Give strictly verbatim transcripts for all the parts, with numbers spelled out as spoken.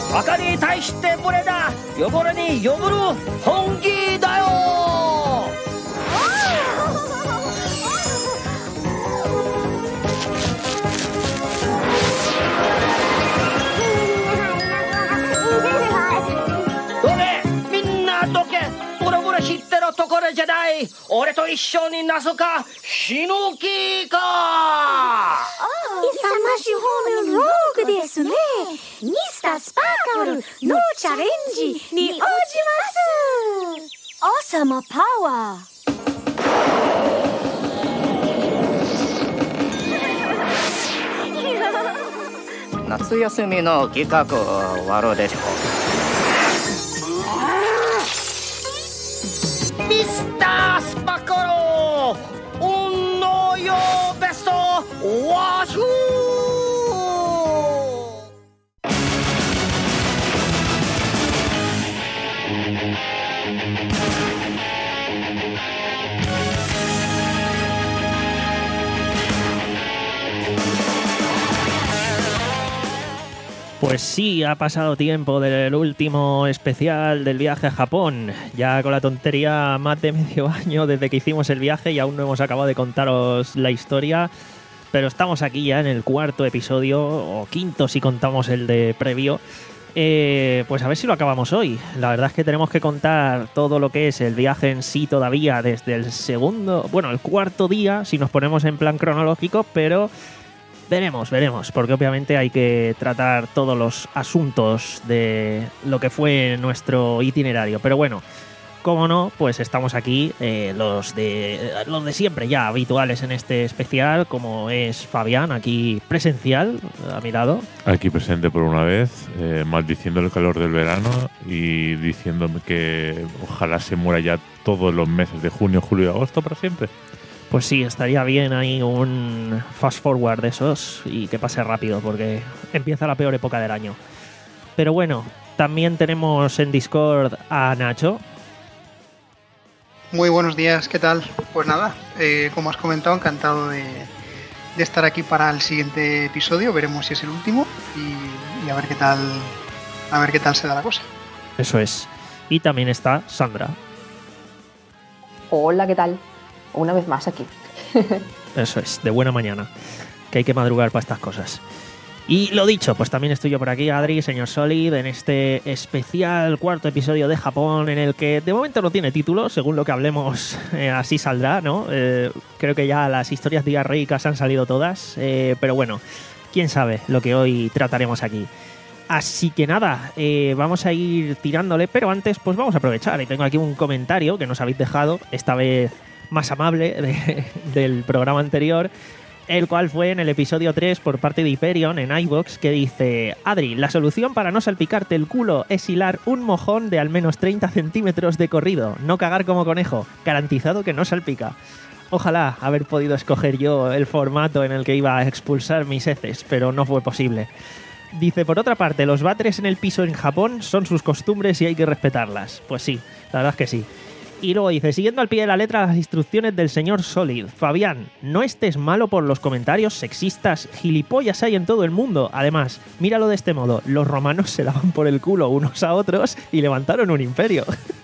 赤に対してブレだ汚れに汚る本気だよ。どれみんなどけ。ブレブレ知ってるところじゃない。俺と一緒になすかヒノキか。 勇まし方面ローグですね。ミスタースパーカルのチャレンジに応じます。王様パワー。 夏休みの企画終わるでしょう。ミスタースパカロ運のよベストワシュー。 Pues sí, ha pasado tiempo del último especial del viaje a Japón. Ya con la tontería más de medio año desde que hicimos el viaje y aún no hemos acabado de contaros la historia. Pero estamos aquí ya en el cuarto episodio, o quinto si contamos el de previo. Eh, pues a ver si lo acabamos hoy. La verdad es que tenemos que contar todo lo que es el viaje en sí todavía desde el segundo, bueno, el cuarto día, si nos ponemos en plan cronológico, pero... Veremos, veremos, porque obviamente hay que tratar todos los asuntos de lo que fue nuestro itinerario. Pero bueno, como no, pues estamos aquí, eh, los de los de siempre ya habituales en este especial, como es Fabián, aquí presencial, a mi lado. Aquí presente por una vez, eh, maldiciendo el calor del verano y diciéndome que ojalá se muera ya todos los meses de junio, julio y agosto para siempre. Pues sí, estaría bien ahí un fast forward de esos y que pase rápido porque empieza la peor época del año. Pero bueno, también tenemos en Discord a Nacho. Muy buenos días, ¿qué tal? Pues nada, eh, como has comentado, encantado de, de estar aquí para el siguiente episodio. Veremos si es el último y, y a ver qué tal, a ver qué tal se da la cosa. Eso es. Y también está Sandra. Hola, ¿qué tal? Una vez más aquí. Eso es, de buena mañana, que hay que madrugar para estas cosas. Y lo dicho, pues también estoy yo por aquí, Adri, señor Solid, en este especial cuarto episodio de Japón, en el que de momento no tiene título, según lo que hablemos, eh, así saldrá, ¿no? Eh, creo que ya las historias diarreicas han salido todas, eh, pero bueno, quién sabe lo que hoy trataremos aquí. Así que nada, eh, vamos a ir tirándole, pero antes pues vamos a aprovechar. Y tengo aquí un comentario que nos habéis dejado, esta vez más amable de, del programa anterior, el cual fue en el episodio tres por parte de Hyperion en iVoox, que dice: Adri, la solución para no salpicarte el culo es hilar un mojón de al menos treinta centímetros de corrido, no cagar como conejo, garantizado que no salpica. Ojalá haber podido escoger yo el formato en el que iba a expulsar mis heces, pero no fue posible. Dice, por otra parte, los váteres en el piso en Japón son sus costumbres y hay que respetarlas. Pues sí, la verdad es que sí. Y luego dice, siguiendo al pie de la letra las instrucciones del señor Solid, Fabián, no estés malo por los comentarios sexistas, gilipollas hay en todo el mundo. Además, míralo de este modo, los romanos se daban por el culo unos a otros y levantaron un imperio.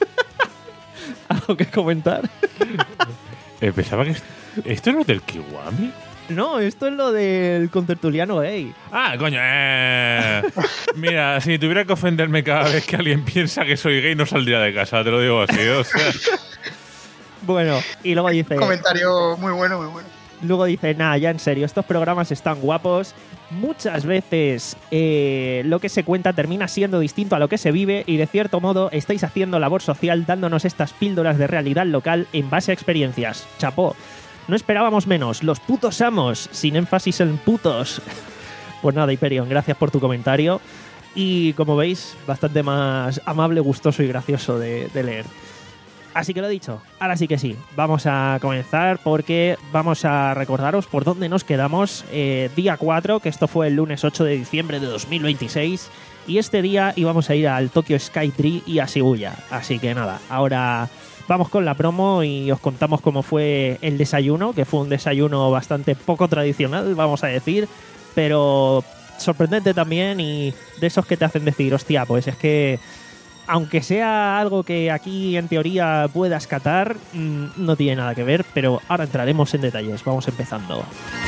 ¿Algo que comentar? eh, pensaba que esto no es del Kiwami. No, esto es lo del contertuliano gay. Ah, coño, eh. Mira, si tuviera que ofenderme cada vez que alguien piensa que soy gay, no saldría de casa, te lo digo así, o sea. Bueno, y luego dice... Comentario muy bueno, muy bueno. Luego dice, nada, ya en serio, estos programas están guapos. Muchas veces eh, lo que se cuenta termina siendo distinto a lo que se vive y de cierto modo estáis haciendo labor social dándonos estas píldoras de realidad local en base a experiencias. Chapó. No esperábamos menos, los putos amos, sin énfasis en putos. Pues nada, Hyperion, gracias por tu comentario. Y como veis, bastante más amable, gustoso y gracioso de, de leer. Así que lo dicho, ahora sí que sí, vamos a comenzar porque vamos a recordaros por dónde nos quedamos. Eh, día cuatro, que esto fue el lunes ocho de diciembre de dos mil veintiséis. Y este día íbamos a ir al Tokyo Sky Tree y a Shibuya. Así que nada, ahora... vamos con la promo y os contamos cómo fue el desayuno, que fue un desayuno bastante poco tradicional, vamos a decir, pero sorprendente también y de esos que te hacen decir, hostia, pues es que aunque sea algo que aquí en teoría puedas catar, mmm, no tiene nada que ver, pero ahora entraremos en detalles. Vamos empezando.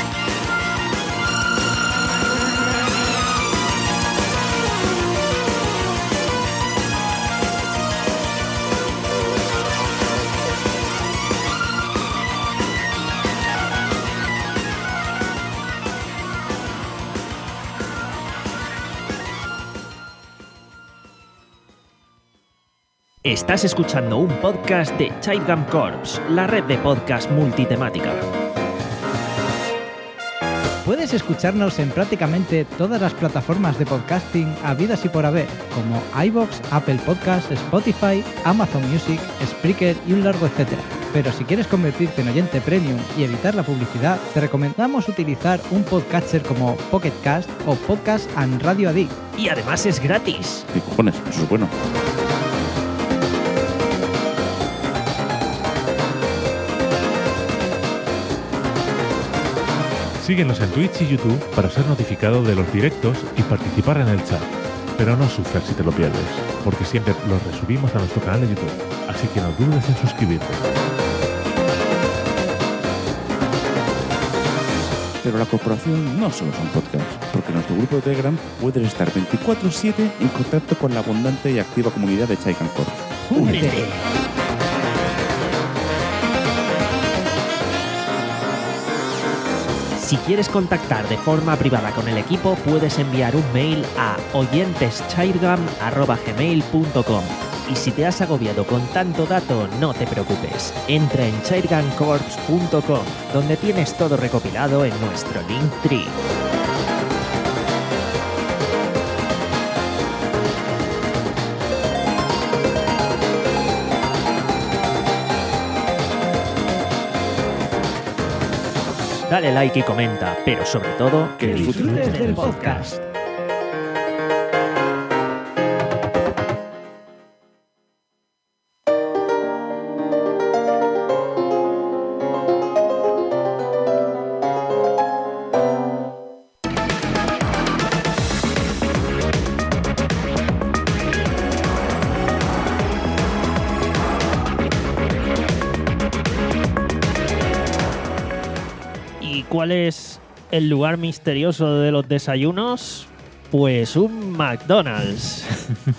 Estás escuchando un podcast de Childgum Corps, la red de podcast multitemática. Puedes escucharnos en prácticamente todas las plataformas de podcasting habidas y por haber, como iVoox, Apple Podcasts, Spotify, Amazon Music, Spreaker y un largo etcétera. Pero si quieres convertirte en oyente premium y evitar la publicidad, te recomendamos utilizar un podcatcher como Pocket Cast o Podcast and Radio Addict. Y además es gratis. ¿Qué cojones? Eso es bueno. Síguenos en Twitch y YouTube para ser notificado de los directos y participar en el chat. Pero no sufras si te lo pierdes, porque siempre los resubimos a nuestro canal de YouTube, así que no dudes en suscribirte. Pero la corporación no solo son podcasts, porque en nuestro grupo de Telegram puedes estar veinticuatro siete en contacto con la abundante y activa comunidad de Childgum Corps. ¡Únete! Si quieres contactar de forma privada con el equipo, puedes enviar un mail a oyenteschildgum arroba gmail punto com. Y si te has agobiado con tanto dato, no te preocupes. Entra en childgum corps punto com, donde tienes todo recopilado en nuestro Linktree. Dale like y comenta, pero sobre todo, que disfrutes del podcast. ¿Cuál es el lugar misterioso de los desayunos? Pues un McDonald's.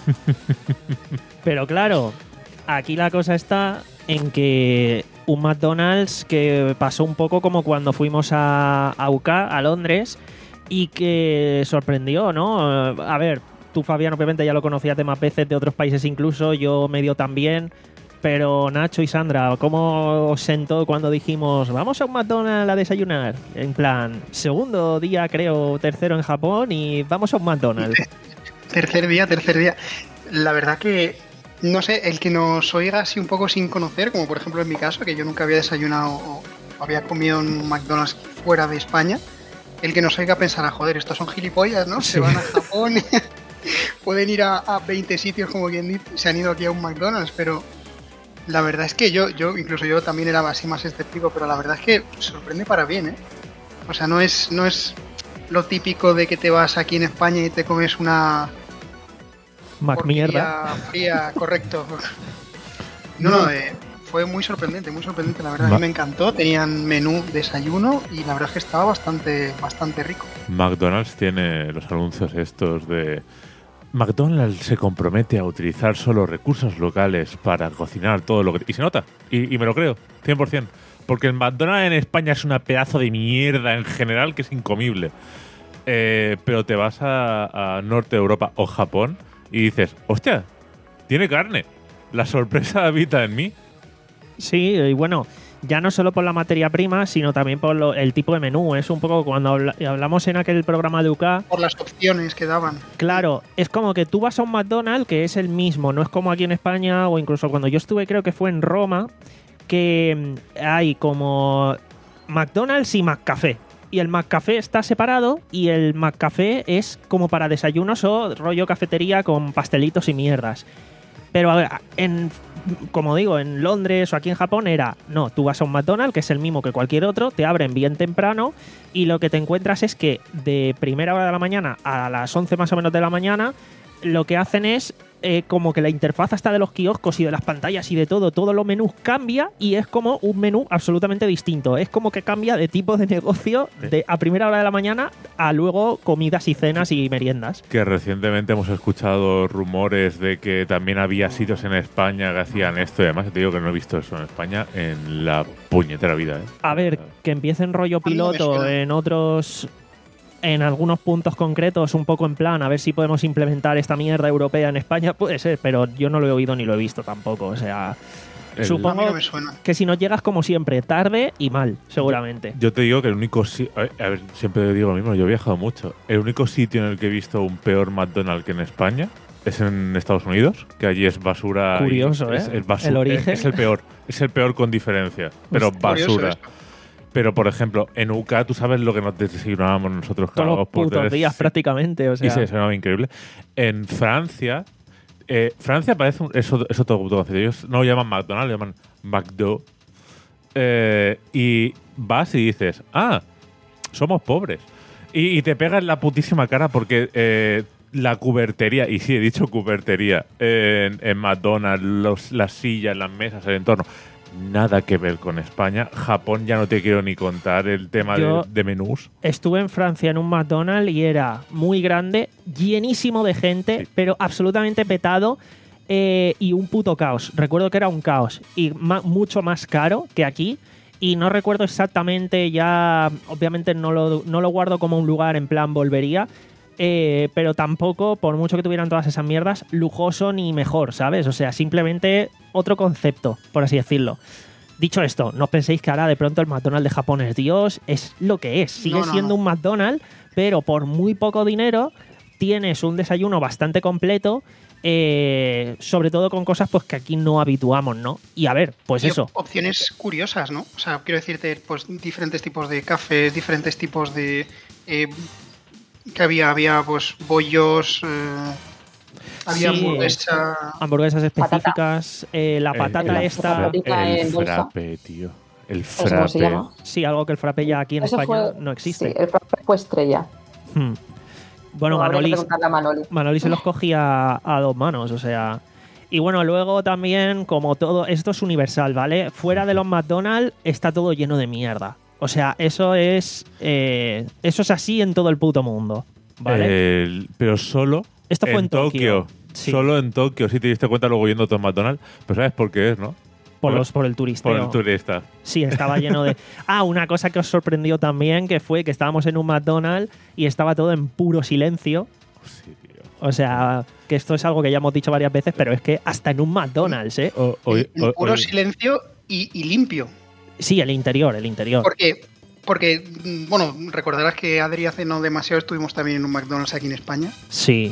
Pero claro, aquí la cosa está en que un McDonald's que pasó un poco como cuando fuimos a, a U K, a Londres, y que sorprendió, ¿no? A ver, tú, Fabián, obviamente ya lo conocías de más veces, de otros países incluso, yo medio también. Pero Nacho y Sandra, ¿cómo os sentó cuando dijimos vamos a un McDonald's a desayunar? En plan, segundo día, creo, tercero en Japón y vamos a un McDonald's. Tercer día, tercer día. La verdad que, no sé, el que nos oiga así un poco sin conocer, como por ejemplo en mi caso, que yo nunca había desayunado o había comido en un McDonald's fuera de España, el que nos oiga pensará, joder, estos son gilipollas, ¿no? Sí. Se van a Japón, pueden ir a, a veinte sitios, como quien dice, se han ido aquí a un McDonald's, pero... La verdad es que yo, yo, incluso yo también era así más escéptico, pero la verdad es que sorprende para bien, ¿eh? O sea, no es, no es lo típico de que te vas aquí en España y te comes una... Mac mierda. Fría, correcto. No, no, eh, fue muy sorprendente, muy sorprendente, la verdad. A mí me encantó, tenían menú desayuno y la verdad es que estaba bastante, bastante rico. McDonald's tiene los anuncios estos de... McDonald's se compromete a utilizar solo recursos locales para cocinar todo lo que... Y se nota, y, y me lo creo, cien por ciento. Porque el McDonald's en España es una pedazo de mierda en general que es incomible. Eh, pero te vas a, a Norte de Europa o Japón y dices, hostia, tiene carne. La sorpresa habita en mí. Sí, y bueno... Ya no solo por la materia prima, sino también por lo, el tipo de menú. Es un poco cuando habla, hablamos en aquel programa de U K. Por las opciones que daban. Claro, es como que tú vas a un McDonald's que es el mismo. No es como aquí en España o incluso cuando yo estuve, creo que fue en Roma, que hay como McDonald's y McCafé. Y el McCafé está separado y el McCafé es como para desayunos o rollo cafetería con pastelitos y mierdas. Pero a ver, en como digo, en Londres o aquí en Japón era, no, tú vas a un McDonald's, que es el mismo que cualquier otro, te abren bien temprano y lo que te encuentras es que de primera hora de la mañana a las once más o menos de la mañana, lo que hacen es eh, como que la interfaz hasta de los kioscos y de las pantallas y de todo, todos los menús cambia y es como un menú absolutamente distinto. Es como que cambia de tipo de negocio de a primera hora de la mañana a luego comidas y cenas y meriendas. Que recientemente hemos escuchado rumores de que también había sitios en España que hacían esto y además te digo que no he visto eso en España en la puñetera vida. ¿eh? A ver, que empiecen rollo piloto en otros... en algunos puntos concretos, un poco en plan, a ver si podemos implementar esta mierda europea en España, puede ser, pero yo no lo he oído ni lo he visto tampoco. O sea, El- supongo A mí no me suena. que si no llegas como siempre, tarde y mal, seguramente. Yo te digo que el único si- a ver, a ver, siempre digo lo mismo, yo he viajado mucho. El único sitio en el que he visto un peor McDonald's que en España es en Estados Unidos, que allí es basura. y Curioso, es, ¿eh? es basu- El origen. Es, es el peor, es el peor con diferencia, pero Curioso basura. esto. Pero, por ejemplo, en U K, tú sabes lo que nos desayunábamos nosotros Todos cada los dos por putos tres. días prácticamente, o Y sea. se desayunaba increíble. En Francia, eh, Francia parece un, eso, eso todo puto concepto. Ellos no lo llaman McDonald's, lo llaman McDo. Eh, y vas y dices, ah, somos pobres. Y, y te pegas la putísima cara porque eh, la cubertería, y sí, he dicho cubertería, eh, en, en McDonald's, los, las sillas, las mesas, el entorno, nada que ver con España. Japón ya no te quiero ni contar el tema Yo- de, de menús. Estuve en Francia en un McDonald's y era muy grande, llenísimo de gente, Sí. pero absolutamente petado eh, y un puto caos. Recuerdo que era un caos y ma- mucho más caro que aquí. Y no recuerdo exactamente, ya obviamente no lo, no lo guardo como un lugar en plan volvería, eh, pero tampoco, por mucho que tuvieran todas esas mierdas, lujoso ni mejor, ¿sabes? O sea, simplemente otro concepto, por así decirlo. Dicho esto, no os penséis que ahora de pronto el McDonald's de Japón es Dios, es lo que es. Sigue No, no, siendo no. un McDonald's, pero por muy poco dinero tienes un desayuno bastante completo, eh, sobre todo con cosas pues que aquí no habituamos, ¿no? Y a ver, pues Y eso. op- opciones curiosas, ¿no? O sea, quiero decirte, pues diferentes tipos de cafés, diferentes tipos de... eh, que había, había pues bollos, eh, había Sí. hamburguesa... Hamburguesas específicas, eh, la patata el, esta. fra- Patata el en bolsa. frappe, tío. El No sé cómo se frappe. llama. Sí, algo que el frappe ya aquí en Eso España fue- no existe. Sí, el frappe fue estrella. Hmm. Bueno, No, habría que Manoli, preguntarle a Manoli. Manoli se los cogía a dos manos, o sea. Y bueno, luego también, como todo, esto es universal, ¿vale? Fuera de los McDonald's está todo lleno de mierda. O sea, eso es. eh, eso es así en todo el puto mundo. ¿Vale? El- pero solo Esto fue en Tokio. Tokio. Sí. Solo en Tokio, si te diste cuenta luego yendo a todo McDonald's. Pues sabes por qué es, ¿no? por, por- los, por el turisteo. Por el turista. Sí, estaba lleno de... Ah, una cosa que os sorprendió también, que fue que estábamos en un McDonald's y estaba todo en puro silencio. Sí, tío. O sea, que esto es algo que ya hemos dicho varias veces, pero es que hasta en un McDonald's, ¿eh? O- oye, en o- puro oye, silencio y, y limpio. Sí, el interior, el interior. Porque, porque, mm, bueno, recordarás que Adri hace no demasiado estuvimos también en un McDonald's aquí en España Sí,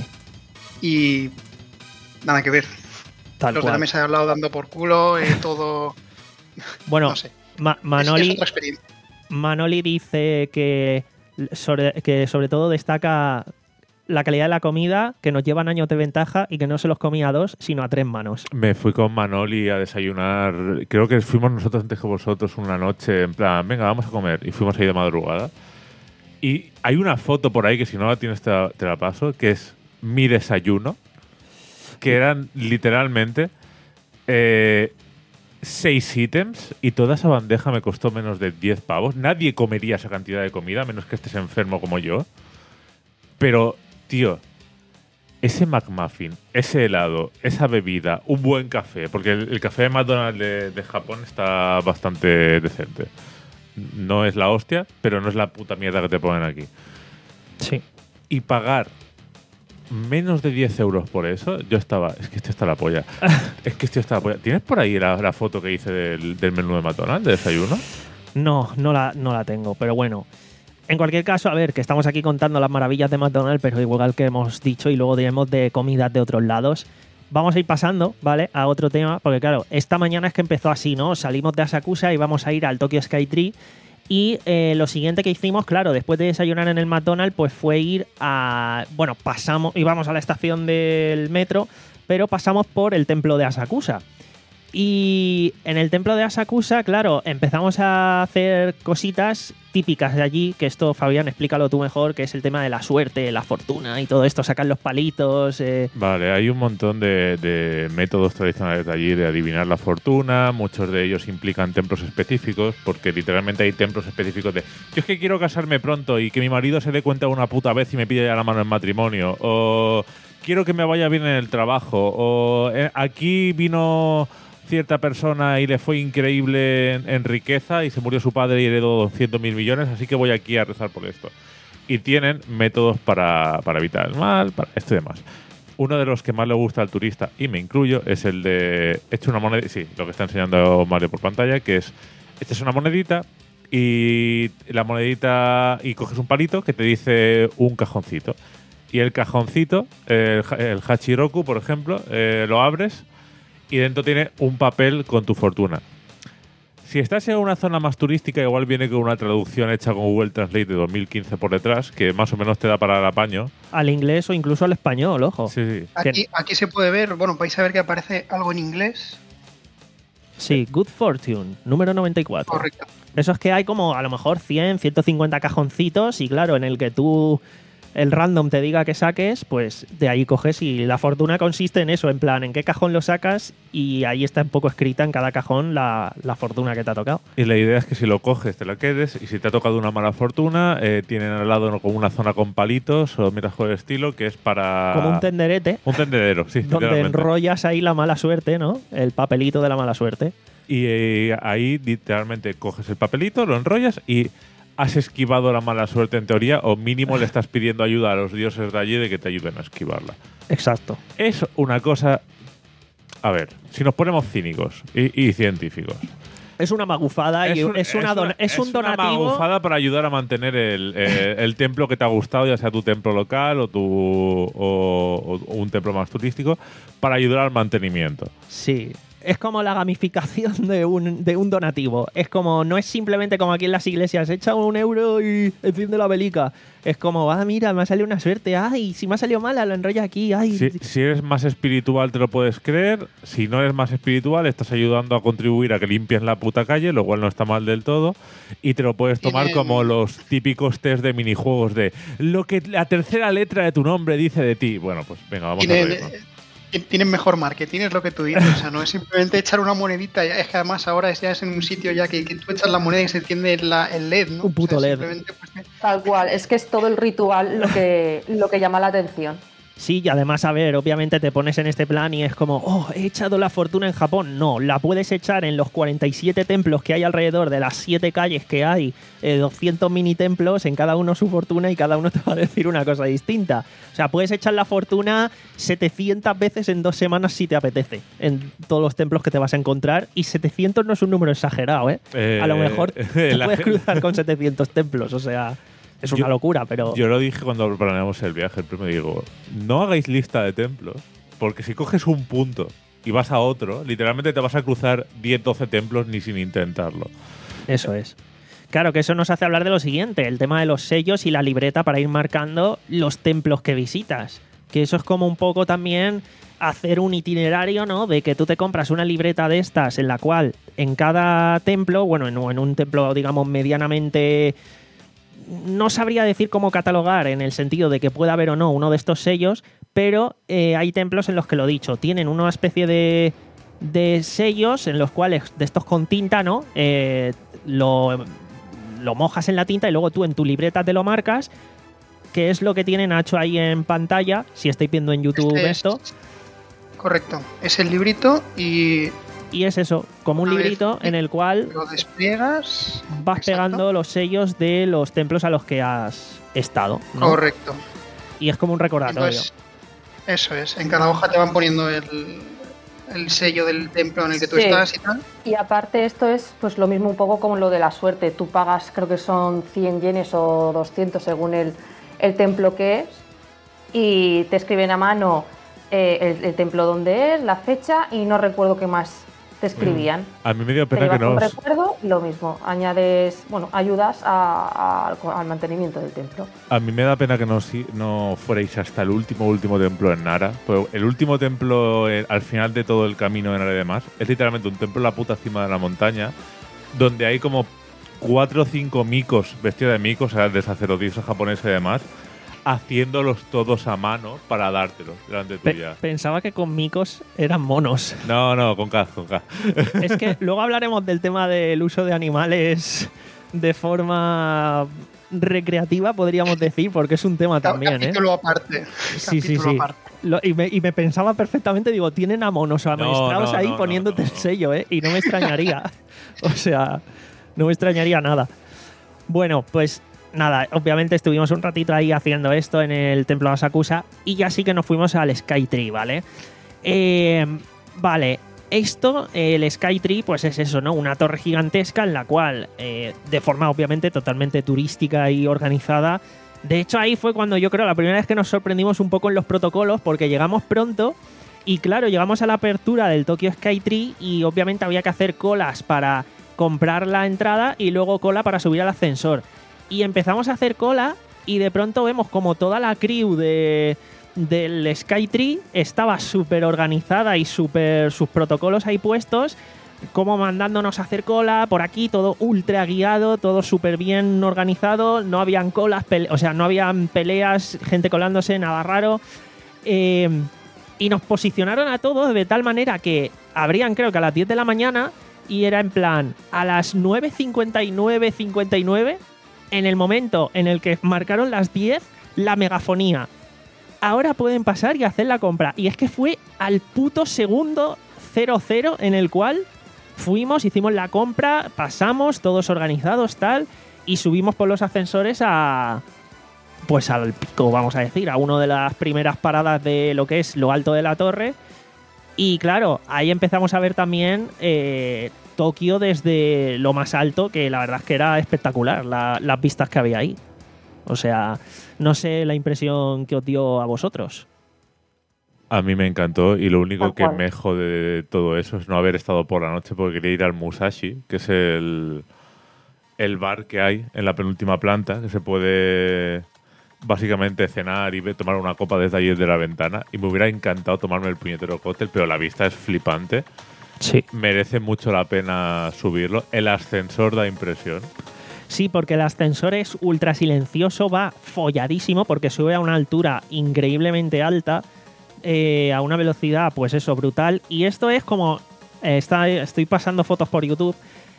y nada que ver. tal Los de la cual. mesa de al lado dando por culo, eh, todo... Bueno, no sé. Ma- Es- es Manoli, otra experiencia. Manoli dice que sobre, que sobre todo destaca la calidad de la comida, que nos llevan años de ventaja y que no se los comía a dos, sino a tres manos. me fui con Manoli a desayunar. Creo que fuimos nosotros antes que vosotros una noche, en plan, venga, vamos a comer. Y fuimos ahí de madrugada. Y hay una foto por ahí que si no la tienes te la, te la paso, que es mi desayuno, que eran literalmente eh, seis ítems y toda esa bandeja me costó menos de diez pavos. Nadie comería esa cantidad de comida, a menos que estés enfermo como yo. Pero, tío, ese McMuffin, ese helado, esa bebida, un buen café, porque el, el café de McDonald's de, de Japón está bastante decente. No es la hostia, pero no es la puta mierda que te ponen aquí. Sí. Y pagar menos de diez euros por eso, yo estaba... Es que esto está la polla. Es que esto está la polla. ¿Tienes por ahí la, la foto que hice del, del menú de McDonald's, de desayuno? No, no la, no la tengo, pero bueno. En cualquier caso, a ver, que estamos aquí contando las maravillas de McDonald's, pero igual que hemos dicho y luego diremos de comidas de otros lados. Vamos a ir pasando, ¿vale? A otro tema, porque claro, esta mañana es que empezó así, ¿no? Salimos de Asakusa y vamos a ir al Tokyo Skytree. Y eh, lo siguiente que hicimos, claro, después de desayunar en el McDonald's, pues fue ir a... Bueno, pasamos, íbamos a la estación del metro, pero pasamos por el templo de Asakusa. Y en el templo de Asakusa, claro, empezamos a hacer cositas típicas de allí, que esto, Fabián, explícalo tú mejor, que es el tema de la suerte, la fortuna y todo esto, sacar los palitos. Eh. Vale, hay un montón de, de métodos tradicionales de allí de adivinar la fortuna, muchos de ellos implican templos específicos, porque literalmente hay templos específicos de yo es que quiero casarme pronto y que mi marido se dé cuenta una puta vez y me pide ya la mano en matrimonio, o quiero que me vaya bien en el trabajo, o eh, aquí vino cierta persona y le fue increíble en, en riqueza y se murió su padre y heredó doscientos mil millones, así que voy aquí a rezar por esto. Y tienen métodos para, para evitar el mal, para esto y demás. Uno de los que más le gusta al turista, y me incluyo, es el de echa una moneda, sí, lo que está enseñando Mario por pantalla, que es echas una monedita y la monedita y coges un palito que te dice un cajoncito. Y el cajoncito, el, el Hachiroku, por ejemplo, eh, lo abres y dentro tiene un papel con tu fortuna. Si estás en una zona más turística, igual viene con una traducción hecha con Google Translate de dos mil quince por detrás, que más o menos te da para el apaño. Al inglés o incluso al español, ojo. Sí, sí. Aquí, aquí se puede ver, bueno, vais a ver que aparece algo en inglés. Sí, Good Fortune, número noventa y cuatro. Correcto. Eso es que hay como a lo mejor cien, ciento cincuenta cajoncitos y claro, en el que tú el random te diga que saques, pues de ahí coges y la fortuna consiste en eso, en plan, en qué cajón lo sacas y ahí está un poco escrita en cada cajón la, la fortuna que te ha tocado. Y la idea es que si lo coges te la quedes y si te ha tocado una mala fortuna, eh, tienen al lado como una zona con palitos o miras por el estilo que es para... Como un tenderete. Un tenderero, sí. Donde enrollas ahí la mala suerte, ¿no? El papelito de la mala suerte. Y eh, ahí literalmente coges el papelito, lo enrollas y has esquivado la mala suerte en teoría, o mínimo le estás pidiendo ayuda a los dioses de allí de que te ayuden a esquivarla. Exacto. Es una cosa... A ver, si nos ponemos cínicos y, y científicos. Es una magufada y es, un, es, una es, don, una, es un es donativo. una magufada para ayudar a mantener el, eh, el templo que te ha gustado, ya sea tu templo local o, tu, o, o un templo más turístico, para ayudar al mantenimiento. Sí. Es como la gamificación de un, de un donativo. Es como, no es simplemente como aquí en las iglesias, echa un euro y enciende la velica. Es como, ah, mira, me ha salido una suerte. Ay, si me ha salido mala, lo enrolla aquí. Ay. Si, si eres más espiritual te lo puedes creer. Si no eres más espiritual, estás ayudando a contribuir a que limpies la puta calle, lo cual no está mal del todo. Y te lo puedes tomar como los típicos test de minijuegos de lo que la tercera letra de tu nombre dice de ti. Bueno, pues venga, vamos a ver. Tienen mejor marketing, es lo que tú dices. O sea, no es simplemente echar una monedita. Es que además ahora ya es en un sitio ya que, que tú echas la moneda y se enciende la, el L E D, ¿no? Un puto o sea, L E D. Pues, tal cual. Es que es todo el ritual lo que, lo que llama la atención. Sí, y además, a ver, obviamente te pones en este plan y es como, oh, he echado la fortuna en Japón. No, la puedes echar en los cuarenta y siete templos que hay alrededor de las siete calles que hay, eh, doscientos mini templos, en cada uno su fortuna y cada uno te va a decir una cosa distinta. O sea, puedes echar la fortuna setecientas veces en dos semanas si te apetece, en todos los templos que te vas a encontrar. Y setecientos no es un número exagerado, ¿eh? eh a lo mejor te puedes cruzar con setecientos templos, o sea... Es una yo, locura, pero... Yo lo dije cuando planeamos el viaje, el primer digo, no hagáis lista de templos, porque si coges un punto y vas a otro, literalmente te vas a cruzar diez, doce templos ni sin intentarlo. Eso es. Claro, que eso nos hace hablar de lo siguiente, el tema de los sellos y la libreta para ir marcando los templos que visitas. Que eso es como un poco también hacer un itinerario, ¿no? De que tú te compras una libreta de estas en la cual en cada templo, bueno, en, en un templo, digamos, medianamente... No sabría decir cómo catalogar en el sentido de que pueda haber o no uno de estos sellos, pero eh, hay templos en los que, lo dicho, tienen una especie de, de sellos en los cuales, de estos con tinta, ¿no? Eh, lo, lo mojas en la tinta y luego tú en tu libreta te lo marcas, que es lo que tiene Nacho ahí en pantalla, si estáis viendo en YouTube este es, esto. Correcto, es el librito y... Y es eso, como un a librito ver, en el cual lo despliegas, vas exacto. pegando los sellos de los templos a los que has estado, ¿no? Correcto. Y es como un recordatorio. Entonces, eso es, en cada hoja te van poniendo el, el sello del templo en el que tú sí. estás y tal. Y aparte esto es pues lo mismo un poco como lo de la suerte. Tú pagas, creo que son cien yenes o doscientos según el, el templo que es, y te escriben a mano eh, el, el templo donde es, la fecha y no recuerdo qué más te escribían. A mí me dio Te pena que llevas un no... recuerdo, lo mismo. Añades, bueno, ayudas a- a- al, al mantenimiento del templo. A mí me da pena que no, si- no fuerais hasta el último, último templo en Nara. Pero el último templo, eh, al final de todo el camino de Nara y demás, es literalmente un templo en la puta cima de la montaña, donde hay como cuatro o cinco micos, vestidos de micos, o sea, de sacerdotisas japoneses y demás, haciéndolos todos a mano para dártelos delante Pe- tuya. pensaba que con micos eran monos. No, no, con K, con K. Es que luego hablaremos del tema del uso de animales de forma recreativa, podríamos decir, porque es un tema también, ¿eh? Capítulo aparte. Sí, sí, Capítulo sí. aparte. Lo- y, me, y me pensaba perfectamente, digo, tienen a monos o a No, maestrados no, ahí no, poniéndote no, no. el sello, ¿eh? Y no me extrañaría. O sea, no me extrañaría nada. Bueno, pues nada, obviamente estuvimos un ratito ahí haciendo esto en el templo de Asakusa y ya sí que nos fuimos al Skytree, ¿vale? Eh, vale, esto, el Skytree, pues es eso, ¿no? Una torre gigantesca en la cual, eh, de forma obviamente totalmente turística y organizada. De hecho, ahí fue cuando yo creo la primera vez que nos sorprendimos un poco en los protocolos, porque llegamos pronto y claro, llegamos a la apertura del Tokyo Skytree y obviamente había que hacer colas para comprar la entrada y luego cola para subir al ascensor. Y empezamos a hacer cola y de pronto vemos como toda la crew de, del Skytree estaba súper organizada y súper sus protocolos ahí puestos, como mandándonos a hacer cola por aquí, todo ultra guiado, todo súper bien organizado, no habían colas, pele- o sea, no habían peleas, gente colándose, nada raro. Eh, y nos posicionaron a todos de tal manera que abrían creo que a las diez de la mañana y era en plan, a las nueve cincuenta y nueve, cincuenta y nueve, en el momento en el que marcaron las diez, la megafonía. Ahora pueden pasar y hacer la compra. Y es que fue al puto segundo cero cero en el cual fuimos, hicimos la compra, pasamos, todos organizados, tal, y subimos por los ascensores a... pues al pico, vamos a decir, a una de las primeras paradas de lo que es lo alto de la torre. Y claro, ahí empezamos a ver también eh, Tokio desde lo más alto, que la verdad es que era espectacular la- las vistas que había ahí. O sea, no sé la impresión que os dio a vosotros. A mí me encantó y lo único Tal que cual. me jode de todo eso es no haber estado por la noche porque quería ir al Musashi, que es el, el bar que hay en la penúltima planta, que se puede básicamente cenar y ve- tomar una copa desde ahí desde la ventana. Y me hubiera encantado tomarme el puñetero cóctel, pero la vista es flipante. Sí. Merece mucho la pena subirlo. El ascensor da impresión. Sí, porque el ascensor es ultra silencioso, va folladísimo porque sube a una altura increíblemente alta, eh, a una velocidad, pues eso, brutal. Y esto es como, eh, está, estoy pasando fotos por YouTube,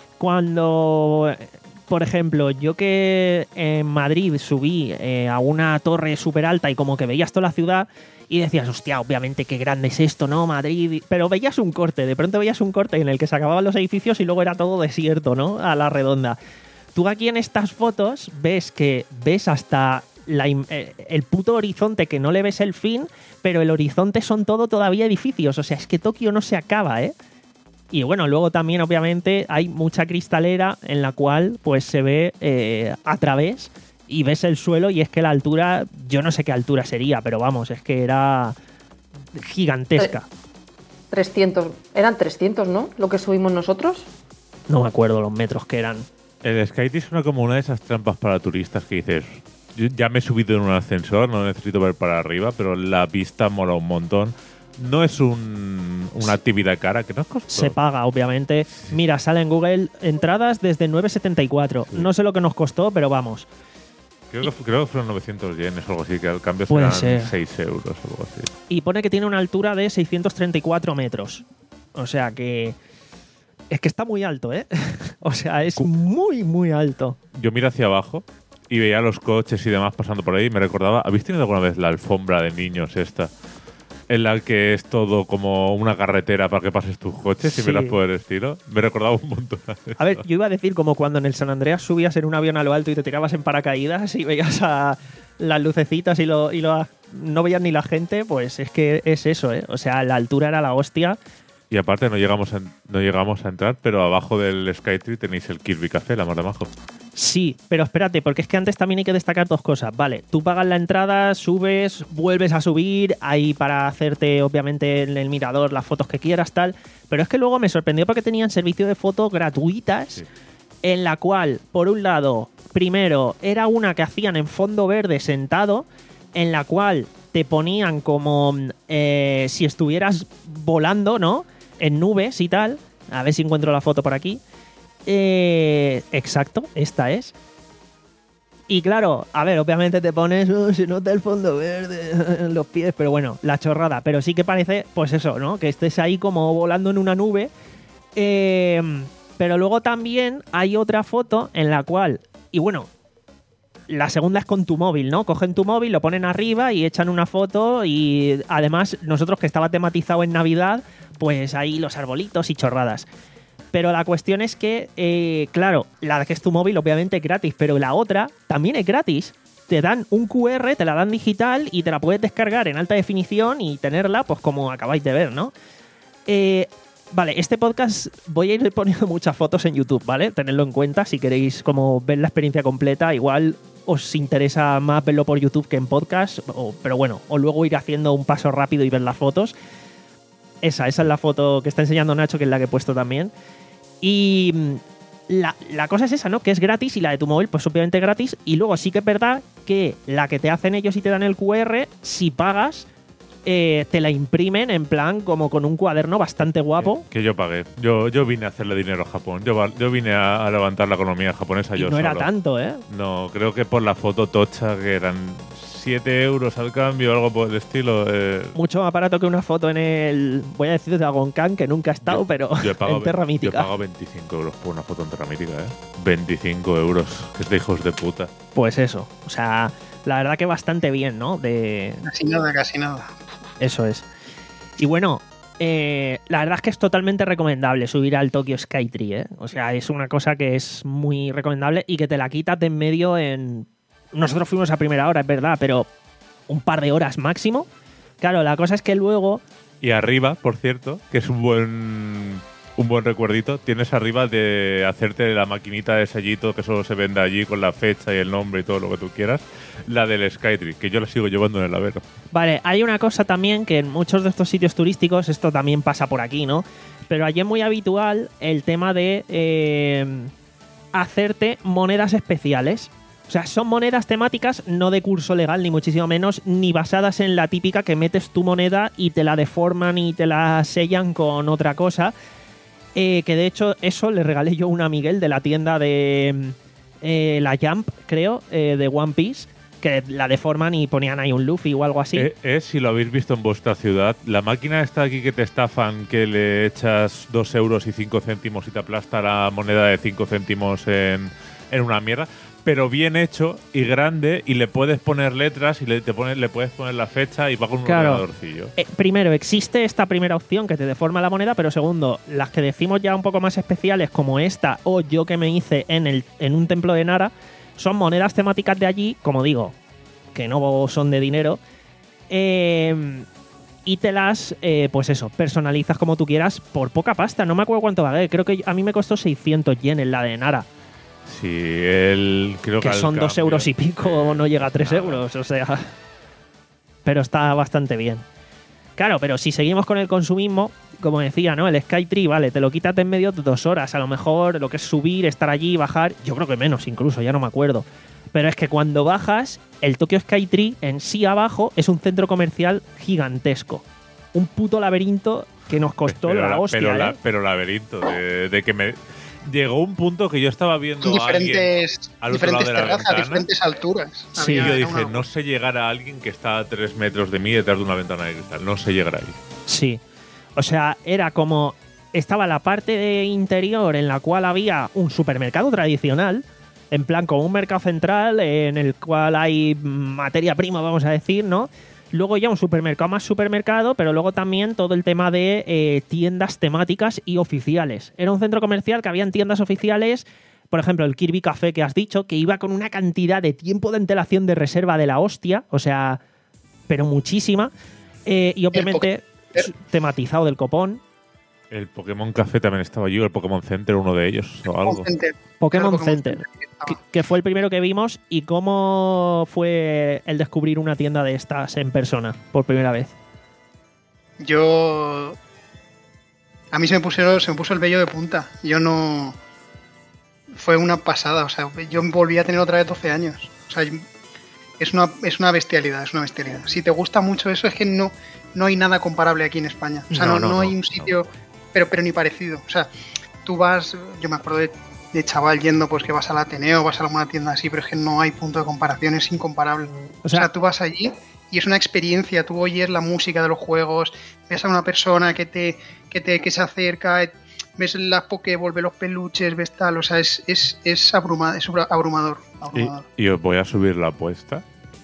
cuando, eh, por ejemplo, yo que en Madrid subí eh, a una torre súper alta y como que veías toda la ciudad y decías, hostia, obviamente qué grande es esto, ¿no? Madrid. Pero veías un corte, de pronto veías un corte en el que se acababan los edificios y luego era todo desierto, ¿no? A la redonda. Tú aquí en estas fotos ves que ves hasta la im- eh, el puto horizonte, que no le ves el fin, pero el horizonte son todo todavía edificios. O sea, es que Tokio no se acaba, ¿eh? Y bueno, luego también obviamente hay mucha cristalera en la cual pues se ve eh, a través y ves el suelo y es que la altura, yo no sé qué altura sería, pero vamos, es que era gigantesca. trescientos, eran trescientos, ¿no? Lo que subimos nosotros. No me acuerdo los metros que eran. El Skytree suena como una de esas trampas para turistas que dices, "Yo ya me he subido en un ascensor, no necesito ver para arriba, pero la vista mola un montón. No es un, una actividad cara, que nos costó. Se paga, obviamente. Mira, sale en Google entradas desde nueve setenta y cuatro. Sí. No sé lo que nos costó, pero vamos. Creo que, fu- creo que fueron novecientos yenes o algo así, que al cambio Puede serán ser. seis euros o algo así. Y pone que tiene una altura de seiscientos treinta y cuatro metros. O sea que... Es que está muy alto, ¿eh? O sea, es muy, muy alto. Yo miré hacia abajo y veía los coches y demás pasando por ahí y me recordaba, ¿habéis tenido alguna vez la alfombra de niños esta? En la que es todo como una carretera para que pases tus coches y Sí. velas por el estilo. Me recordaba un montón. a eso. A ver, yo iba a decir como cuando en el San Andreas subías en un avión a lo alto y te tirabas en paracaídas y veías a las lucecitas y lo, y lo no veías ni la gente, pues es que es eso, ¿eh? O sea, la altura era la hostia. Y aparte no llegamos a, no llegamos a entrar, pero abajo del Skytree tenéis el Kirby Café, la mar de majo. Sí, pero espérate, porque es que antes también hay que destacar dos cosas. Vale, tú pagas la entrada, subes, vuelves a subir, ahí para hacerte, obviamente, en el mirador las fotos que quieras, tal. Pero es que luego me sorprendió porque tenían servicio de fotos gratuitas, sí. En la cual, por un lado, primero, era una que hacían en fondo verde sentado, en la cual te ponían como eh, si estuvieras volando, ¿no? En nubes y tal. A ver si encuentro la foto por aquí. Eh, exacto, esta es. Y claro, a ver, obviamente te pones, oh, se nota el fondo verde en los pies, pero bueno, la chorrada. Pero sí que parece, pues eso, ¿no? Que estés ahí como volando en una nube. Eh, pero luego también hay otra foto en la cual, y bueno, la segunda es con tu móvil, ¿no? Cogen tu móvil, lo ponen arriba y echan una foto y además nosotros que estaba tematizado en Navidad, pues ahí los arbolitos y chorradas. Pero la cuestión es que, eh, claro, la que es tu móvil obviamente es gratis, pero la otra también es gratis. Te dan un cu erre, te la dan digital y te la puedes descargar en alta definición y tenerla, pues como acabáis de ver, ¿no? Eh, vale, este podcast voy a ir poniendo muchas fotos en YouTube, ¿vale? Tenedlo en cuenta si queréis como ver la experiencia completa. Igual os interesa más verlo por YouTube que en podcast, o, pero bueno, o luego ir haciendo un paso rápido y ver las fotos. Esa, esa es la foto que está enseñando Nacho, que es la que he puesto también. Y la, la cosa es esa, ¿no? Que es gratis y la de tu móvil, pues obviamente gratis. Y luego sí que es verdad que la que te hacen ellos y te dan el cu erre, si pagas, eh, te la imprimen en plan como con un cuaderno bastante guapo. Que, que yo pagué. Yo, yo vine a hacerle dinero a Japón. Yo, yo vine a, a levantar la economía japonesa y yo no solo. Era tanto, ¿eh? No, creo que por la foto tocha, que eran siete euros al cambio, algo por el estilo. Eh. Mucho más barato que una foto en el, voy a decir, de Dragon-Kan, que nunca he estado, yo, pero yo he pagado, en Terra Mítica. Yo he pagado veinticinco euros por una foto en Terra Mítica, ¿eh? veinticinco euros, que es de hijos de puta. Pues eso, o sea, la verdad que bastante bien, ¿no? De... Casi nada, casi nada. Eso es. Y bueno, eh, la verdad es que es totalmente recomendable subir al Tokyo Skytree, ¿eh? O sea, es una cosa que es muy recomendable y que te la quitas de en medio en... Nosotros fuimos a primera hora, es verdad, pero un par de horas máximo. Claro, la cosa es que luego... Y arriba, por cierto, que es un buen un buen recuerdito, tienes arriba de hacerte la maquinita de sellito que solo se vende allí con la fecha y el nombre y todo lo que tú quieras, la del Skytree, que yo la sigo llevando en el lavero. Vale, hay una cosa también que en muchos de estos sitios turísticos, esto también pasa por aquí, ¿no? Pero allí es muy habitual el tema de eh, hacerte monedas especiales. O sea, son monedas temáticas, no de curso legal, ni muchísimo menos, ni basadas en la típica que metes tu moneda y te la deforman y te la sellan con otra cosa. Eh, que de hecho, eso le regalé yo a una Miguel de la tienda de eh, la Jump, creo, eh, de One Piece, que la deforman y ponían ahí un Luffy o algo así. Es, es, si lo habéis visto en vuestra ciudad, la máquina está aquí que te estafan, que le echas dos euros y cinco céntimos y te aplasta la moneda de cinco céntimos en, en una mierda. Pero bien hecho y grande, y le puedes poner letras y le, te pones, le puedes poner la fecha y va con un claro. ordenadorcillo. Eh, primero, existe esta primera opción que te deforma la moneda, pero segundo, las que decimos ya un poco más especiales, como esta o yo que me hice en, el, en un templo de Nara, son monedas temáticas de allí, como digo, que no son de dinero, eh, y te las, eh, pues eso, personalizas como tú quieras por poca pasta. No me acuerdo cuánto pagué, creo que a mí me costó seiscientos yenes la de Nara. Sí, el, creo que, que son dos euros y pico, no llega a tres euros, o sea. Pero está bastante bien. Claro, pero si seguimos con el consumismo, como decía, ¿no? El Skytree, vale, te lo quitas de en medio de dos horas. A lo mejor lo que es subir, estar allí, bajar, yo creo que menos incluso, ya no me acuerdo. Pero es que cuando bajas, el Tokyo Skytree en sí abajo es un centro comercial gigantesco. Un puto laberinto que nos costó pero, la hostia, pero, ¿eh? la, pero laberinto, de, de que me... Llegó un punto que yo estaba viendo diferentes, a alguien al otro diferentes lado de la terrazas, ventana. diferentes alturas. Sí, Había yo dije, una... no sé llegar a alguien que está a tres metros de mí detrás de una ventana de cristal. No sé llegar ahí. Sí. O sea, era como... Estaba la parte de interior en la cual había un supermercado tradicional, en plan como un mercado central en el cual hay materia prima, vamos a decir, ¿no? Luego ya un supermercado más supermercado, pero luego también todo el tema de eh, tiendas temáticas y oficiales. Era un centro comercial que habían tiendas oficiales, por ejemplo, el Kirby Café que has dicho, que iba con una cantidad de tiempo de antelación de reserva de la hostia, o sea, pero muchísima. Eh, y obviamente tematizado del copón. El Pokémon Café también estaba allí, o el Pokémon Center, uno de ellos, o algo. Center. Pokémon, Claro, Pokémon Center, Center que, estaba. que fue el primero que vimos. ¿Y cómo fue el descubrir una tienda de estas en persona por primera vez? Yo. A mí se me, pusieron, se me puso el vello de punta. Yo no. Fue una pasada. O sea, yo volví a tener otra vez doce años. O sea, es una, es una bestialidad. Es una bestialidad. Si te gusta mucho eso, es que no, no hay nada comparable aquí en España. O sea, no, No, no, no, hay no, un sitio. Pero, pero ni parecido. O sea, tú vas. Yo me acuerdo de, de chaval yendo, pues que vas al Ateneo, vas a alguna tienda así, pero es que no hay punto de comparación. Es incomparable. O O sea, sea, tú vas allí. Y es una experiencia, tú oyes la música de los juegos, ves a una persona que te que te que se acerca, ves las Pokéball, ves los peluches, ves tal, o sea, es es es, abruma, es abrumador. abrumador. Y, y os voy a subir la apuesta.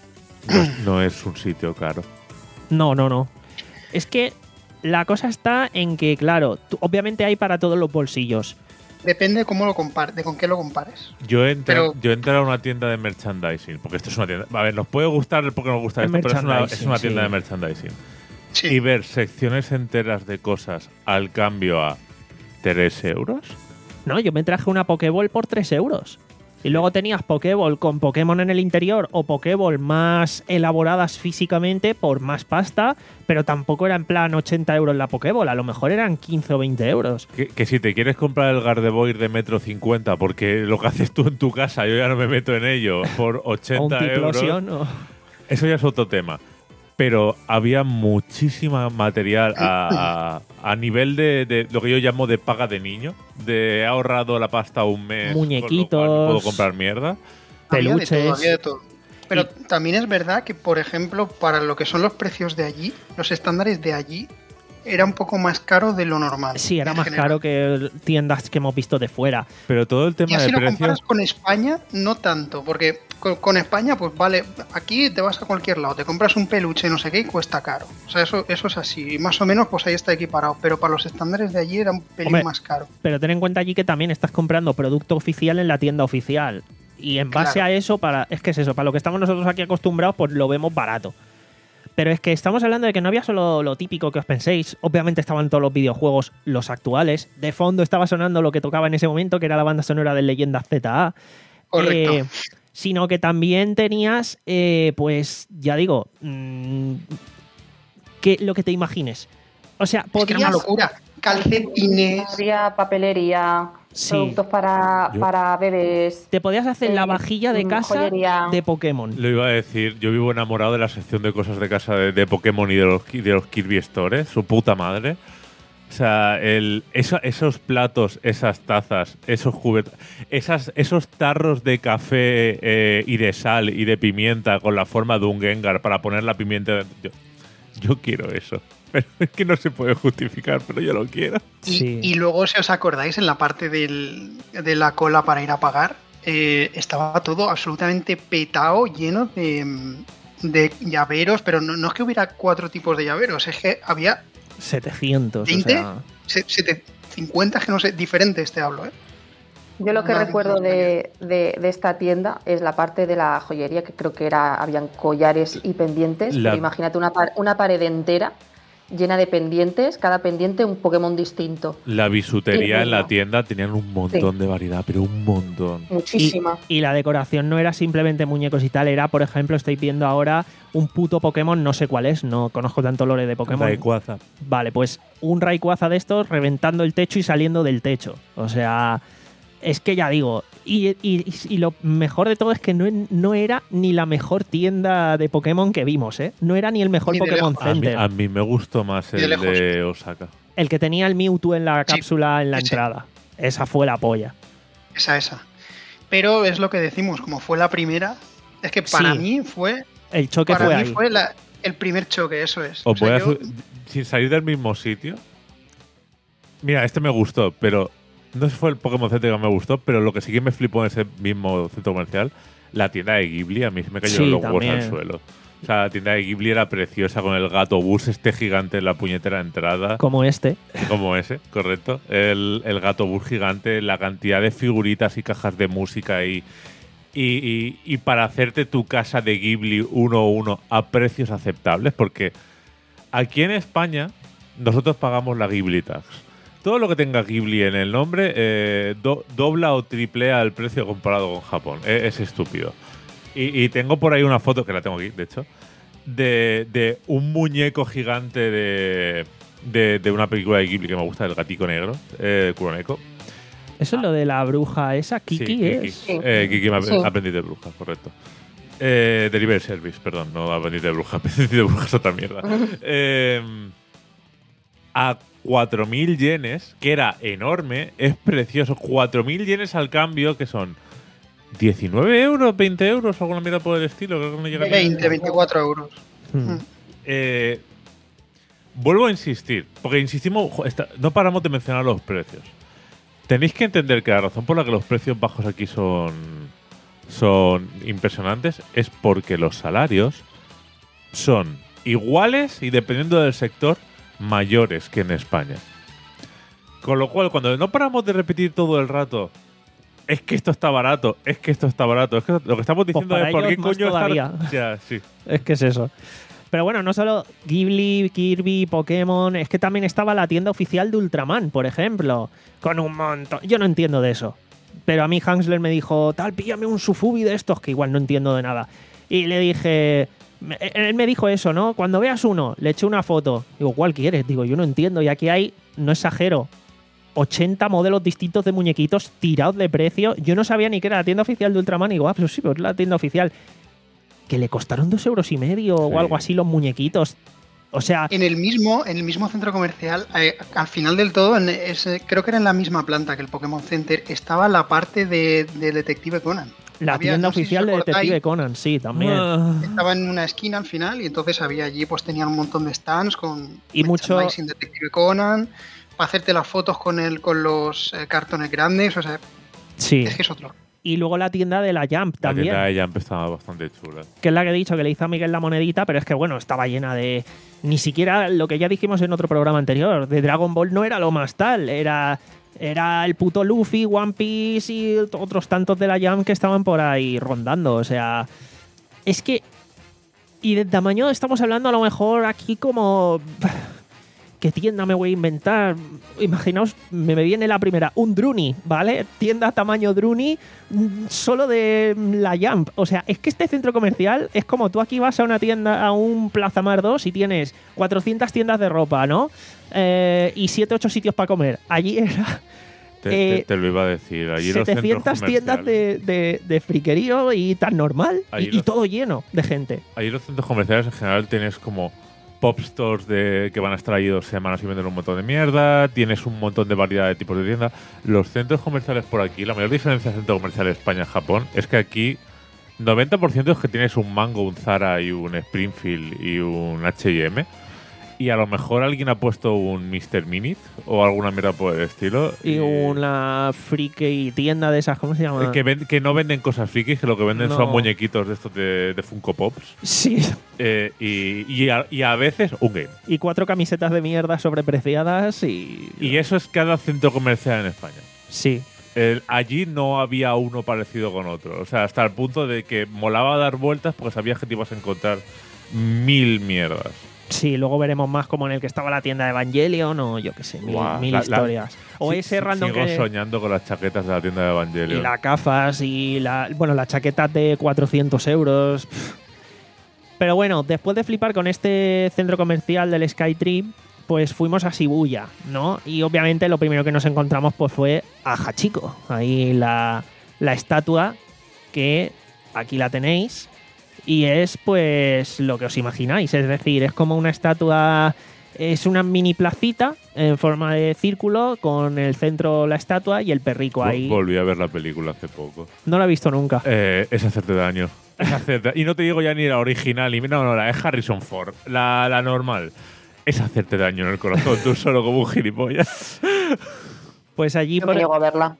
No, no es un sitio caro. No, no, no. Es que la cosa está en que, claro, tú- obviamente hay para todos los bolsillos. Depende de cómo lo compares, de con qué lo compares. Yo entré, Pero- yo entré a una tienda de merchandising, porque esto es una tienda. A ver, nos puede gustar porque nos gusta Es esto, pero es una, es merchandising, una tienda sí. de merchandising. Sí. Y ver secciones enteras de cosas al cambio a tres euros. No, yo me traje una Pokéball por tres euros. Y luego tenías Pokéball con Pokémon en el interior o Pokéball más elaboradas físicamente por más pasta, pero tampoco era en plan ochenta euros la Pokéball, a lo mejor eran quince o veinte euros. Que, que si te quieres comprar el Gardevoir de metro cincuenta, porque lo que haces tú en tu casa, yo ya no me meto en ello, por O un ochenta euros, Tiplosion, o- eso ya es otro tema. Pero había muchísima material a, a, a nivel de, de lo que yo llamo de paga de niño. De he ahorrado la pasta un mes, Muñequitos. con lo cual no puedo comprar mierda. Había de todo, peluches. había de todo. Pero también es verdad que, por ejemplo, para lo que son los precios de allí, los estándares de allí, era un poco más caro de lo normal. Sí, era en más general. caro que tiendas que hemos visto de fuera. Pero todo el Y tema así de lo precios. comparas con España, no tanto, porque con, con España, pues vale, aquí te vas a cualquier lado, te compras un peluche, no sé qué, y cuesta caro. O sea, eso, eso es así, y más o menos, pues ahí está equiparado, pero para los estándares de allí era un pelín Hombre, más caro. Pero ten en cuenta allí que también estás comprando producto oficial en la tienda oficial. Y en base Claro. a eso, para es que es eso, para lo que estamos nosotros aquí acostumbrados, pues lo vemos barato. Pero es que estamos hablando de que no había solo lo típico que os penséis. Obviamente estaban todos los videojuegos, los actuales. De fondo estaba sonando lo que tocaba en ese momento, que era la banda sonora de Leyendas Z A. Correcto. Eh, sino que también tenías, eh, pues, ya digo, mmm, que lo que te imagines. O sea, Es que era podrías... una locura. Calcetines. Había papelería, Sí. productos para, Yo- para bebés. Te podías hacer la eh, vajilla de mm, casa joyería. de Pokémon. Lo iba a decir, yo vivo enamorado de la sección de cosas de casa de, de Pokémon y de los, de los Kirby Store, su puta madre. O sea, el, eso- esos platos, esas tazas, esos juguetes, esas, esos tarros de café eh, y de sal y de pimienta con la forma de un Gengar para poner la pimienta dentro. Yo, yo quiero eso. Pero es que no se puede justificar, pero yo lo quiero. Y, Sí. y luego, si os acordáis, en la parte del- de la cola para ir a pagar, eh, estaba todo absolutamente petado, lleno de, de llaveros, pero no, no es que hubiera cuatro tipos de llaveros, es que había setecientos, ¿veinte? o sea... se- sete- cincuenta, que no sé, diferentes te hablo, ¿eh? Yo lo que Madre recuerdo mía. de, de- de esta tienda es la parte de la joyería, que creo que era habían collares y pendientes. La- Pero imagínate una, par- una pared entera llena de pendientes, cada pendiente un Pokémon distinto. La bisutería Sí, en la no. tienda tenían un montón Sí. de variedad, pero un montón. Muchísima. Y, y la decoración no era simplemente muñecos y tal, era, por ejemplo, estoy viendo ahora un puto Pokémon, no sé cuál es, no conozco tanto lore de Pokémon. Rayquaza. Vale, pues un Rayquaza de estos reventando el techo y saliendo del techo. O sea, es que ya digo, y, y- y lo mejor de todo es que no, no era ni la mejor tienda de Pokémon que vimos, ¿eh? No era ni el mejor Ni de Pokémon lejos. A mí, Center. a mí me gustó más Y de el lejos. de Osaka. El que tenía el Mewtwo en la Sí, cápsula en la ese. entrada. Esa fue la polla. Esa, esa. Pero es lo que decimos, como fue la primera, es que para Sí. mí fue, El choque para fue mí ahí. fue la- el primer choque, eso es. Os O sea, voy a yo- su- sin salir del mismo sitio. Mira, este me gustó, pero no sé si fue el Pokémon Center que me gustó, pero lo que sí que me flipó en ese mismo centro comercial, la tienda de Ghibli, a mí se me cayeron Sí, los huevos también. al suelo. O sea, la tienda de Ghibli era preciosa con el gato bus este gigante en la puñetera entrada. Como este. Como ese, correcto. El, el gato bus gigante, la cantidad de figuritas y cajas de música y, y, y- y para hacerte tu casa de Ghibli uno a uno a precios aceptables, porque aquí en España nosotros pagamos la Ghibli Tax. todo lo que tenga Ghibli en el nombre eh, do, dobla o triplea el precio comparado con Japón. Es, es estúpido. Y, y tengo por ahí una foto, que la tengo aquí, de hecho, de, de un muñeco gigante de, de, de una película de Ghibli que me gusta, El gatico negro, eh, Kuroneko. Eso es lo de la bruja esa, Kiki, sí, Kiki. es. Sí. Eh, Kiki, me Sí. aprendiz de bruja, correcto. Eh, Delivery Service, perdón, no aprendiz de bruja, aprendiz de bruja es otra mierda. eh, a cuatro mil yenes, que era enorme, es precioso. cuatro mil yenes al cambio, que son diecinueve euros, veinte euros, alguna mierda por el estilo. Creo que no llega ni a- veinte, veinticuatro euros. Hmm. Eh, vuelvo a insistir, porque insistimos, jo, está- no paramos de mencionar los precios. Tenéis que entender que la razón por la que los precios bajos aquí son, son impresionantes es porque los salarios son iguales y, dependiendo del sector, mayores que en España. Con lo cual, cuando no paramos de repetir todo el rato, es que esto está barato, es que esto está barato, es que lo que estamos diciendo para es por qué ellos más coño todavía. está... Ya, sí. Es que es eso. Pero bueno, no solo Ghibli, Kirby, Pokémon, es que también estaba la tienda oficial de Ultraman, por ejemplo, con un montón. Yo no entiendo de eso. Pero a mí Hansler me dijo, tal, píllame un Sufubi de estos, que igual no entiendo de nada. Y le dije, me- él me dijo eso, ¿no? Cuando veas uno, le eché una foto. Digo, ¿cuál quieres? Digo, yo no entiendo. Y aquí hay, no exagero, ochenta modelos distintos de muñequitos tirados de precio. Yo no sabía ni que era la tienda oficial de Ultraman. Y digo, ah, pues sí, pues es la tienda oficial. Que le costaron dos euros y medio Sí. o algo así los muñequitos. O sea, En el mismo, en el mismo centro comercial, eh, al final del todo, en ese- creo que era en la misma planta que el Pokémon Center, estaba la parte de, de Detective Conan. la había- tienda no sé si oficial os de acordáis, Detective Conan, sí, también. Ah. Estaba en una esquina al final y entonces había allí, pues tenían un montón de stands con Y mucho- merchandising de Detective Conan, para hacerte las fotos con el, con los eh, cartones grandes, o sea, Sí. es que es otro. Y luego la tienda de la Jump La también. tienda de Jump estaba bastante chula. Que es la que he dicho que le hizo a Miguel la monedita, pero es que bueno, estaba llena de. Ni siquiera lo que ya dijimos en otro programa anterior, de Dragon Ball no era lo más tal, era. Era el puto Luffy, One Piece y otros tantos de la Jam que estaban por ahí rondando. O sea. Es que. Y de tamaño estamos hablando a lo mejor aquí como. ¿Qué tienda me voy a inventar? Imaginaos, me me viene la primera, un Druni, ¿vale? Tienda tamaño Druni, mm, solo de la Jump. O sea, es que este centro comercial es como tú aquí vas a una tienda, a un Plaza Mar dos y tienes cuatrocientas tiendas de ropa, ¿no? Eh, y siete ocho sitios para comer. Allí era Te, te- Eh, te lo iba a decir. Allí los setecientas centros tiendas de, de, de friquerío y tan normal. Allí Y, y los- todo lleno de gente. Ahí los centros comerciales en general tienes como pop stores de, que van a estar ahí dos semanas y venden un montón de mierda. Tienes un montón de variedad de tipos de tiendas. Los centros comerciales por aquí, la mayor diferencia de centro comercial España-Japón es que aquí noventa por ciento es que tienes un Mango, un Zara y un Springfield y un H y M. Y a lo mejor alguien ha puesto un mister Minute o alguna mierda por el estilo. Y una friki tienda de esas, ¿cómo se llama? Eh, que, ven- que no venden cosas frikis, que lo que venden No. son muñequitos de estos de, de Funko Pops. Sí. Eh, y, y, a, y a veces un game. Y cuatro camisetas de mierda sobrepreciadas y. Y eso es cada centro comercial en España. Sí. El- allí no había uno parecido con otro. O sea, hasta el punto de que molaba dar vueltas porque sabías que te ibas a encontrar mil mierdas. Sí, luego veremos más como en el que estaba la tienda de Evangelion o yo qué sé, mil, Buah, mil la- la- historias. o Sí, ese sí, random sigo que. soñando con las chaquetas de la tienda de Y Evangelion. las gafas y la. Bueno, las chaquetas de cuatrocientos euros. Pff. Pero bueno, después de flipar con este centro comercial del Skytree, pues fuimos a Shibuya, ¿no? Y obviamente lo primero que nos encontramos pues fue a Hachiko. Ahí la, la estatua que aquí la tenéis. Y es pues lo que os imagináis. Es decir, es como una estatua. Es una mini placita en forma de círculo con el centro la estatua y el perrico Vol- ahí. Volví a ver la película hace poco. No la he visto nunca. Eh, es hacerte daño. Es hacerte- y no te digo ya ni la original, ni no, no, la es Harrison Ford, la, la normal. Es hacerte daño en el corazón, tú solo como un gilipollas. Pues allí, Yo por- me niego a verla.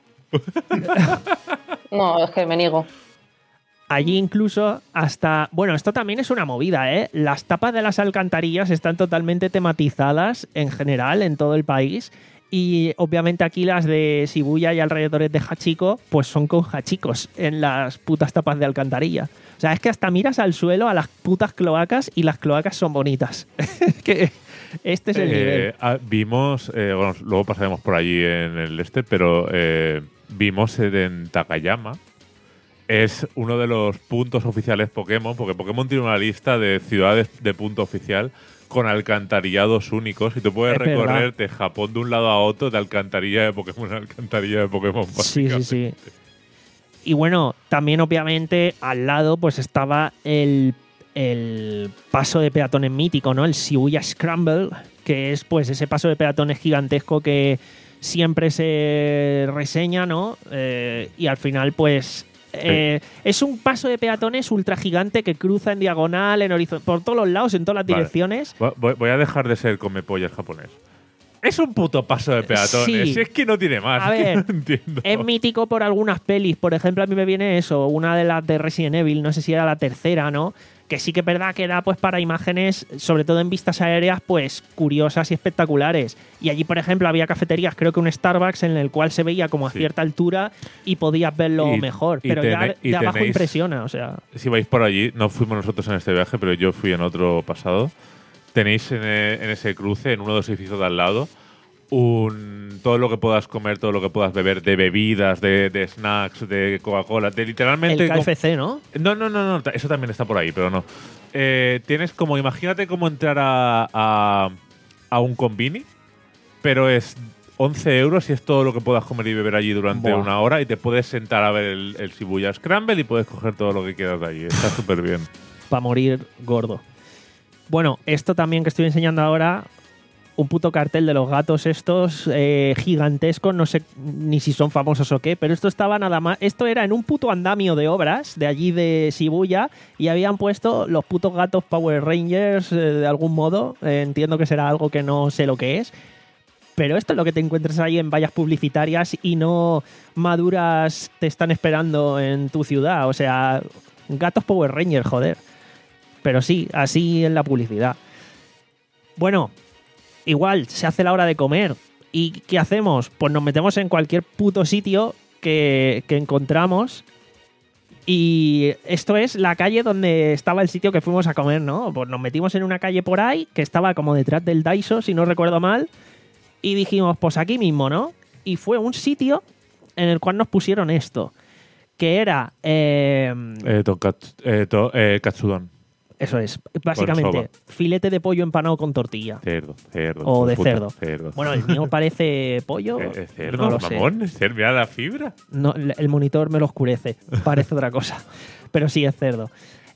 No, es que me niego. allí incluso hasta... Bueno, esto también es una movida, ¿eh? Las tapas de las alcantarillas están totalmente tematizadas en general en todo el país. Y obviamente aquí las de Shibuya y alrededores de Hachiko, pues son con hachicos en las putas tapas de alcantarilla. O sea, es que hasta miras al suelo a las putas cloacas y las cloacas son bonitas. que Este es el Eh, nivel. ah, vimos, eh, bueno, luego pasaremos por allí en el este, pero eh, vimos en Takayama. Es uno de los puntos oficiales Pokémon, porque Pokémon tiene una lista de ciudades de punto oficial con alcantarillados únicos y tú puedes Es verdad. recorrerte Japón de un lado a otro de alcantarilla de Pokémon a alcantarilla de Pokémon. Sí, sí, sí. básicamente. Y bueno, también obviamente al lado pues estaba el, el paso de peatones mítico, ¿no? El Shibuya Scramble, que es pues ese paso de peatones gigantesco que siempre se reseña, ¿no? Eh, y al final pues... Eh, es un paso de peatones ultra gigante que cruza en diagonal, en horizontal, por todos los lados, en todas las Vale. direcciones. Voy, voy a dejar de ser comepollas japonés. Es un puto paso de peatones. Sí. Si es que no tiene más. A es que ver, no entiendo. Es mítico por algunas pelis. Por ejemplo, a mí me viene eso, una de las de Resident Evil, no sé si era la tercera, ¿no? Que sí que es verdad que era pues para imágenes, sobre todo en vistas aéreas, pues curiosas y espectaculares. Y allí, por ejemplo, había cafeterías, creo que un Starbucks, en el cual se veía como a Sí. cierta altura y podías verlo Y- mejor. y Pero ya tene- y de abajo tenéis- impresiona, o sea... Si vais por allí, no fuimos nosotros en este viaje, pero yo fui en otro pasado. Tenéis en, e- en ese cruce, en uno de los edificios de al lado, un, todo lo que puedas comer, todo lo que puedas beber, de bebidas, de, de snacks, de Coca-Cola, de literalmente... El com- K F C, ¿no? No, no, no, no, ta- eso también está por ahí, pero no. Eh, tienes como, imagínate cómo entrar a, a, a un combini, pero es once euros y es todo lo que puedas comer y beber allí durante Buah. una hora y te puedes sentar a ver el, el Shibuya Scramble y puedes coger todo lo que quieras de allí. Está súper bien. Para morir gordo. Bueno, esto también que estoy enseñando ahora, un puto cartel de los gatos estos eh, gigantescos, no sé ni si son famosos o qué, pero esto estaba nada más, esto era en un puto andamio de obras de allí de Shibuya y habían puesto los putos gatos Power Rangers eh, de algún modo. Eh, entiendo que será algo que no sé lo que es. Pero esto es lo que te encuentras ahí en vallas publicitarias y no maduras te están esperando en tu ciudad. O sea, gatos Power Rangers, joder. Pero sí, así en la publicidad. Bueno, igual se hace la hora de comer. ¿Y qué hacemos? Pues nos metemos en cualquier puto sitio que, que encontramos. Y esto es la calle donde estaba el sitio que fuimos a comer, ¿no? Pues nos metimos en una calle por ahí que estaba como detrás del Daiso, si no recuerdo mal. Y dijimos, pues aquí mismo, ¿no? Y fue un sitio en el cual nos pusieron esto. Que era... eh, Eh, tonkatsu- eh, to- eh, katsudon. eso es, básicamente, soba. filete de pollo empanado con tortilla. Cerdo, cerdo. O de puta, cerdo. cerdo. Bueno, el mío parece pollo. Eh, eh, cerdo, no lo sé. mamón. Es cerdo, mira la fibra. No, el monitor me lo oscurece. Parece otra cosa. Pero sí es cerdo.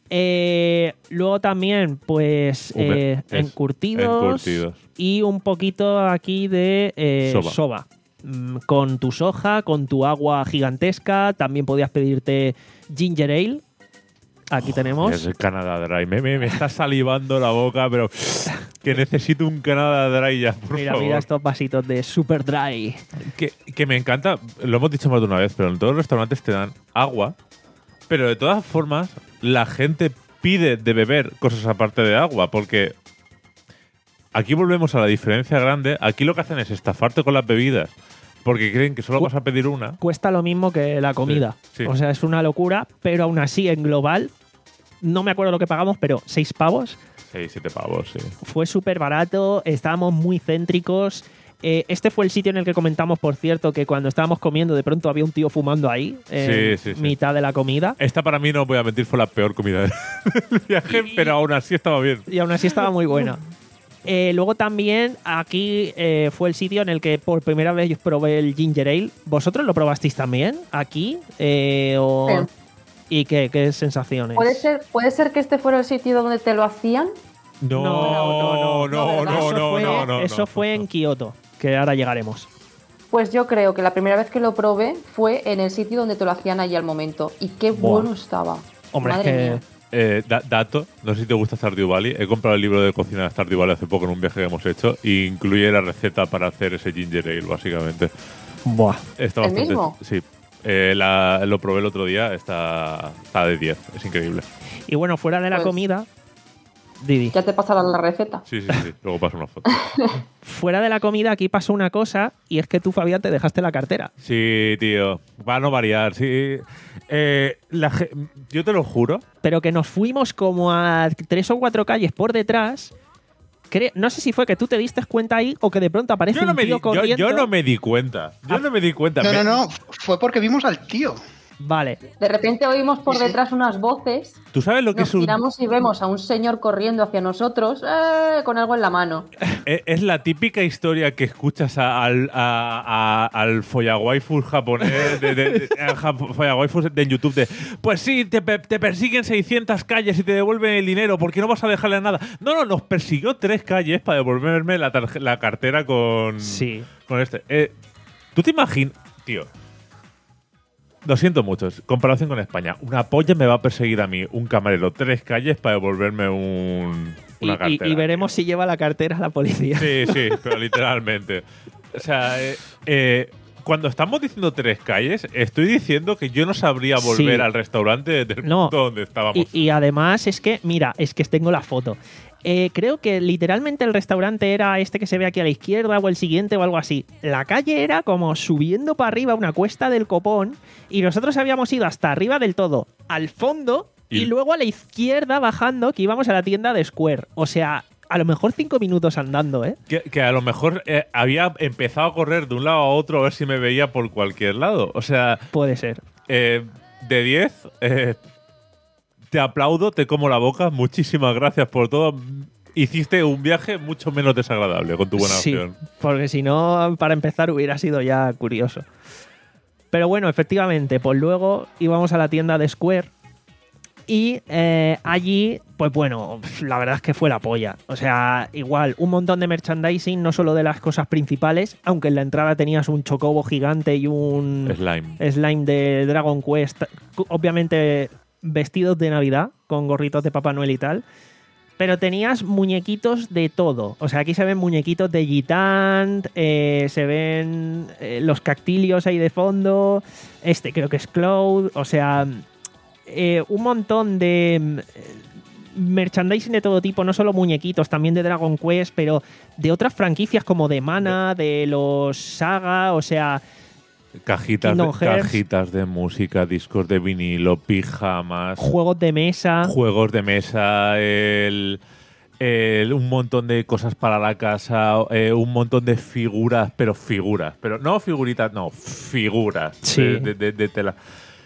Eh, luego también, pues, Hume- eh, es- encurtidos, encurtidos. y un poquito aquí de eh, Soba. soba. Mm, Con tu soja, con tu agua gigantesca. También podías pedirte ginger ale. Aquí tenemos. Es el Canada Dry. Me, me, me está salivando la boca, pero que necesito un Canada Dry ya, por Mira, favor. mira estos vasitos de super dry. Que, que me encanta, lo hemos dicho más de una vez, pero en todos los restaurantes te dan agua, pero de todas formas la gente pide de beber cosas aparte de agua, porque aquí volvemos a la diferencia grande. Aquí lo que hacen es estafarte con las bebidas, porque creen que solo Cu- vas a pedir una. Cuesta lo mismo que la comida. Sí, sí. O sea, es una locura, pero aún así, en global, no me acuerdo lo que pagamos, pero seis pavos. Seis, siete pavos, sí. Fue súper barato, estábamos muy céntricos. Eh, este fue el sitio en el que comentamos, por cierto, que cuando estábamos comiendo, de pronto había un tío fumando ahí, en Sí, sí, sí. mitad de la comida. Esta para mí, no voy a mentir, fue la peor comida del viaje, pero aún así estaba bien. Y aún así estaba muy buena. Eh, luego también aquí eh, fue el sitio en el que por primera vez yo probé el ginger ale. ¿Vosotros lo probasteis también aquí? Eh, o... Sí. ¿Y qué, qué sensaciones? ¿Puede ser, ¿Puede ser que este fuera el sitio donde te lo hacían? No, no, no, no, no, eso no, fue, no, no, eso no. fue en Kioto, que ahora llegaremos. Pues yo creo que la primera vez que lo probé fue en el sitio donde te lo hacían allí al momento. Y qué Buah. bueno estaba. Hombre, Madre es que... mía. Eh, da- dato, no sé si te gusta Stardew Valley. He comprado el libro de cocina de Stardew Valley hace poco en un viaje que hemos hecho y incluye la receta para hacer ese ginger ale, básicamente. Buah. Está ¿El bastante, mismo? Sí. Eh, la- lo probé el otro día, está, está de diez, es increíble. Y bueno, fuera de la Pues- comida... Didi. Ya te pasarán la receta. Sí, sí, sí, luego paso una foto. Fuera de la comida aquí pasó una cosa y es que tú, Fabián, te dejaste la cartera. Sí, tío, va a no variar, sí. Eh, la ge- yo te lo juro. Pero que nos fuimos como a tres o cuatro calles por detrás cre- no sé si fue que tú te diste cuenta ahí o que de pronto aparece Yo no, un me tío di, yo, corriendo. yo no me di cuenta. Yo Ah. no me di cuenta. No, Me- no, no. Fue porque vimos al tío. Vale. De repente oímos por Sí, sí. detrás unas voces, ¿Tú sabes lo que nos es un, miramos y vemos a un señor corriendo hacia nosotros eh, con algo en la mano. Es, es la típica historia que escuchas a- al, a- a- al follawaifus japonés de, de, de- al ja- follawaifus de YouTube de pues sí, te, pe- te persiguen seiscientas calles y te devuelven el dinero porque no vas a dejarle nada. No, no, nos persiguió tres calles para devolverme la, tarje- la cartera con, Sí. con este. Eh, ¿Tú te imaginas, tío? Lo siento mucho, comparación con España. Una polla me va a perseguir a mí, un camarero, tres calles para devolverme un, Y, una y- cartera. y veremos si lleva la cartera a la policía. Sí, sí, pero literalmente. O sea, eh, eh, cuando estamos diciendo tres calles, estoy diciendo que yo no sabría volver Sí. al restaurante del No. punto donde estábamos. Y, y además es que, mira, es que tengo la foto. Eh, creo que literalmente el restaurante era este que se ve aquí a la izquierda o el siguiente o algo así. La calle era como subiendo para arriba una cuesta del copón y nosotros habíamos ido hasta arriba del todo, al fondo y, Y- luego a la izquierda bajando que íbamos a la tienda de Square. O sea, a lo mejor cinco minutos andando, ¿eh? Que, que a lo mejor eh, había empezado a correr de un lado a otro a ver si me veía por cualquier lado. O sea, Puede ser. eh, de diez, eh, te aplaudo, te como la boca. Muchísimas gracias por todo. Hiciste un viaje mucho menos desagradable con tu buena Sí, opción. porque si no, para empezar hubiera sido ya curioso. Pero bueno, efectivamente, pues luego íbamos a la tienda de Square y eh, allí, pues bueno, la verdad es que fue la polla. O sea, igual, un montón de merchandising, no solo de las cosas principales, aunque en la entrada tenías un chocobo gigante y un Slime. slime de Dragon Quest, obviamente vestidos de Navidad, con gorritos de Papá Noel y tal. Pero tenías muñequitos de todo. O sea, aquí se ven muñequitos de Gitant, eh, se ven eh, los cactilios ahí de fondo, este creo que es Cloud, o sea, eh, un montón de mm, merchandising de todo tipo, no solo muñequitos, también de Dragon Quest, pero de otras franquicias como de Mana, de los Saga, o sea, Cajitas de, Kingdom Hearts. cajitas de música, discos de vinilo, pijamas, juegos de mesa. juegos de mesa, el, el- un montón de cosas para la casa, eh, un montón de figuras, pero figuras, pero no figuritas, no, figuras Sí. de, de- de- de tela.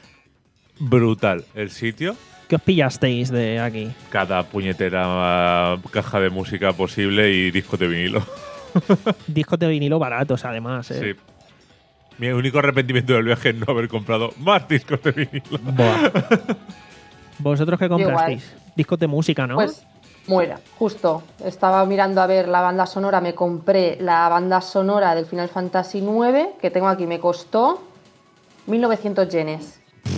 Brutal. El sitio, ¿Qué os pillasteis de aquí? cada puñetera caja de música posible y discos de vinilo. Discos de vinilo baratos, además. ¿eh? Sí. Mi único arrepentimiento del viaje es no haber comprado más discos de vinilo. Buah. ¿Vosotros qué igual. comprasteis? Discos de música, ¿no? Pues muera, justo. Estaba mirando a ver la banda sonora, me compré la banda sonora del Final Fantasy nueve, que tengo aquí, me costó mil novecientos yenes.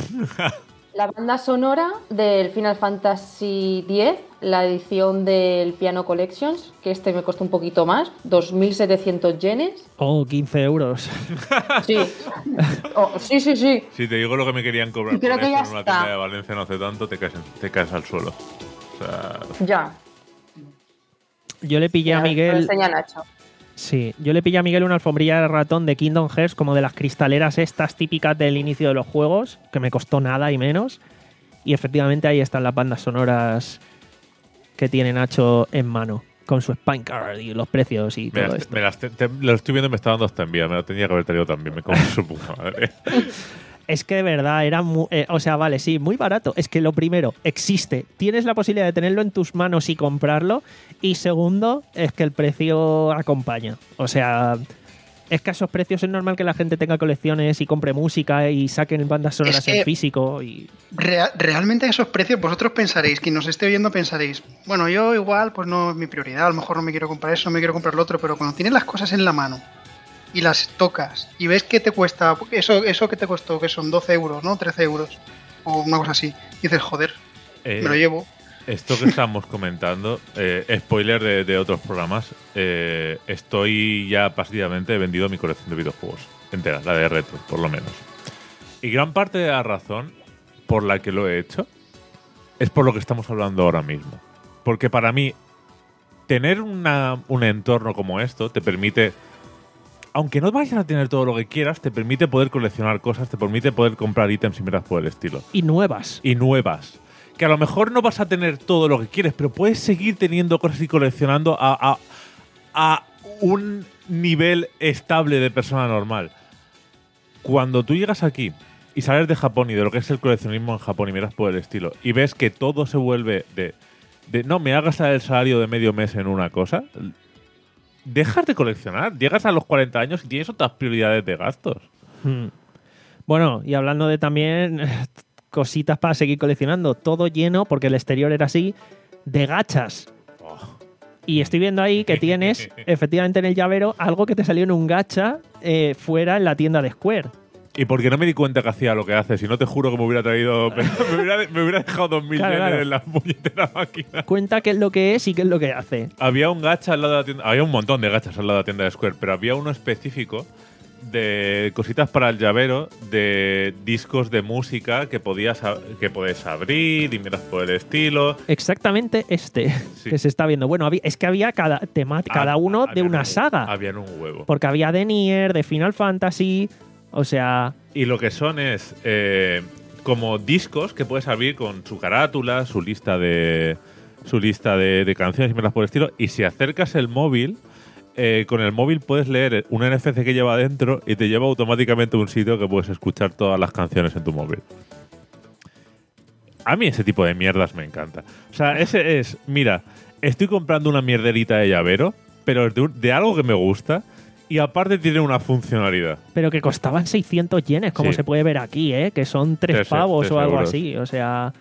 La banda sonora del Final Fantasy diez, la edición del Piano Collections, que este me costó un poquito más, dos mil setecientos yenes. Oh, quince euros. Sí. Oh, sí, sí, sí. Si te digo lo que me querían cobrar Y creo por que eso ya en una está. tienda de Valencia no hace tanto, te caes, te caes al suelo. O sea, Ya. Yo le pillé a Te lo Miguel. enseña Nacho. Sí, yo le pillé a Miguel una alfombrilla de ratón de Kingdom Hearts, como de las cristaleras estas típicas del inicio de los juegos, que me costó nada y menos. Y efectivamente ahí están las bandas sonoras que tiene Nacho en mano, con su Spine Card y los precios y me todo las- esto. me las te- te- lo estoy viendo y me está dando hasta envía. Me lo tenía que haber traído también. Me como su puta madre. Es que de verdad era muy, eh, o sea, vale, sí, muy barato. Es que lo primero, existe. Tienes la posibilidad de tenerlo en tus manos y comprarlo. Y segundo, es que el precio acompaña. O sea, es que a esos precios es normal que la gente tenga colecciones y compre música y saquen bandas sonoras Es que- en físico. Y Rea- realmente a esos precios vosotros pensaréis, quien nos esté oyendo pensaréis, bueno, yo igual pues no es mi prioridad, a lo mejor no me quiero comprar eso, no me quiero comprar lo otro, pero cuando tienes las cosas en la mano y las tocas y ves que te cuesta, eso, eso que te costó, que son doce euros, ¿no? trece euros o una cosa así, y dices, joder, Eh, me lo llevo. Esto que estamos comentando, eh, spoiler de, de otros programas, eh, estoy ya pasivamente he vendido mi colección de videojuegos entera, la de retro, por lo menos. Y gran parte de la razón por la que lo he hecho es por lo que estamos hablando ahora mismo. Porque para mí, tener una, un entorno como esto te permite, aunque no vayas a tener todo lo que quieras, te permite poder coleccionar cosas, te permite poder comprar ítems y miras por el estilo. y nuevas. Y nuevas. que a lo mejor no vas a tener todo lo que quieres, pero puedes seguir teniendo cosas y coleccionando a, a, a un nivel estable de persona normal. Cuando tú llegas aquí y sales de Japón y de lo que es el coleccionismo en Japón y miras por el estilo y ves que todo se vuelve de, de no, me voy a gastar el salario de medio mes en una cosa, dejas de coleccionar. Llegas a los cuarenta años y tienes otras prioridades de gastos. Hmm. Bueno, y hablando de también cositas para seguir coleccionando, todo lleno, porque el exterior era así, de gachas. Oh. Y estoy viendo ahí que tienes, efectivamente en el llavero, algo que te salió en un gacha eh, fuera en la tienda de Square. Y porque no me di cuenta que hacía lo que hace, si no te juro que me hubiera traído. Me, me, hubiera, me hubiera dejado dos mil Claro, yenes claro. en la puñetera máquina. Cuenta qué es lo que es y qué es lo que hace. Había un gacha al lado de la tienda. Había un montón de gachas al lado de la tienda de Square, pero había uno específico de cositas para el llavero, de discos de música que podías a- que podés abrir y miras por el estilo. Exactamente este Sí. que se está viendo. Bueno, había- es que había cada, tema, cada Ah, uno de habían una un- saga. Habían un huevo. Porque había de Nier, de Final Fantasy, o sea... Y lo que son es eh, como discos que puedes abrir con su carátula, su lista de su lista de, de canciones y miras por el estilo. Y si acercas el móvil, eh, con el móvil puedes leer un N F C que lleva dentro y te lleva automáticamente a un sitio que puedes escuchar todas las canciones en tu móvil. A mí ese tipo de mierdas me encanta. O sea, ese es, mira, estoy comprando una mierderita de llavero, pero de, un- de algo que me gusta y aparte tiene una funcionalidad. Pero que costaban seiscientos yenes, como Sí. se puede ver aquí, ¿eh? Que son tres Tres- pavos tres o algo euros. así, o sea...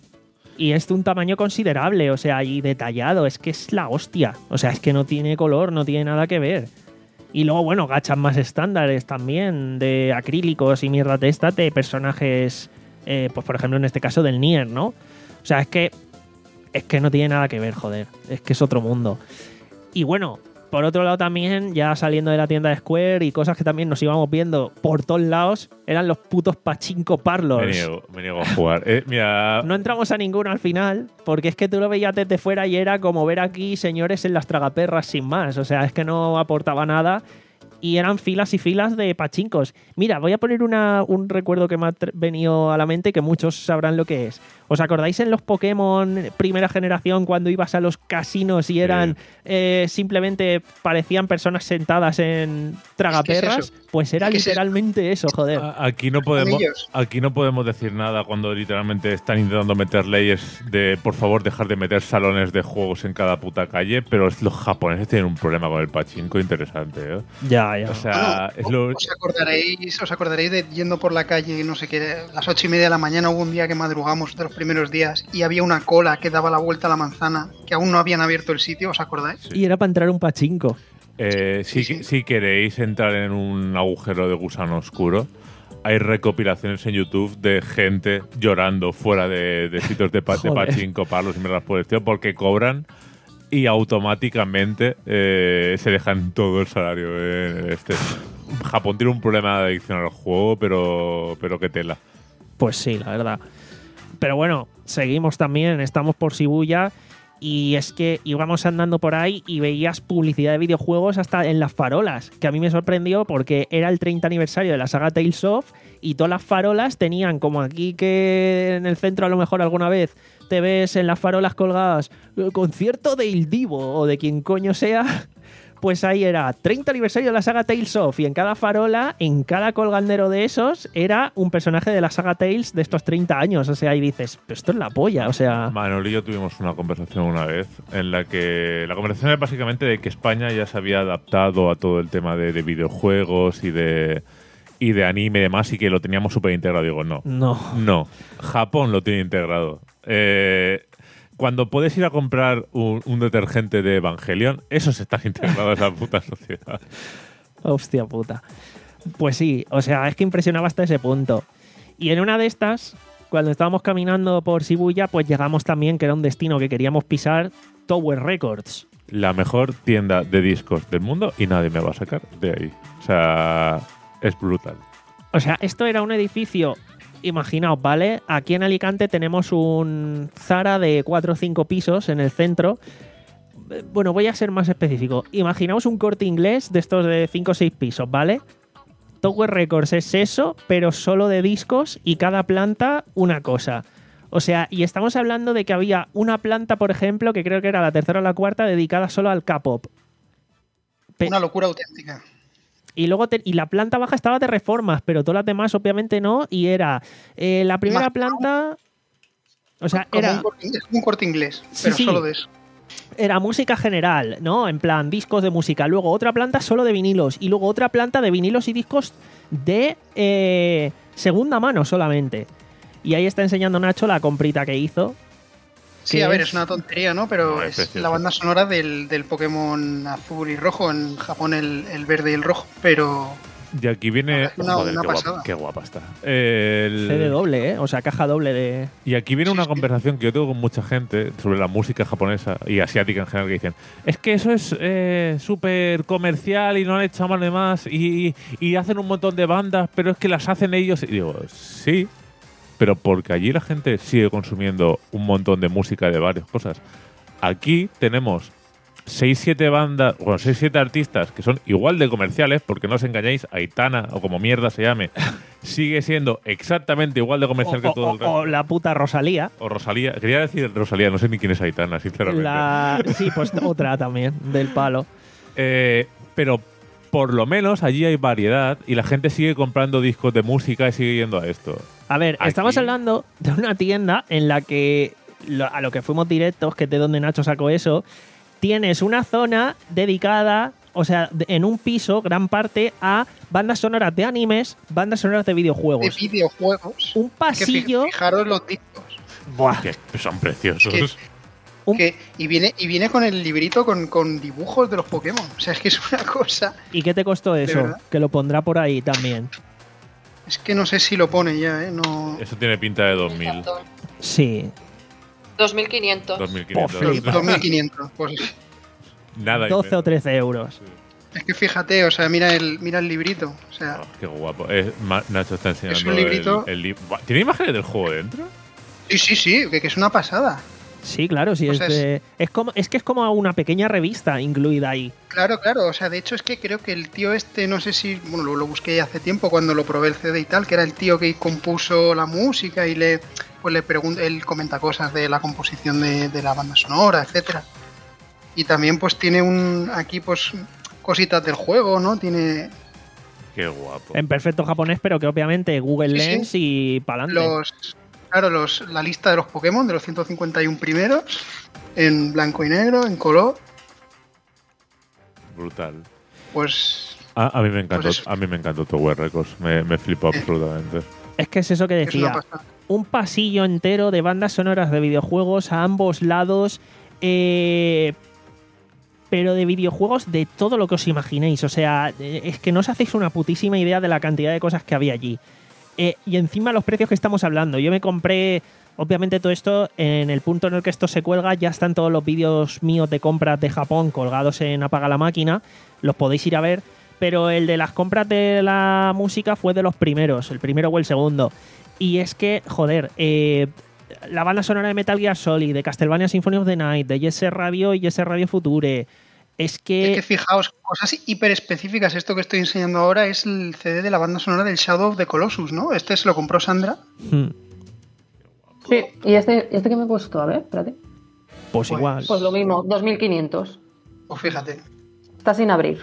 Y es de un tamaño considerable, o sea, y detallado, es que es la hostia. O sea, es que no tiene color, no tiene nada que ver. Y luego, bueno, gachas más estándares también, de acrílicos y mierda de esta, de personajes, eh, pues por ejemplo en este caso del Nier, ¿no? O sea, es que, es que no tiene nada que ver, joder. Es que es otro mundo. Y bueno, por otro lado también, ya saliendo de la tienda de Square y cosas que también nos íbamos viendo por todos lados, eran los putos pachinko Me parlors. niego, me niego a jugar. Eh, mira, No entramos a ninguno al final, porque es que tú lo veías desde fuera y era como ver aquí señores en las tragaperras sin más. O sea, es que no aportaba nada y eran filas y filas de pachincos. Mira, voy a poner una, un recuerdo que me ha tr- venido a la mente que muchos sabrán lo que es. ¿Os acordáis en los Pokémon primera generación cuando ibas a los casinos y eran eh, simplemente parecían personas sentadas en tragaperras? eso? Pues era ¿Qué es eso? literalmente eso, joder. a- aquí no podemos Anillos. aquí no podemos decir nada cuando literalmente están intentando meter leyes de por favor dejar de meter salones de juegos en cada puta calle, pero es- los japoneses tienen un problema con el pachinko interesante, ¿eh? Ya, ya. O sea, es lo ¿Os acordaréis, os acordaréis de yendo por la calle, no sé qué, a las ocho y media de la mañana hubo un día que madrugamos de los primeros días y había una cola que daba la vuelta a la manzana, que aún no habían abierto el sitio, ¿os acordáis? Y era para entrar un pachinko. Eh, si, Sí, sí. si queréis entrar en un agujero de gusano oscuro, hay recopilaciones en YouTube de gente llorando fuera de, de sitios de, pa, de Joder. pachinko, palos y mierdas por el estilo, porque cobran y automáticamente eh, se dejan todo el salario en este. Japón tiene un problema de adicción al juego, pero, pero qué tela. Pues sí, la verdad. Pero bueno, seguimos también, estamos por Shibuya y es que íbamos andando por ahí y veías publicidad de videojuegos hasta en las farolas, que a mí me sorprendió porque era el treinta aniversario de la saga Tales of y todas las farolas tenían, como aquí que en el centro a lo mejor alguna vez te ves en las farolas colgadas "Eh, concierto de Il Divo o de quien coño sea", pues ahí era treinta aniversario de la saga Tales of y en cada farola, en cada colgandero de esos, era un personaje de la saga Tales de estos treinta años. O sea, ahí dices, pero esto es la polla, o sea... Manol y yo tuvimos una conversación una vez en la que la conversación era básicamente de que España ya se había adaptado a todo el tema de, de videojuegos y de y de anime y demás y que lo teníamos súper integrado. Digo, no, No. no. Japón lo tiene integrado. Eh, cuando puedes ir a comprar un, un detergente de Evangelion, esos están integrados a la puta sociedad. Hostia puta. Pues sí, o sea, es que impresionaba hasta ese punto. Y en una de estas, cuando estábamos caminando por Shibuya, pues llegamos también, que era un destino que queríamos pisar, Tower Records. La mejor tienda de discos del mundo y nadie me va a sacar de ahí. O sea, es brutal. O sea, esto era un edificio, imaginaos, ¿vale? Aquí en Alicante tenemos un Zara de cuatro o cinco pisos en el centro. Eh, Bueno, voy a ser más específico. Imaginaos un Corte Inglés de estos de cinco o seis pisos, ¿vale? Tower Records es eso, pero solo de discos y cada planta una cosa. O sea, y estamos hablando de que había una planta, por ejemplo, que creo que era la tercera o la cuarta, dedicada solo al K-pop. Pe- Una locura auténtica. Y luego te- y la planta baja estaba de reformas, pero todas las demás obviamente no. Y era eh, la primera Más- planta. O sea, Como era, un corte, es como un Corte Inglés, Sí, pero sí. solo de eso. era música general, ¿no? En plan, discos de música. Luego otra planta solo de vinilos. Y luego otra planta de vinilos y discos de eh, segunda mano solamente. Y ahí está enseñando Nacho la comprita que hizo. Sí, ¿Qué a ver, es? es una tontería, ¿no? Pero No, es es precioso. la banda sonora del, del Pokémon azul y rojo. En Japón el, el verde y el rojo, pero Y aquí viene. Es una- Joder, una qué, guapa, pasada. qué guapa está. El- C D doble, ¿eh? O sea, caja doble de... Y aquí viene Sí, una sí. conversación que yo tengo con mucha gente sobre la música japonesa y asiática en general que dicen, es que eso es eh, súper comercial y no han hecho más de más y, y hacen un montón de bandas, pero es que las hacen ellos. Y digo, sí, pero porque allí la gente sigue consumiendo un montón de música de varias cosas. Aquí tenemos seis siete bandas, bueno, seis siete artistas que son igual de comerciales, porque no os engañéis, Aitana, o como mierda se llame, sigue siendo exactamente igual de comercial O, que todo o- el resto. o la puta Rosalía. O Rosalía. Quería decir Rosalía, no sé ni quién es Aitana, sinceramente. La... Sí, pues otra también, del palo. Eh, pero por lo menos allí hay variedad y la gente sigue comprando discos de música y sigue yendo a esto. A ver, Aquí- estamos hablando de una tienda en la que, lo- a lo que fuimos directos, que es de donde Nacho sacó eso, tienes una zona dedicada, o sea, de- en un piso, gran parte, a bandas sonoras de animes, bandas sonoras de de videojuegos. videojuegos. Un Que pasillo... fi- fijaros los discos. Buah, Que son preciosos. Que- Un- Que, y, viene, y viene con el librito con, con dibujos de los Pokémon. O sea, es que es una cosa. ¿Y qué te costó eso? verdad? Que lo pondrá por ahí también. Es que no sé si lo pone ya, ¿eh? No. Eso tiene pinta de dos mil. Sí. dos mil quinientos. dos mil quinientos. Oh, flipa. dos mil quinientos. Pues Nada. y doce o menos. trece euros. es que fíjate, o sea, mira el, mira el librito. O sea, Oh, qué guapo. Es- Ma- Nacho está enseñando Es un librito. el, el li- Buah, ¿Tiene imágenes del juego dentro? sí, sí, sí, que, que es una pasada. Sí, claro, sí. O Es, sea, de- es, como, es que es como una pequeña revista incluida ahí. Claro, claro. O sea, de hecho es que creo que el tío este, no sé si, bueno, lo, lo busqué hace tiempo cuando lo probé el C D y tal, que era el tío que compuso la música y le, pues le pregunta, él comenta cosas de la composición de, de la banda sonora, etcétera. Y también pues tiene un, aquí pues cositas del juego, ¿no? Tiene Qué guapo. En perfecto japonés, pero que obviamente Google Sí, sí. Lens y pa'lante. los, claro, los, la lista de los Pokémon, de los ciento cincuenta y uno primeros, en blanco y negro, en color, Brutal. pues A, a mí me encantó, Pues eso. a mí me encantó Tower Records. Me, me flipó absolutamente. Es que es eso que es una decía. pasada. Un pasillo entero de bandas sonoras de videojuegos a ambos lados. eh, pero de videojuegos de todo lo que os imaginéis. O sea, eh, es que no os hacéis una putísima idea de la cantidad de cosas que había allí. Eh, y encima los precios que estamos hablando. Yo me compré, obviamente todo esto, en el punto en el que esto se cuelga, ya están todos los vídeos míos de compras de Japón colgados en Apaga la Máquina. Los podéis ir a ver. Pero el de las compras de la música fue de los primeros, el primero o el segundo. Y es que, joder, eh, la banda sonora de Metal Gear Solid, de Castlevania Symphony of the Night, de Yes Radio y Yes Radio Future. Es que... Es que fijaos, cosas hiper específicas. Esto que estoy enseñando ahora es el C D de la banda sonora del Shadow of the Colossus, ¿no? Este se lo compró Sandra. hmm, Sí, y este, ¿y este que me costó, a ver, espérate. pues Pues- igual. Pues lo mismo, dos mil quinientos. Pues fíjate. Está sin abrir.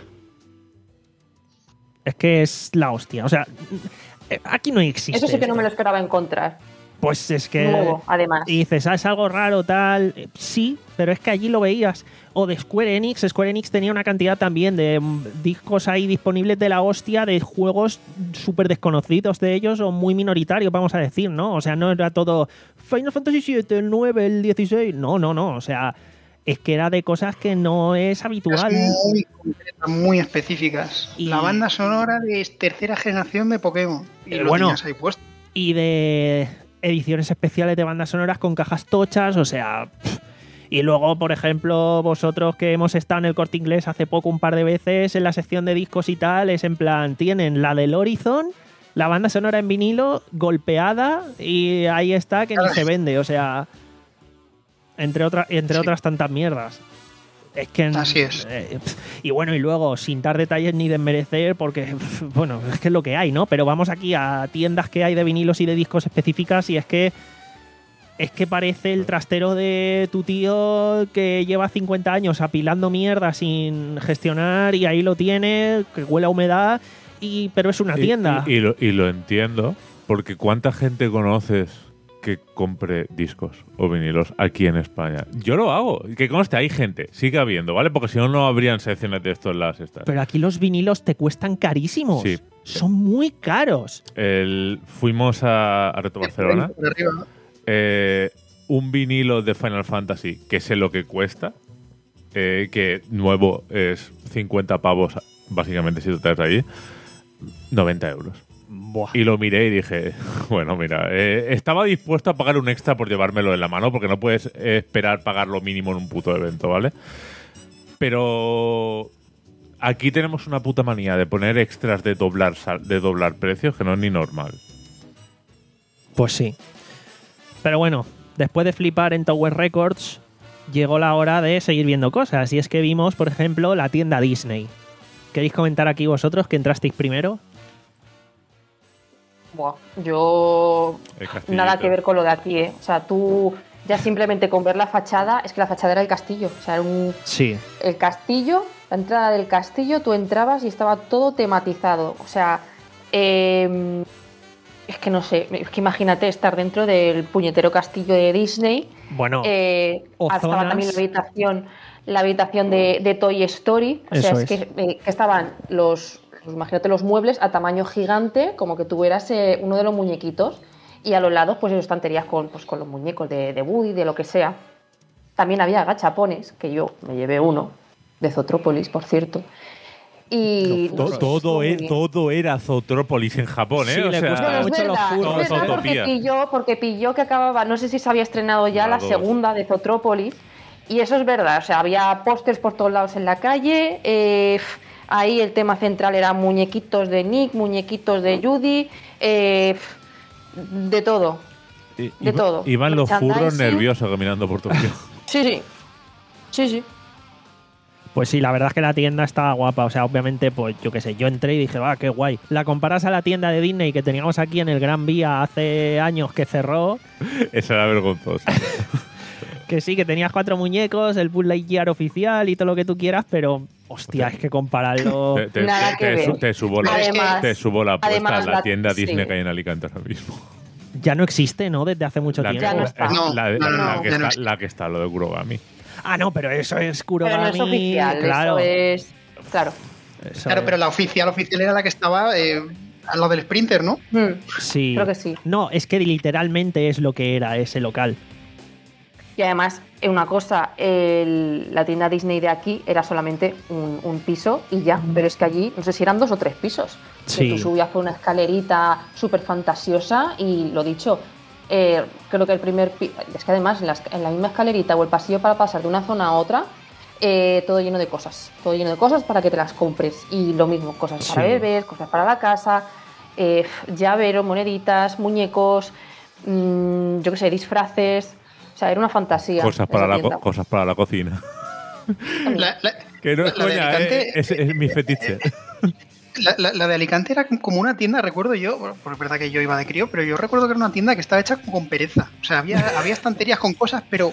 Es que es la hostia. O sea, eh, aquí no existe. Eso sí que no esto. me lo esperaba encontrar. Pues es que... Nuevo, además. Y dices, ah, es algo raro, tal. Eh, Sí, pero es que allí lo veías. O de Square Enix. Square Enix tenía una cantidad también de mm, discos ahí disponibles de la hostia, de juegos súper desconocidos de ellos o muy minoritarios, vamos a decir, ¿no? O sea, no era todo Final Fantasy siete, el nueve, el dieciséis. No, no, no. O sea, es que era de cosas que no es habitual. Muy concretas, muy específicas. Y- La banda sonora de tercera generación de Pokémon. Y Eh, lo bueno. tenías ahí puesto. Y de ediciones especiales de bandas sonoras con cajas tochas, o sea... pff. Y luego, por ejemplo, vosotros que hemos estado en el Corte Inglés hace poco un par de veces en la sección de discos y tal, es en plan, tienen la del Horizon, la banda sonora en vinilo, golpeada, y ahí está, que ni se vende, o sea... Entre, otra, entre Sí. otras tantas mierdas. Es que... Así es. eh, pff, y bueno, y luego, sin dar detalles ni desmerecer, porque, pff, bueno, es que es lo que hay, ¿no? Pero vamos aquí a tiendas que hay de vinilos y de discos específicas y es que es que parece el trastero de tu tío que lleva cincuenta años apilando mierda sin gestionar y ahí lo tiene, que huele a humedad, y pero es una tienda. Y, y, y, lo, y lo entiendo, porque ¿cuánta gente conoces que compre discos o vinilos aquí en España? Yo lo hago. Que conste, hay gente, sigue habiendo, ¿vale? Porque si no, no habrían secciones de esto en las estas. Pero aquí los vinilos te cuestan carísimos. Sí. Son muy caros. El, fuimos a, a Reto Barcelona. Eh, un vinilo de Final Fantasy, que sé lo que cuesta, eh, que nuevo es cincuenta pavos, básicamente, si tú te das ahí, noventa euros. Buah. Y lo miré y dije, bueno, mira, eh, estaba dispuesto a pagar un extra por llevármelo en la mano, porque no puedes eh, esperar pagar lo mínimo en un puto evento, ¿vale? Pero aquí tenemos una puta manía de poner extras de doblar, de doblar precios que no es ni normal. Pues sí. Pero bueno, después de flipar en Tower Records, llegó la hora de seguir viendo cosas. Y es que vimos, por ejemplo, la tienda Disney. ¿Queréis comentar aquí vosotros que entrasteis primero? Buah, yo nada que ver con lo de aquí, ¿eh? O sea, tú ya simplemente con ver la fachada, es que la fachada era el castillo. O sea, era un, sí. El castillo, la entrada del castillo, tú entrabas y estaba todo tematizado. O sea, eh, es que no sé, es que imagínate estar dentro del puñetero castillo de Disney. Bueno, eh, estaba zonas... también la habitación, la habitación de, de Toy Story. O sea, Eso es, es. Que, eh, que estaban los, los, imagínate los muebles a tamaño gigante, como que tuvieras eh, uno de los muñequitos. Y a los lados, pues, estanterías con, pues, con los muñecos de, de Woody, de lo que sea. También había gachapones, que yo me llevé uno, de Zootropolis, por cierto. Y no, no, todo, e, todo era Zootropolis en Japón, ¿eh? Sí, o le sea, gusta mucho es los verdad, furros. es verdad porque pilló, porque pilló que acababa, no sé si se había estrenado ya la, la segunda de Zootropolis, y eso es verdad, o sea, había pósters por todos lados en la calle, eh, ahí el tema central era muñequitos de Nick, muñequitos de Judy, eh, de todo, de iba, todo. Iban los furros nerviosos caminando por Tokio. Sí, sí, sí, sí. Pues sí, la verdad es que la tienda estaba guapa. O sea, obviamente, pues yo qué sé, yo entré y dije, va, qué guay. La comparas a la tienda de Disney que teníamos aquí en el Gran Vía hace años que cerró. Esa era vergonzosa. Que sí, que tenías cuatro muñecos, el Buzz Lightyear oficial y todo lo que tú quieras, pero hostia, es que compararlo. Te, te, Nada te, que te, ver. te subo la, además, te subo la apuesta además, a la la, tienda Disney sí. que hay en Alicante ahora mismo. Ya no existe, ¿no? Desde hace mucho la tiempo. Ya no está. No, la, la, no, la, no, que ya está, no está. la que está, lo de Kurogami. Ah, no, pero eso es Kurogami. Pero no es oficial, claro. eso es. Claro. Eso Claro, es. pero la oficial oficial era la que estaba eh, al lado del Sprinter, ¿no? Hmm. Sí. Creo que sí. No, es que literalmente es lo que era ese local. Y además, una cosa, el, la tienda Disney de aquí era solamente un, un piso y ya, pero es que allí, no sé si eran dos o tres pisos. Sí. Que tú subías por una escalerita súper fantasiosa y lo dicho, eh, creo que el primer piso, es que además en la, en la misma escalerita o el pasillo para pasar de una zona a otra, eh, todo lleno de cosas, todo lleno de cosas para que te las compres. Y lo mismo, cosas para Sí. bebés, cosas para la casa, eh, llaveros, moneditas, muñecos, mmm, yo qué sé, disfraces. O sea, era una fantasía. Cosas para, esa la, tienda. co cosas para la cocina. La, la- Que no es La de coña, Alicante- eh, es, es mi fetiche. la- la- la de Alicante era como una tienda, recuerdo yo, bueno, pues es verdad que yo iba de crío, pero yo recuerdo que era una tienda que estaba hecha como con pereza. O sea, había, había estanterías con cosas, pero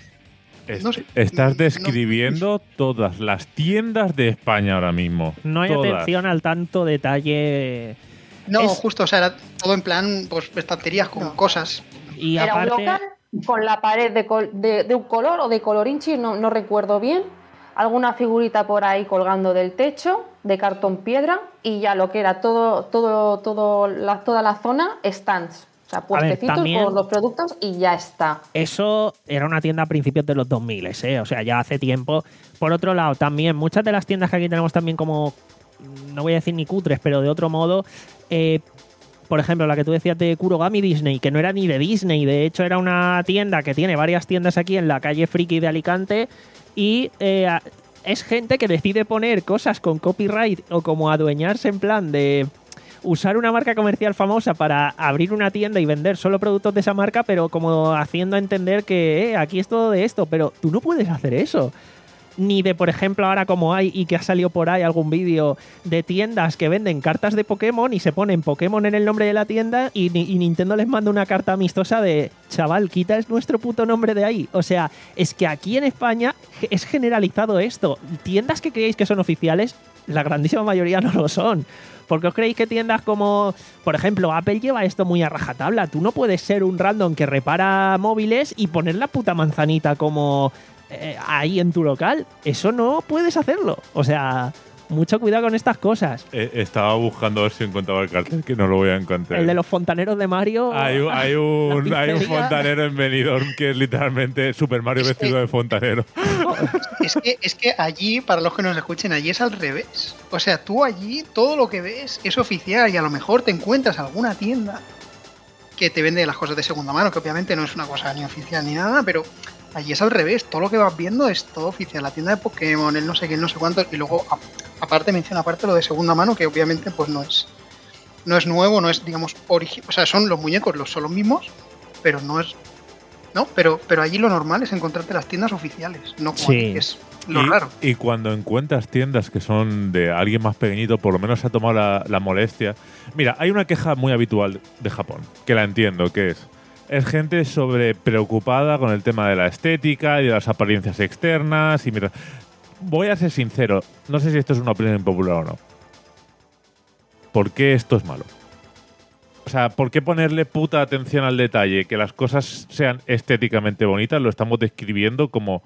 Es- no sé. Estás No- describiendo todas las tiendas de España ahora mismo. No hay Todas. atención al tanto detalle. no, Es- justo, o sea, era todo en plan, pues estanterías con cosas. Y Era aparte, un local con la pared de, col- de, de un color o de colorinchi, no, no recuerdo bien. Alguna figurita por ahí colgando del techo, de cartón piedra, y ya lo que era todo, todo, todo la, toda la zona, stands. O sea, puestecitos también- con los productos y ya está. eso era una tienda a principios de los dos mil, ¿eh? O sea, ya hace tiempo. Por otro lado, también muchas de las tiendas que aquí tenemos también como, no voy a decir ni cutres, pero de otro modo, eh, por ejemplo, la que tú decías de Kurogami Disney, que no era ni de Disney, de hecho era una tienda que tiene varias tiendas aquí en la calle Friki de Alicante y eh, es gente que decide poner cosas con copyright o como adueñarse en plan de usar una marca comercial famosa para abrir una tienda y vender solo productos de esa marca, pero como haciendo entender que eh, aquí es todo de esto, pero tú no puedes hacer eso. ni de, por ejemplo, ahora como hay y que ha salido por ahí algún vídeo de tiendas que venden cartas de Pokémon y se ponen Pokémon en el nombre de la tienda y, y Nintendo les manda una carta amistosa de chaval, quita nuestro puto nombre de ahí. O sea, es que aquí en España es generalizado esto. Tiendas que creéis que son oficiales, la grandísima mayoría no lo son. ¿Por qué os creéis que tiendas como, por ejemplo, Apple lleva esto muy a rajatabla? Tú no puedes ser un random que repara móviles y poner la puta manzanita como eh, ahí en tu local. Eso no puedes hacerlo. O sea, mucho cuidado con estas cosas. Eh, estaba buscando a ver si encontraba el cartel, que no lo voy a encontrar. El de los fontaneros de Mario. Hay, un- hay, un, la hay un pizzería. fontanero en Benidorm que es literalmente Super Mario vestido de fontanero. Es que, es que allí, para los que nos escuchen, allí es al revés. O sea, tú allí todo lo que ves es oficial y a lo mejor te encuentras alguna tienda que te vende las cosas de segunda mano, que obviamente no es una cosa ni oficial ni nada, pero allí es al revés. Todo lo que vas viendo es todo oficial. La tienda de Pokémon, el no sé qué, el no sé cuánto, y luego a- aparte menciona aparte lo de segunda mano, que obviamente pues no es no es nuevo, no es, digamos, original. O sea, son los muñecos, los son los mismos, pero no es... No, pero, pero allí lo normal es encontrarte las tiendas oficiales, no como Sí. aquí, que es lo y, raro. y cuando encuentras tiendas que son de alguien más pequeñito, por lo menos se ha tomado la, la molestia. Mira, hay una queja muy habitual de Japón, que la entiendo, que es es gente sobre preocupada con el tema de la estética y de las apariencias externas. Y mira, voy a ser sincero, no sé si esto es una opinión impopular o no. ¿Por qué esto es malo? O sea, ¿por qué ponerle puta atención al detalle? Que las cosas sean estéticamente bonitas, lo estamos describiendo como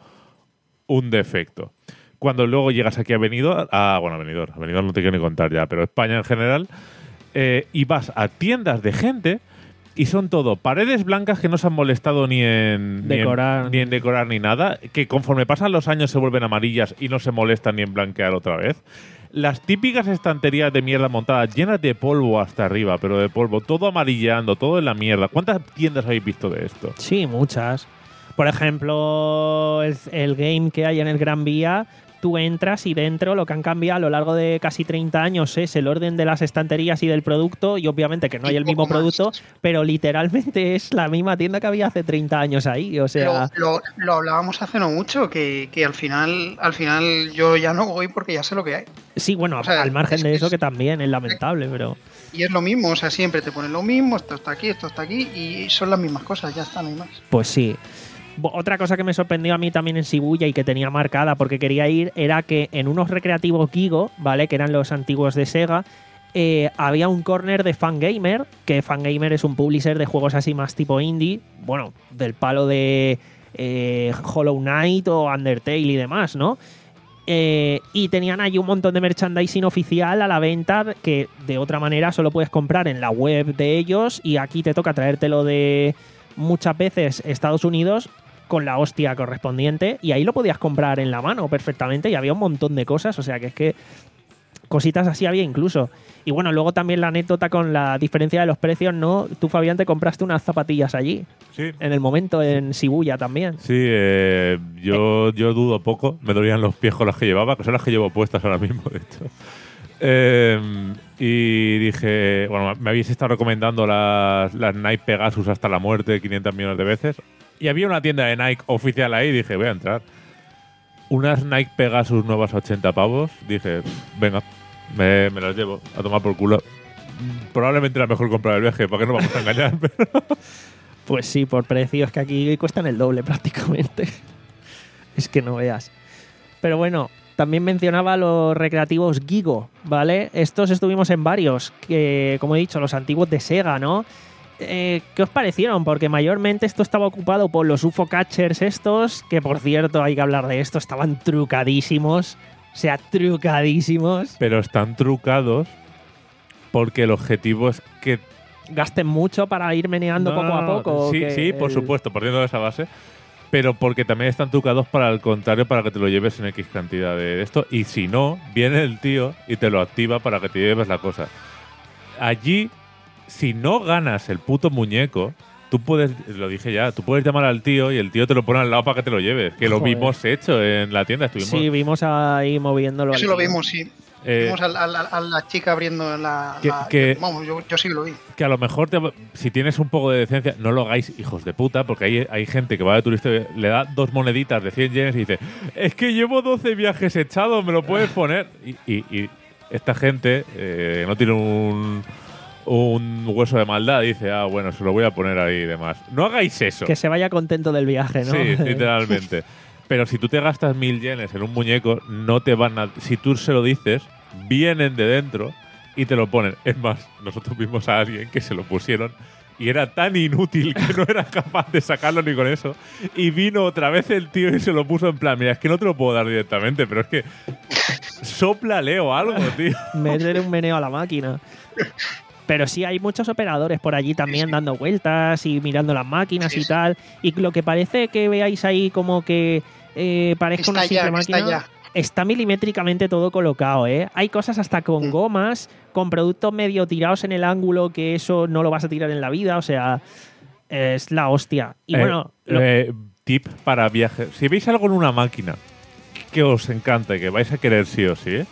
un defecto. Cuando luego llegas aquí a Benidorm, ah, bueno, a Benidorm, a Benidorm no te quiero ni contar ya, pero España en general, eh, y vas a tiendas de gente y son todo paredes blancas que no se han molestado ni en ni en- Decorar. ni en decorar ni nada, que conforme pasan los años se vuelven amarillas y no se molestan ni en blanquear otra vez. Las típicas estanterías de mierda montadas llenas de polvo hasta arriba, pero de polvo, todo amarillando, todo en la mierda. ¿Cuántas tiendas habéis visto de esto? Sí, muchas. Por ejemplo, el, el game que hay en el Gran Vía, tú entras y dentro lo que han cambiado a lo largo de casi treinta años es el orden de las estanterías y del producto, y obviamente que no hay Y el mismo poco más. producto, pero literalmente es la misma tienda que había hace treinta años ahí. O sea, Lo, lo- lo hablábamos hace no mucho, que, que al final al final yo ya no voy porque ya sé lo que hay. sí, bueno, o sea, al margen es de que eso es- que también es lamentable, pero... Y es lo mismo, o sea, siempre te ponen lo mismo, esto está aquí, esto está aquí, y son las mismas cosas, ya está, no hay más. Pues sí. Bo- Otra cosa que me sorprendió a mí también en Shibuya y que tenía marcada porque quería ir era que en unos recreativos Gigo, ¿vale? Que eran los antiguos de Sega, eh, había un corner de Fangamer, que Fangamer es un publisher de juegos así más tipo indie, bueno, del palo de eh, Hollow Knight o Undertale y demás, ¿no? Eh, y tenían allí un montón de merchandising oficial a la venta que de otra manera solo puedes comprar en la web de ellos, y aquí te toca traértelo de muchas veces Estados Unidos con la hostia correspondiente, y ahí lo podías comprar en la mano perfectamente y había un montón de cosas, o sea que es que cositas así había incluso. Y bueno, luego también la anécdota con la diferencia de los precios, ¿no? Tú, Fabián, te compraste unas zapatillas allí, Sí. en el momento en Shibuya también. Sí, eh, yo, yo dudo poco. Me dolían los pies con las que llevaba, que son las que llevo puestas ahora mismo, de hecho. Eh, y dije, bueno, me habéis estado recomendando las, las Nike Pegasus hasta la muerte quinientos millones de veces. Y había una tienda de Nike oficial ahí y dije, voy a entrar. Unas Nike Pegasus nuevas a ochenta pavos. Dije, venga, me, me las llevo a tomar por culo. Probablemente la mejor compra del viaje, ¿para qué nos vamos a engañar? Pero Pues sí, por precios que aquí cuestan el doble prácticamente. Es que no veas. Pero bueno, también mencionaba los recreativos Gigo, ¿vale? Estos estuvimos en varios, que como he dicho, los antiguos de Sega, ¿no? Eh, ¿Qué os parecieron? Porque mayormente esto estaba ocupado por los U F O Catchers estos, que por cierto, hay que hablar de esto, estaban trucadísimos. O sea, trucadísimos. pero están trucados porque el objetivo es que Gasten mucho para ir meneando No, poco a poco. Sí, que sí, por el- supuesto, partiendo de esa base. Pero porque también están trucados para el contrario, para que te lo lleves en X cantidad de esto. Y si no, viene el tío y te lo activa para que te lleves la cosa. Allí, si no ganas el puto muñeco, tú puedes, lo dije ya, tú puedes llamar al tío y el tío te lo pone al lado para que te lo lleves. Que lo Joder. vimos hecho en la tienda. Estuvimos, Sí, vimos ahí moviéndolo. Eso al lo tío. vimos, sí. Eh, Vimos a, a- a- a la chica abriendo la. Que- la- que- vamos, yo, yo sí lo vi. que a lo mejor, te- si tienes un poco de decencia, no lo hagáis, hijos de puta, porque hay, hay gente que va de turista y le da dos moneditas de cien yenes y dice, es que llevo doce viajes echados, ¿me lo puedes poner? Y, y- y esta gente eh, no tiene un, un hueso de maldad, dice, ah, bueno, se lo voy a poner ahí y demás. No hagáis eso. Que se vaya contento del viaje, ¿no? Sí, literalmente. Pero si tú te gastas mil yenes en un muñeco, no te van a... Si tú se lo dices, vienen de dentro y te lo ponen. Es más, nosotros vimos a alguien que se lo pusieron y era tan inútil que no era capaz de sacarlo ni con eso. Y vino otra vez el tío y se lo puso en plan, mira, es que no te lo puedo dar directamente, pero es que sóplale o algo, tío. Meter un meneo a la máquina. Pero sí, hay muchos operadores por allí también dando vueltas y mirando las máquinas Sí, y sí. tal. Y lo que parece que veáis ahí como que eh, parezca una Está simple ya, máquina, está ya. está milimétricamente todo colocado, ¿eh? Hay cosas hasta con Mm. gomas, con productos medio tirados en el ángulo, que eso no lo vas a tirar en la vida, o sea, es la hostia. Y Eh, bueno, lo- eh, tip para viajes. Si veis algo en una máquina que os encanta y que vais a querer sí o sí, ¿eh?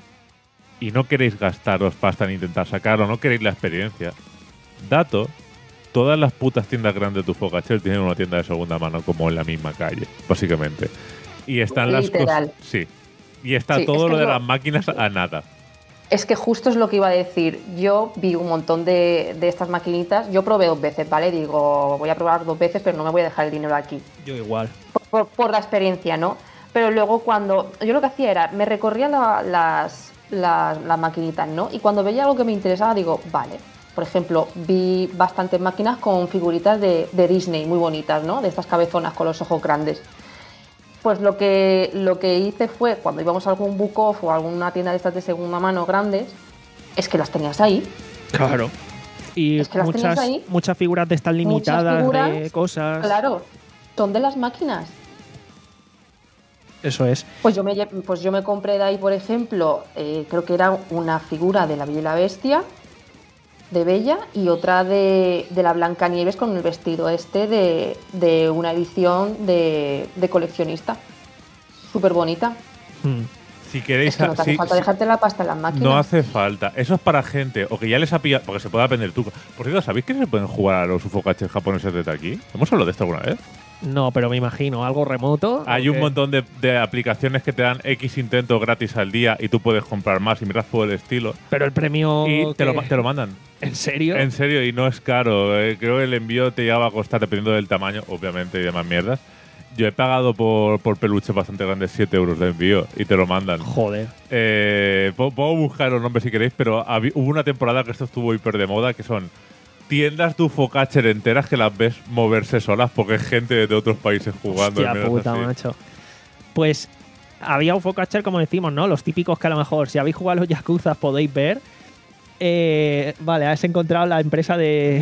y no queréis gastaros pasta en intentar sacarlo, no queréis la experiencia, dato, todas las putas tiendas grandes de Ufocatcher tienen una tienda de segunda mano como en la misma calle, básicamente. Y están las Literal. cosas... Sí. Y está Sí, todo es que lo de lo- las máquinas a nada. Es que justo es lo que iba a decir. Yo vi un montón de, de estas maquinitas. Yo probé dos veces, ¿vale? Digo, voy a probar dos veces, pero no me voy a dejar el dinero aquí. yo igual. Por, por- por la experiencia, ¿no? Pero luego cuando... Yo lo que hacía era, me recorría la- las, las, las maquinitas, ¿no? Y cuando veía algo que me interesaba, digo, vale. Por ejemplo, vi bastantes máquinas con figuritas de, de Disney, muy bonitas, ¿no? De estas cabezonas con los ojos grandes. Pues lo que, lo que hice fue, cuando íbamos a algún book off o a alguna tienda de estas de segunda mano grandes, es que las tenías ahí. Claro. Y Es que las muchas, tenías ahí. muchas figuras de estas limitadas figuras, de cosas. Claro, son de las máquinas. Eso es. Pues yo me, lle- pues yo me compré de ahí, por ejemplo, eh, creo que era una figura de la Bella y la Bestia, de Bella, y otra de, de la Blancanieves con el vestido este de, de una edición de, de coleccionista. Súper bonita. Hmm. Si queréis... Es que no te hace sí, falta sí. dejarte la pasta en las máquinas. No hace falta. Eso es para gente o que ya les ha pillado, porque se puede aprender truco. Por cierto, ¿sabéis que se pueden jugar a los Ufocatchers japoneses desde aquí? ¿Hemos hablado de esto alguna vez? No, pero me imagino, algo remoto. Hay ¿o un qué? montón de, de aplicaciones que te dan X intentos gratis al día y tú puedes comprar más y miras por el estilo. Pero el premio. Y te lo, que- te lo mandan. ¿En serio? En serio, y no es caro. Eh, creo que el envío te llegaba a costar, dependiendo del tamaño, obviamente, y demás mierdas. Yo he pagado por, por peluches bastante grandes siete euros de envío y te lo mandan. Joder. Eh, puedo, puedo buscar los nombres si queréis, pero habi- hubo una temporada que esto estuvo hiper de moda, que son tiendas de Ufocatcher enteras que las ves moverse solas porque es gente de otros países jugando. Hostia al menos puta, así. macho. Pues había Ufocatcher, como decimos, ¿no? Los típicos que a lo mejor, si habéis jugado a los Yakuza, podéis ver. Eh, vale, has encontrado la empresa de.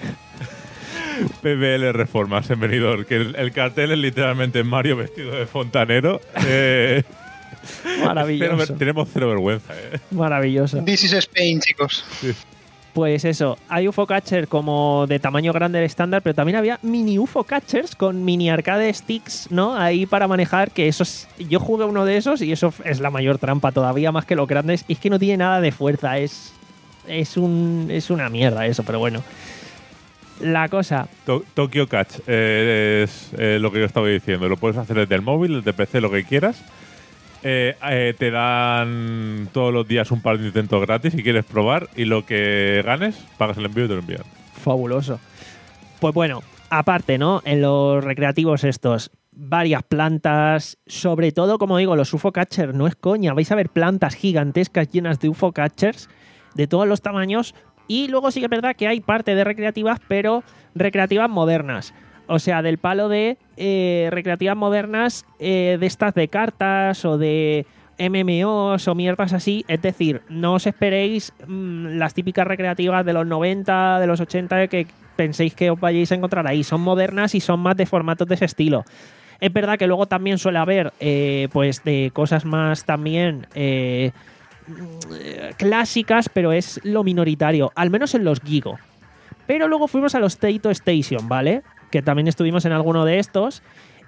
P B L Reformas en Benidorm, que el, el cartel es literalmente Mario vestido de fontanero. Eh, Maravilloso. cero- tenemos cero vergüenza, ¿eh? Maravilloso. This is Spain, chicos. Pues eso, hay U F O Catcher como de tamaño grande de estándar, pero también había mini U F O Catchers con mini arcade sticks, ¿no? Ahí para manejar, que esos. Yo jugué uno de esos y eso es la mayor trampa todavía más que los grandes. Y es que no tiene nada de fuerza, es. Es un. Es una mierda eso, pero bueno. La cosa. To- Tokyo Catch eh, es eh, lo que yo estaba diciendo. Lo puedes hacer desde el móvil, desde P C, lo que quieras. Eh, eh, te dan todos los días un par de intentos gratis si quieres probar. Y lo que ganes, pagas el envío y te lo envían. Fabuloso. Pues bueno, aparte, ¿no? En los recreativos estos, varias plantas, sobre todo, como digo, los U F O Catchers, no es coña, vais a ver plantas gigantescas llenas de U F O Catchers de todos los tamaños, y luego sí que es verdad que hay parte de recreativas, pero recreativas modernas. O sea, del palo de eh, recreativas modernas eh, de estas de cartas o de M M Os o mierdas así. Es decir, no os esperéis mmm, las típicas recreativas de los noventa, de los ochenta, que penséis que os vayáis a encontrar ahí. Son modernas y son más de formatos de ese estilo. Es verdad que luego también suele haber eh, pues de cosas más también eh, clásicas, pero es lo minoritario, al menos en los Gigo. Pero luego fuimos a los Taito Station, ¿vale? Que también estuvimos en alguno de estos.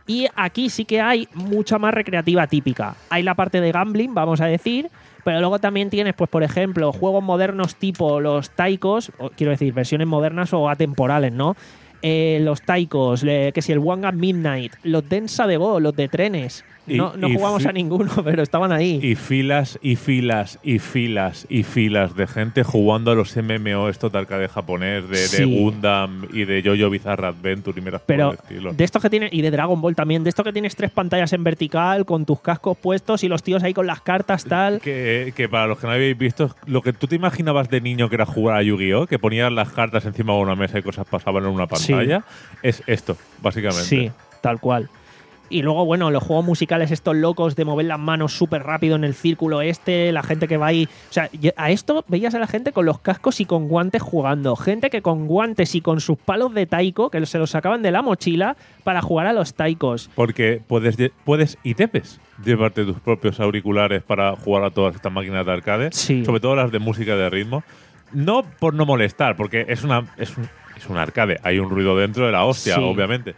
Y aquí sí que hay mucha más recreativa típica. Hay la parte de gambling, vamos a decir, pero luego también tienes, pues por ejemplo, juegos modernos tipo los taikos, o, quiero decir, versiones modernas o atemporales, ¿no? Eh, los taikos, le, que si el One at Midnight, los Densa de Go, los de trenes. No, Y- no y jugamos fi- a ninguno, pero estaban ahí. Y filas y filas y filas y filas de gente jugando a los M M O estos de arcade japonés, de, Sí. de Gundam y de Jojo Bizarre Adventure y miras por Pero el estilo. de estos que tienen, y de Dragon Ball también, de esto que tienes tres pantallas en vertical con tus cascos puestos y los tíos ahí con las cartas tal. Que, que para los que no habéis visto, lo que tú te imaginabas de niño que era jugar a Yu-Gi-Oh, que ponías las cartas encima de una mesa y cosas pasaban en una pantalla, es esto, básicamente. Sí, tal cual. Y luego, bueno, los juegos musicales estos locos de mover las manos súper rápido en el círculo este, la gente que va ahí... O sea, a esto veías a la gente con los cascos y con guantes jugando. Gente que con guantes y con sus palos de taiko, que se los sacaban de la mochila para jugar a los taikos. Porque puedes, lle- puedes y debes llevarte tus propios auriculares para jugar a todas estas máquinas de arcade, Sí. sobre todo las de música de ritmo. No por no molestar, porque es una es un, es un arcade, hay un ruido dentro de la hostia, Sí. obviamente.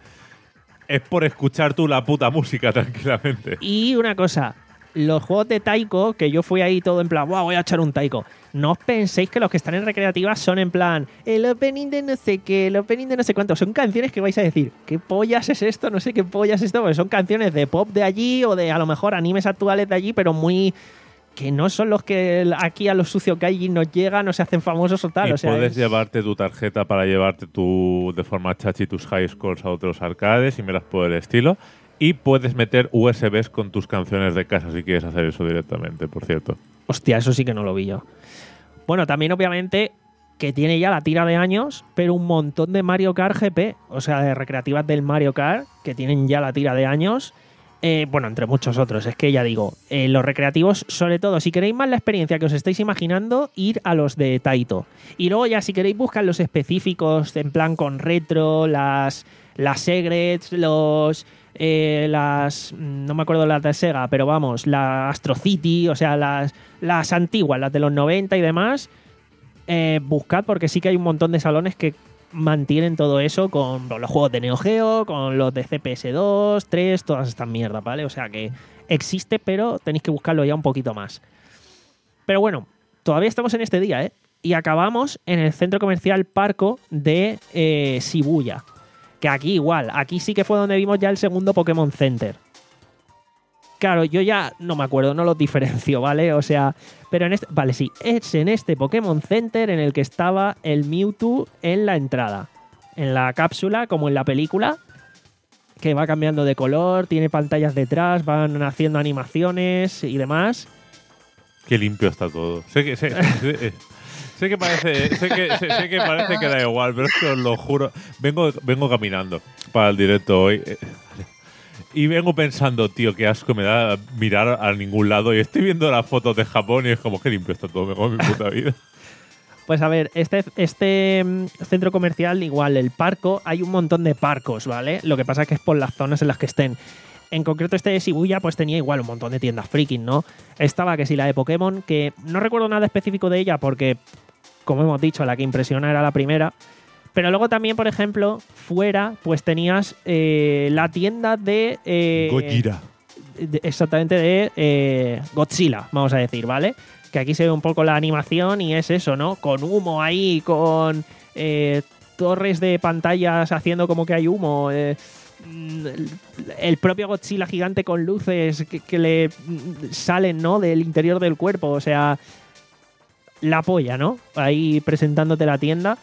Es por escuchar tú la puta música tranquilamente. Y una cosa, los juegos de taiko, que yo fui ahí todo en plan, wow, voy a echar un taiko. No os penséis que los que están en recreativas son en plan, el opening de no sé qué, el opening de no sé cuánto. Son canciones que vais a decir, ¿qué pollas es esto? No sé qué pollas es esto, porque son canciones de pop de allí o de a lo mejor animes actuales de allí, pero muy... que no son los que aquí a los sucio kaiji nos llegan o se hacen famosos o tal. Y o sea, puedes es- llevarte tu tarjeta para llevarte tu, de forma chachi tus high scores a otros arcades y miras por el estilo. Y puedes meter U S Bs con tus canciones de casa si quieres hacer eso directamente, por cierto. Hostia, eso sí que no lo vi yo. Bueno, también obviamente que tiene ya la tira de años, pero un montón de Mario Kart G P, o sea, de recreativas del Mario Kart, que tienen ya la tira de años. Eh, bueno, entre muchos otros, es que ya digo, eh, los recreativos, sobre todo, si queréis más la experiencia que os estáis imaginando, ir a los de Taito. Y luego ya si queréis buscar los específicos, en plan con retro, las, las Segrets, los... Eh, las no me acuerdo las de Sega, pero vamos, la Astro City, o sea, las, las antiguas, las de los noventa y demás, eh, buscad porque sí que hay un montón de salones que mantienen todo eso con los juegos de Neo Geo, con los de C P S dos, tres, todas estas mierdas, ¿vale? O sea que existe, pero tenéis que buscarlo ya un poquito más. Pero bueno, todavía estamos en este día, ¿eh? Y acabamos en el centro comercial Parco de eh, Shibuya. Que aquí igual, aquí sí que fue donde vimos ya el segundo Pokémon Center. Claro, yo ya no me acuerdo, no los diferencio, ¿vale? O sea, pero en este... Vale, sí, es en este Pokémon Center en el que estaba el Mewtwo en la entrada. En la cápsula, como en la película, que va cambiando de color, tiene pantallas detrás, van haciendo animaciones y demás. Qué limpio está todo. Sé que, sé, sé- sé- sé que parece, sé que, sé, sé que parece que da igual, pero es que os lo juro. Vengo, vengo caminando para el directo hoy. eh, Y vengo pensando, tío, qué asco me da mirar a ningún lado. Y estoy viendo las fotos de Japón y es como, qué limpio está todo, me cago en mi puta vida. Pues a ver, este, este mm, centro comercial, igual, el Parco, hay un montón de parcos, ¿vale? Lo que pasa es que es por las zonas en las que estén. En concreto este de Shibuya pues tenía igual un montón de tiendas freaking, ¿no? Estaba que si la de Pokémon, que no recuerdo nada específico de ella porque, como hemos dicho, la que impresiona era la primera. Pero luego también, por ejemplo, fuera pues tenías eh, la tienda de... eh, Gojira. de- exactamente de eh, Godzilla, vamos a decir, ¿vale? Que aquí se ve un poco la animación y es eso, ¿no? Con humo ahí, con eh, torres de pantallas haciendo como que hay humo. eh, mm, el- el propio Godzilla gigante con luces que, que le mm, salen, ¿no? Del interior del cuerpo, o sea, la polla, ¿no? Ahí presentándote la tienda.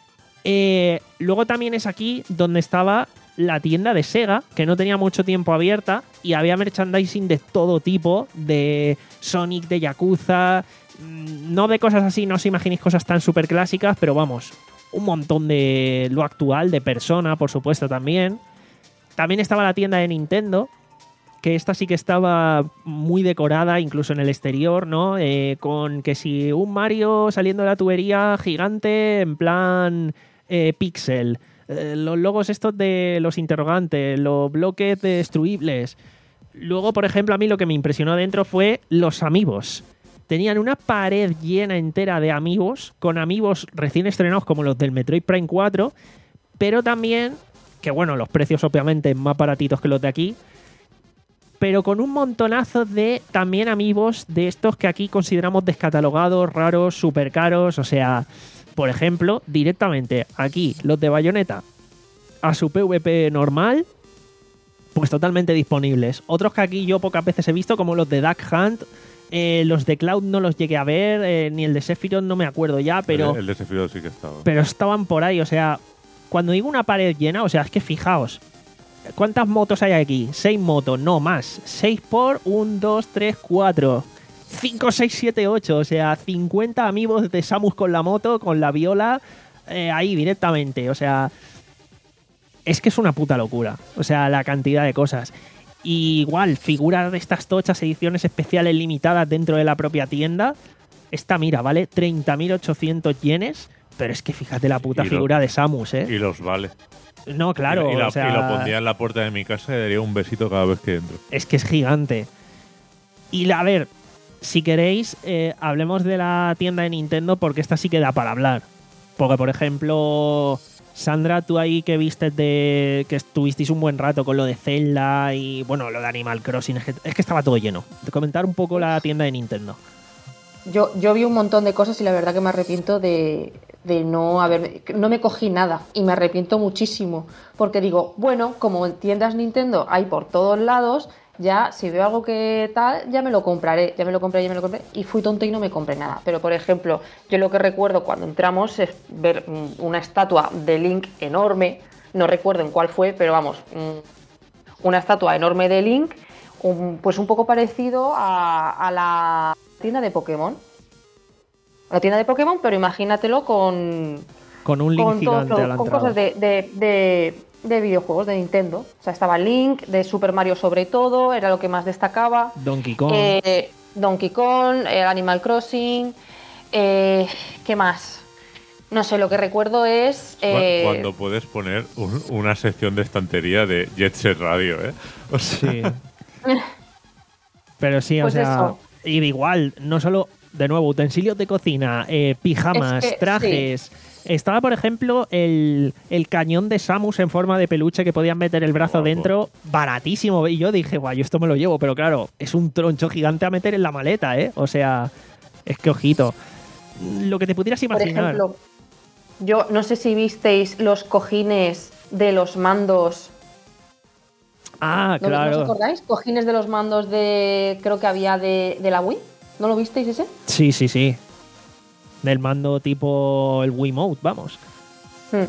Eh, luego también es aquí donde estaba la tienda de Sega, que no tenía mucho tiempo abierta y había merchandising de todo tipo, de Sonic, de Yakuza, mm, no de cosas así, no os imaginéis cosas tan súper clásicas, pero vamos, un montón de lo actual, de Persona, por supuesto, también. También estaba la tienda de Nintendo, que esta sí que estaba muy decorada, incluso en el exterior, ¿no? Eh, con que si un Mario saliendo de la tubería gigante, en plan eh, pixel, eh, los logos estos de los interrogantes, los bloques destruibles. Luego, por ejemplo, a mí lo que me impresionó dentro fue los amigos. Tenían una pared llena entera de amigos, con amigos recién estrenados como los del Metroid Prime cuatro, pero también que bueno, los precios obviamente más baratitos que los de aquí, pero con un montonazo de también amigos de estos que aquí consideramos descatalogados, raros, súper caros. O sea, por ejemplo, directamente aquí los de Bayonetta a su PvP normal, pues totalmente disponibles. Otros que aquí yo pocas veces he visto, como los de Duck Hunt, eh, los de Cloud no los llegué a ver, eh, ni el de Sephiroth no me acuerdo ya, pero... El, el de Sephiroth sí que estaba. Pero estaban por ahí, o sea, cuando digo una pared llena, o sea, es que fijaos, ¿cuántas motos hay aquí? Seis motos, no más. Seis por un, dos, tres, cuatro. Cinco, seis, siete, ocho. O sea, cincuenta amigos de Samus con la moto, con la viola, eh, ahí directamente. O sea, es que es una puta locura. O sea, la cantidad de cosas. Y igual, figuras de estas tochas, ediciones especiales limitadas dentro de la propia tienda. Esta, mira, vale treinta mil ochocientos yenes. Pero es que fíjate la puta Y figura lo- de Samus, ¿eh? Y los vale. No, claro. Y, la- o sea, y lo pondría en la puerta de mi casa y daría un besito cada vez que entro. es que es gigante. Y la- a ver, si queréis, eh, hablemos de la tienda de Nintendo, porque esta sí que da para hablar. Porque, por ejemplo, Sandra, tú ahí que viste de que estuvisteis un buen rato con lo de Zelda y, bueno, lo de Animal Crossing, es que, es que estaba todo lleno. De comentar un poco la tienda de Nintendo. Yo, yo vi un montón de cosas y la verdad que me arrepiento de, de no haberme... No me cogí nada y me arrepiento muchísimo. Porque digo, bueno, como en tiendas Nintendo hay por todos lados, ya si veo algo que tal, ya me lo compraré, ya me lo compré, ya me lo compré. Y fui tonta y no me compré nada. Pero por ejemplo, yo lo que recuerdo cuando entramos es ver mm, una estatua de Link enorme. No recuerdo en cuál fue, pero vamos, mm, una estatua enorme de Link, un- pues un poco parecido a, a la tienda de Pokémon. La tienda de Pokémon, pero imagínatelo con, Con un link con, todo- gigante a la con entrada. cosas de, de- de- de videojuegos de Nintendo. O sea, estaba Link, de Super Mario sobre todo, era lo que más destacaba. Donkey Kong. Eh, Donkey Kong, eh, Animal Crossing, eh, ¿qué más? No sé, lo que recuerdo es... Cu- eh, Cuando puedes poner un- una sección de estantería de Jet Set Radio, ¿eh? O sea, Sí. Pero sí, Pues o sea, eso. y de igual, no solo, de nuevo, utensilios de cocina, eh, pijamas, Es que, trajes. Estaba, por ejemplo, el, el cañón de Samus en forma de peluche que podían meter el brazo Guapo. dentro, baratísimo. Y yo dije, guay, yo esto me lo llevo, pero claro, es un troncho gigante a meter en la maleta, ¿eh? O sea, es que ojito. Lo que te pudieras Por imaginar. ejemplo, yo no sé si visteis los cojines de los mandos. ah, ¿No, ¿no os claro. acordáis? Cojines de los mandos de. Creo que había de, de la Wii. ¿No lo visteis ese? Sí, sí, sí. Del mando tipo el Wiimote, vamos. Hmm.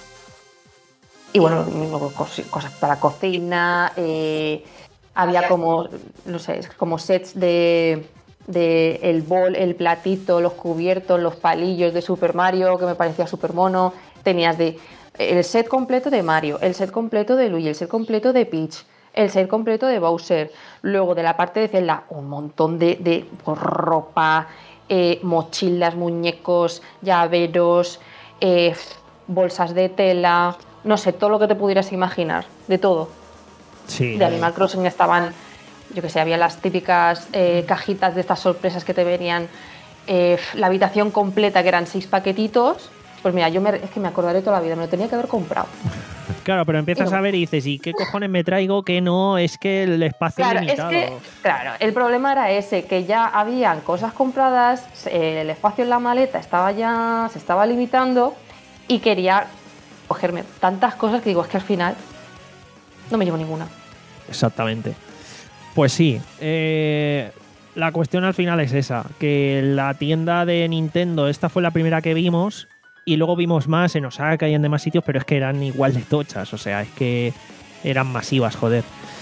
Y bueno, lo mismo, cos- cosas para cocina. eh, había como, no sé, como sets de, de el bol, el platito, los cubiertos, los palillos de Super Mario, que me parecía súper mono. Tenías de el set completo de Mario, el set completo de Luigi, el set completo de Peach, el set completo de Bowser. Luego de la parte de Zelda, un montón de, de pues, ropa, eh, mochilas, muñecos, llaveros, eh, bolsas de tela, no sé, todo lo que te pudieras imaginar, de todo. Sí. De Animal Crossing estaban, yo que sé, había las típicas eh, cajitas de estas sorpresas que te venían, eh, la habitación completa, que eran seis paquetitos. Pues mira, yo me, es que me acordaré toda la vida, me lo tenía que haber comprado. Claro, pero empiezas Digo- a ver y dices, ¿y qué cojones me traigo? Que no, es que el espacio Claro, es es limitado. que, claro, el problema era ese, que ya habían cosas compradas, eh, el espacio en la maleta estaba ya, se estaba limitando y quería cogerme tantas cosas que digo, es que al final no me llevo ninguna. Exactamente. Pues sí, eh, la cuestión al final es esa, que la tienda de Nintendo, esta fue la primera que vimos, y luego vimos más en Osaka y en demás sitios, pero es que eran igual de tochas, o sea, es que eran masivas, joder.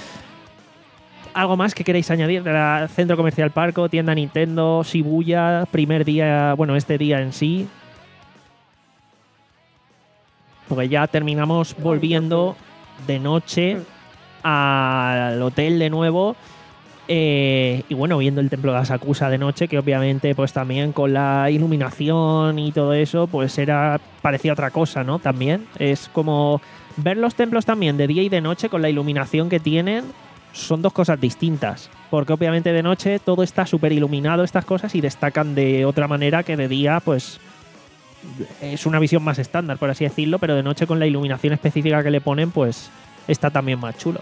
¿Algo más que queréis añadir de la Centro Comercial Parco, tienda Nintendo, Shibuya, primer día, bueno, este día en sí? Porque ya terminamos volviendo de noche al hotel de nuevo. Eh, y bueno, viendo el templo de Asakusa de noche, que obviamente pues también con la iluminación y todo eso, pues era parecía otra cosa, ¿no? También es como ver los templos también de día y de noche con la iluminación que tienen, son dos cosas distintas, porque obviamente de noche todo está súper iluminado, estas cosas, y destacan de otra manera que de día pues es una visión más estándar, por así decirlo, pero de noche con la iluminación específica que le ponen, pues está también más chulo.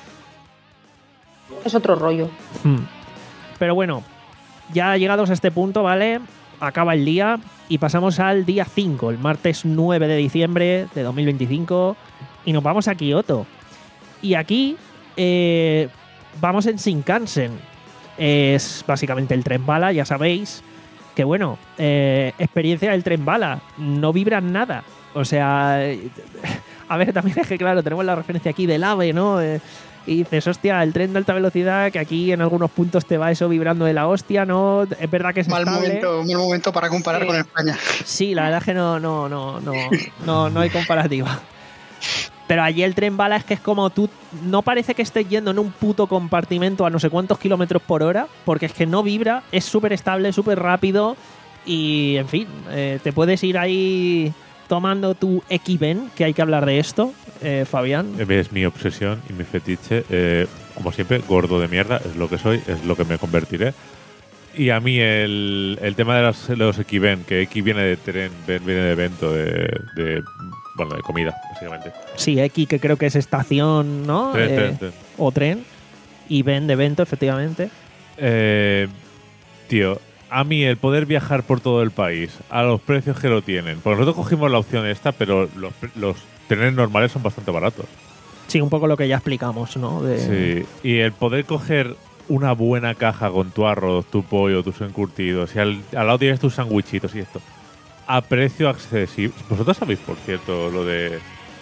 Es otro rollo. Hmm. Pero bueno, ya llegados a este punto, ¿vale? Acaba el día y pasamos al día cinco, el martes nueve de diciembre de dos mil veinticinco, y nos vamos a Kioto. Y aquí eh, vamos en Shinkansen. Es básicamente el tren bala, ya sabéis. Que bueno, eh, experiencia del tren bala, no vibran nada. O sea, a ver, también es que claro, tenemos la referencia aquí del AVE, ¿no? Eh, y dices, hostia, el tren de alta velocidad, que aquí en algunos puntos te va eso vibrando de la hostia, ¿no? Es verdad que es mal estable. momento, mal momento para comparar Eh, con España. Sí, la verdad es que no, no, no, no, no, no hay comparativa. Pero allí el tren bala es que es como tú, no parece que estés yendo en un puto compartimento a no sé cuántos kilómetros por hora, porque es que no vibra, es súper estable, súper rápido y, en fin, eh, te puedes ir ahí tomando tu Ekiben, que hay que hablar de esto, eh, Fabián. Es mi obsesión y mi fetiche. Eh, como siempre, gordo de mierda, es lo que soy, es lo que me convertiré. Y a mí el, el tema de los, los Ekiben, que Eki viene de tren, Ben viene de evento, de, de bueno, de comida, básicamente. Sí, Eki, que creo que es estación, ¿no? Tren, Eh, tren, tren. O tren. Y Ben de evento, efectivamente. Eh, tío, a mí el poder viajar por todo el país a los precios que lo tienen, porque nosotros cogimos la opción esta, pero los, los trenes normales son bastante baratos. Sí, un poco lo que ya explicamos, ¿no? De... Sí, y el poder coger una buena caja con tu arroz, tu pollo, tus encurtidos, y al, al lado tienes tus sandwichitos y esto, a precio accesible. ¿Vosotros sabéis, por cierto, lo de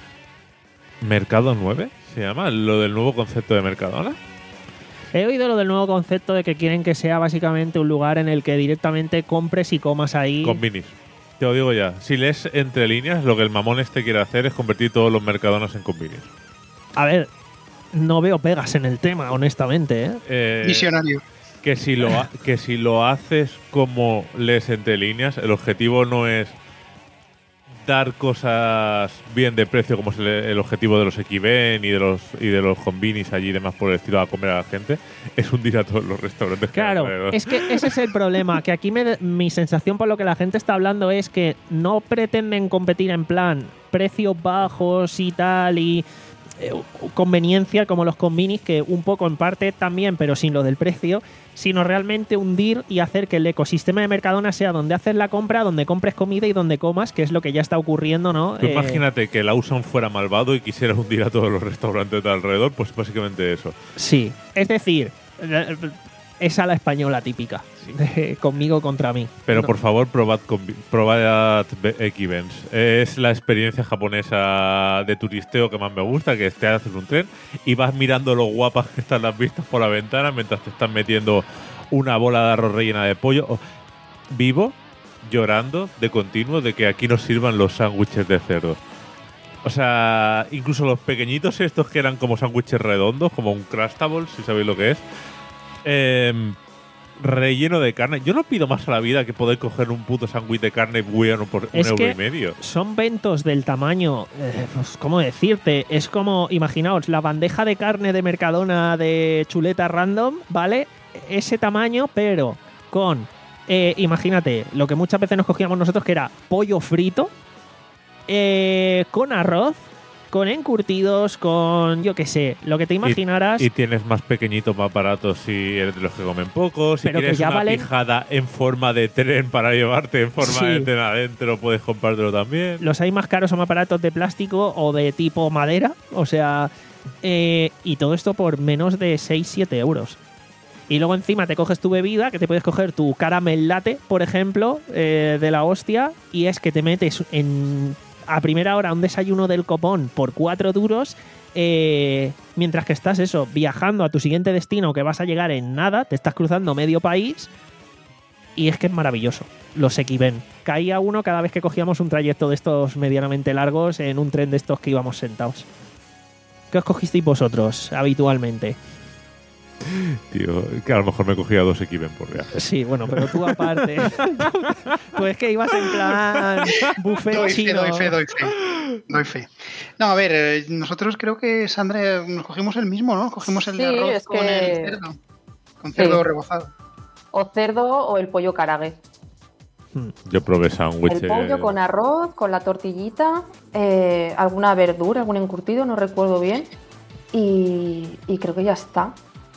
Mercado nueve? ¿Se llama? ¿Lo del nuevo concepto de Mercadona? He oído lo del nuevo concepto de que quieren que sea básicamente un lugar en el que directamente compres y comas ahí. Combinis. Te lo digo ya. Si lees entre líneas, lo que el mamón este quiere hacer es convertir todos los Mercadonas en combinis. A ver, no veo pegas en el tema, honestamente, ¿eh? Eh, Visionario. que si lo ha- que si lo haces como lees entre líneas, el objetivo no es dar cosas bien de precio como es el, el objetivo de los Ekiben y de los y de los combinis allí y demás por el estilo a comer a la gente, es hundir a todos los restaurantes que hay Claro, alrededor. es que ese es el problema, que aquí me- mi sensación por lo que la gente está hablando es que no pretenden competir en plan precios bajos y tal y eh, conveniencia como los combinis, que un poco en parte también, pero sin lo del precio, sino realmente hundir y hacer que el ecosistema de Mercadona sea donde haces la compra, donde compres comida y donde comas, que es lo que ya está ocurriendo, ¿no? Tú Eh, imagínate que Lawson fuera malvado y quisiera hundir a todos los restaurantes de alrededor, pues básicamente eso. Sí, es decir, eh, esa la española típica, de conmigo contra mí. Pero No. por favor, probad, combi- probad Ekibens. Es la experiencia japonesa de turisteo que más me gusta, que te haces un tren y vas mirando lo guapas que están las vistas por la ventana mientras te están metiendo una bola de arroz rellena de pollo. Oh, vivo llorando de continuo de que aquí nos sirvan los sándwiches de cerdo. O sea, incluso los pequeñitos estos que eran como sándwiches redondos, como un Crustable, si sabéis lo que es. Eh, relleno de carne. Yo no pido más a la vida que poder coger un puto sándwich de carne bueno por un Es euro que y medio. son ventos del tamaño, eh, pues, ¿cómo decirte? Es como, imaginaos, la bandeja de carne de Mercadona de chuleta random, ¿vale? Ese tamaño, pero con, eh, imagínate, lo que muchas veces nos cogíamos nosotros, que era pollo frito, eh, con arroz, con encurtidos, con, yo qué sé, lo que te imaginaras. Y tienes más pequeñitos, más baratos si eres de los que comen poco. Si Pero que quieres ya una valen- pijada en forma de tren para llevarte en forma Sí. de tren adentro, puedes comprártelo también. Los hay más caros o más baratos de plástico o de tipo madera. O sea, eh, y todo esto por menos de seis siete euros. Y luego encima te coges tu bebida, que te puedes coger tu caramel latte, por ejemplo, eh, de la hostia, y es que te metes en a primera hora un desayuno del copón por cuatro duros, eh, mientras que estás eso, viajando a tu siguiente destino, que vas a llegar en nada, te estás cruzando medio país, y es que es maravilloso. Los Ekiben. Caía uno cada vez que cogíamos un trayecto de estos medianamente largos en un tren de estos que íbamos sentados. ¿Qué os cogisteis vosotros habitualmente? Tío, que a lo mejor me cogía dos Ekiben por viaje. Sí, bueno, pero tú aparte. Pues que ibas en plan buffet Doy fe, chino. doy fe, doy fe. Doy fe. No, a ver, eh, nosotros creo que, Sandra, nos cogimos el mismo, ¿no? Cogimos el de Sí, arroz es con que- el cerdo. Con cerdo Sí. rebozado. O cerdo o el pollo carague. Yo probé sándwiches. El pollo con arroz, con la tortillita, eh, alguna verdura, algún encurtido, no recuerdo bien. Y, y creo que ya está.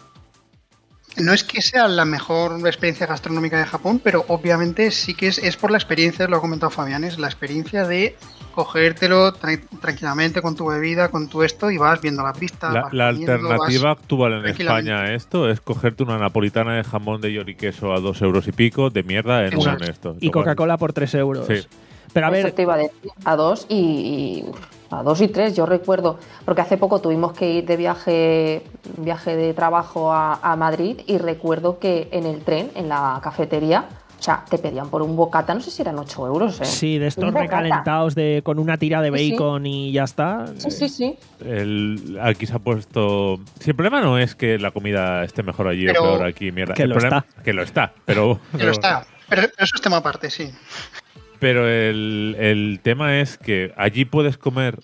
No es que sea la mejor experiencia gastronómica de Japón, pero obviamente sí que es, es por la experiencia, lo ha comentado Fabián, es la experiencia de cogértelo tra- tranquilamente con tu bebida, con tu esto, y vas viendo las vistas. La, vas la comiendo, alternativa vas actual en tranquilamente. España a esto es cogerte una napolitana de jamón de york-queso a dos euros y pico de mierda en un Exacto. honesto. Y Coca-Cola por tres euros. Sí. Pero a Eso ver, te iba a decir, a dos y, y a dos y tres, yo recuerdo, porque hace poco tuvimos que ir de viaje, viaje de trabajo a, a Madrid y recuerdo que en el tren, en la cafetería, o sea, te pedían por un bocata, no sé si eran ocho euros, ¿eh? sí, de estos Un bocata. recalentados de, con una tira de Sí, sí. bacon y ya está. Sí, sí, sí. El, aquí se ha puesto. Si el problema no es que la comida esté mejor allí Pero- o peor aquí, mierda. Que el lo problema, está. Que lo está, pero. Pero está. Pero, pero eso es tema aparte, sí. Pero el, el tema es que allí puedes comer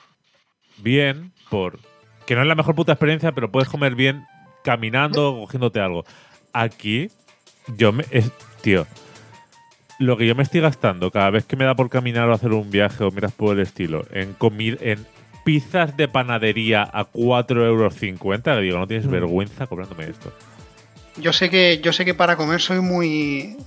bien por. Que no es la mejor puta experiencia, pero puedes comer bien caminando o cogiéndote algo. Aquí, yo me. Es, tío. Lo que yo me estoy gastando cada vez que me da por caminar o hacer un viaje o miras por el estilo, en comir, en pizzas de panadería a cuatro euros cincuenta, le digo, no tienes Mm. vergüenza cobrándome esto. Yo sé que, yo sé que para comer soy muy,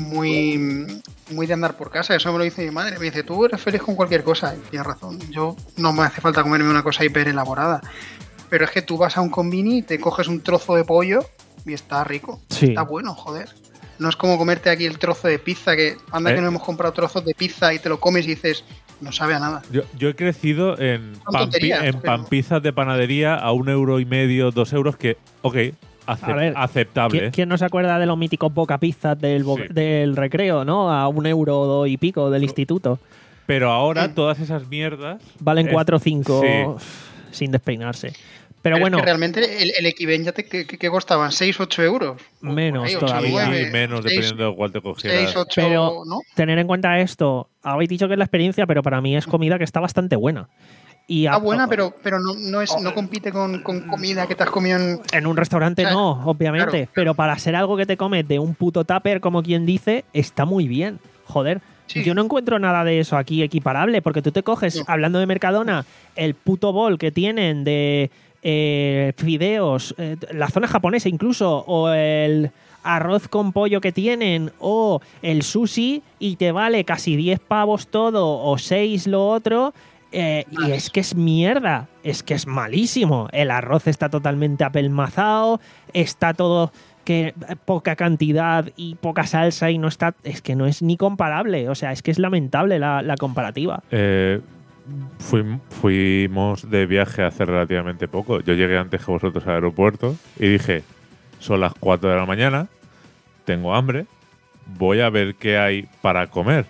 muy, muy de andar por casa. Eso me lo dice mi madre. Me dice, tú eres feliz con cualquier cosa. Y tienes razón. Yo no me hace falta comerme una cosa hiper elaborada. Pero es que tú vas a un combini, te coges un trozo de pollo y está rico. Sí. Está bueno, joder. No es como comerte aquí el trozo de pizza, que anda Eh. que no hemos comprado trozos de pizza y te lo comes y dices, no sabe a nada. Yo, yo he crecido en, Son pan, tonterías, en pero- pan pizzas de panadería a un euro y medio, dos euros, que, ok, acep- A ver, aceptable. ¿Quién, quién no se acuerda de los míticos boca pizzas del, bo- Sí. del recreo, ¿no? A un euro o dos y pico del instituto. Pero ahora todas esas mierdas. Valen es- cuatro o cinco sí. sin despeinarse. Pero Pero bueno, es que realmente el, el Equiven ya te que, que- que costaban seis, ocho euros. O Menos por ahí, ocho, todavía. nueve, Y menos, seis, dependiendo de cuál te cogieras. seis, ocho, Pero- ¿no? tener en cuenta esto, habéis dicho que es la experiencia, pero para mí es comida que está bastante buena. Y Está a- buena, pero, pero no, no, es, no compite con, con comida que te has comido en... En un restaurante O sea, no, obviamente. claro, claro. Pero para ser algo que te comes de un puto tupper, como quien dice, está muy bien. Joder. Sí. Yo no encuentro nada de eso aquí equiparable, porque tú te coges, No. hablando de Mercadona, el puto bol que tienen de eh, fideos, eh, la zona japonesa incluso, o el arroz con pollo que tienen, o el sushi, y te vale casi diez pavos todo, o seis lo otro. Eh, y es que es mierda, es que es malísimo. El arroz está totalmente apelmazado, está todo que poca cantidad y poca salsa y no está, es que no es ni comparable, o sea, es que es lamentable la, la comparativa. Eh, fuim- fuimos de viaje hace relativamente poco. Yo llegué antes que vosotros al aeropuerto y dije, son las cuatro de la mañana, tengo hambre, voy a ver qué hay para comer.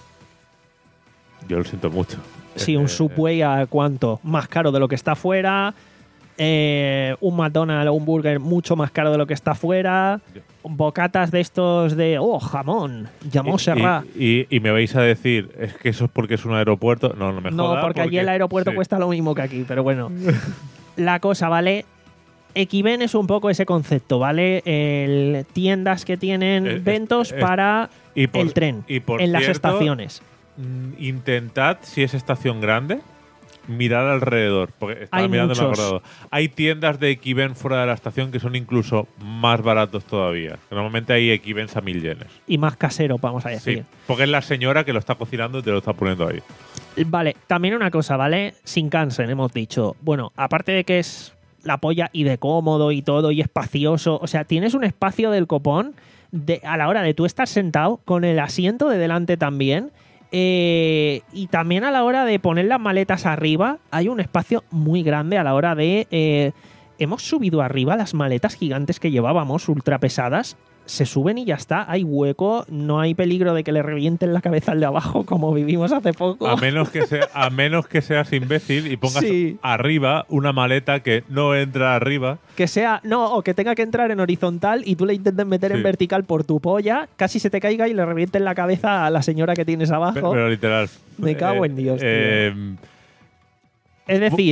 Yo lo siento mucho. Sí, un Eh, Subway a cuánto, más caro de lo que está afuera, eh, un McDonald's o un burger mucho más caro de lo que está afuera, bocatas de estos de, oh, jamón, llamó y- Serrat. Y, y- y me vais a decir, es que eso es porque es un aeropuerto. No, no me No, joda, porque allí el aeropuerto sí. cuesta lo mismo que aquí, pero bueno. La cosa, ¿vale? Equiven es un poco ese concepto, ¿vale? El, tiendas que tienen Eh, eh, ventos eh, para Y por- el tren, y por en las cierto, estaciones. mm, Intentad, si es estación grande, mirar alrededor. Porque estaba Hay mirando y me he muchos. acordado. Hay tiendas de Equiven fuera de la estación que son incluso más baratos todavía. Normalmente hay Equivens a mil yenes. Y más casero, vamos a Sí, decir. porque es la señora que lo está cocinando y te lo está poniendo ahí. Vale, también una cosa, ¿vale? Shinkansen, hemos dicho. Bueno, aparte de que es la polla y de cómodo y todo y espacioso, o sea, tienes un espacio del copón de, a la hora de tú estar sentado con el asiento de delante también. eh, y también a la hora de poner las maletas arriba, hay un espacio muy grande a la hora de... eh, hemos subido arriba las maletas gigantes que llevábamos, ultra pesadas. Se suben y ya está, hay hueco, no hay peligro de que le revienten la cabeza al de abajo como vivimos hace poco. A menos que, sea, a menos que seas imbécil y pongas Sí. arriba una maleta que no entra arriba. Que sea, no, o que tenga que entrar en horizontal y tú le intentes meter Sí. en vertical por tu polla, casi se te caiga y le revienten la cabeza a la señora que tienes abajo. Pero, pero literal. Me cago en Dios, tío. eh, Es decir,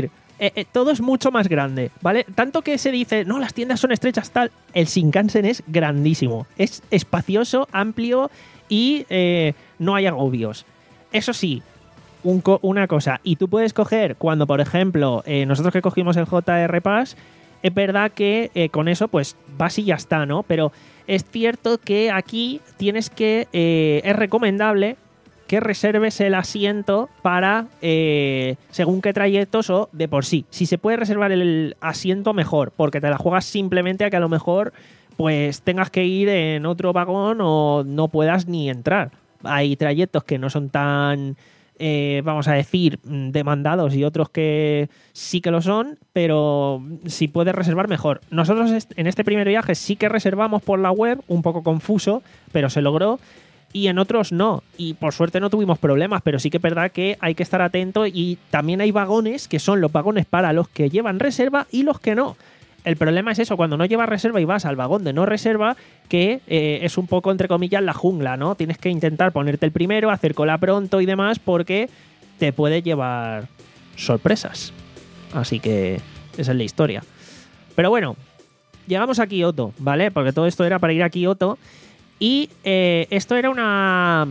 eh, eh, todo es mucho más grande, ¿vale? Tanto que se dice, no, las tiendas son estrechas, tal. El Shinkansen es grandísimo. Es espacioso, amplio y eh, no hay agobios. Eso sí, un co- una cosa. Y tú puedes coger, cuando, por ejemplo, eh, nosotros que cogimos el J R Pass, es verdad que eh, con eso, pues, vas y ya está, ¿no? Pero es cierto que aquí tienes que... Eh, es recomendable que reserves el asiento para eh, según qué trayectos o de por sí. Si se puede reservar el asiento, mejor, porque te la juegas simplemente a que a lo mejor pues tengas que ir en otro vagón o no puedas ni entrar. Hay trayectos que no son tan, eh, vamos a decir, demandados y otros que sí que lo son, pero si puedes reservar, mejor. Nosotros en este primer viaje sí que reservamos por la web, un poco confuso, pero se logró. Y en otros no, y por suerte no tuvimos problemas, pero sí que es verdad que hay que estar atento y también hay vagones que son los vagones para los que llevan reserva y los que no. El problema es eso, cuando no llevas reserva y vas al vagón de no reserva, que eh, es un poco, entre comillas, la jungla, ¿no? Tienes que intentar ponerte el primero, hacer cola pronto y demás, porque te puede llevar sorpresas. Así que esa es la historia. Pero bueno, llegamos a Kioto, ¿vale? Porque todo esto era para ir a Kioto. Y eh, esto era una,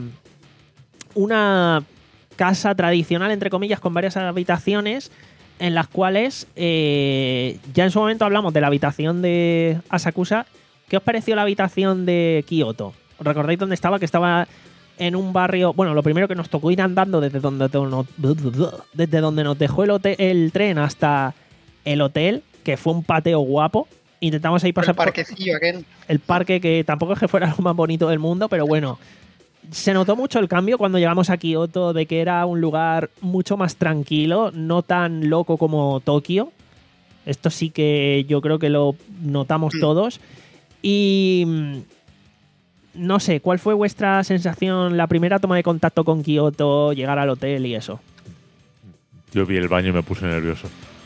una casa tradicional, entre comillas, con varias habitaciones en las cuales eh, ya en su momento hablamos de la habitación de Asakusa. ¿Qué os pareció la habitación de Kioto? ¿Os recordáis dónde estaba? Que estaba en un barrio... Bueno, lo primero que nos tocó ir andando desde donde, desde donde nos dejó el, hotel, el tren hasta el hotel, que fue un pateo guapo. Intentamos ahí pasar el parquecillo por aquel. el parque, que tampoco es que fuera lo más bonito del mundo, pero bueno, se notó mucho el cambio cuando llegamos a Kioto, de que era un lugar mucho más tranquilo, no tan loco como Tokio. Esto sí que yo creo que lo notamos todos. Y no sé, ¿cuál fue vuestra sensación, la primera toma de contacto con Kioto, llegar al hotel y eso? Yo vi el baño y me puse nervioso.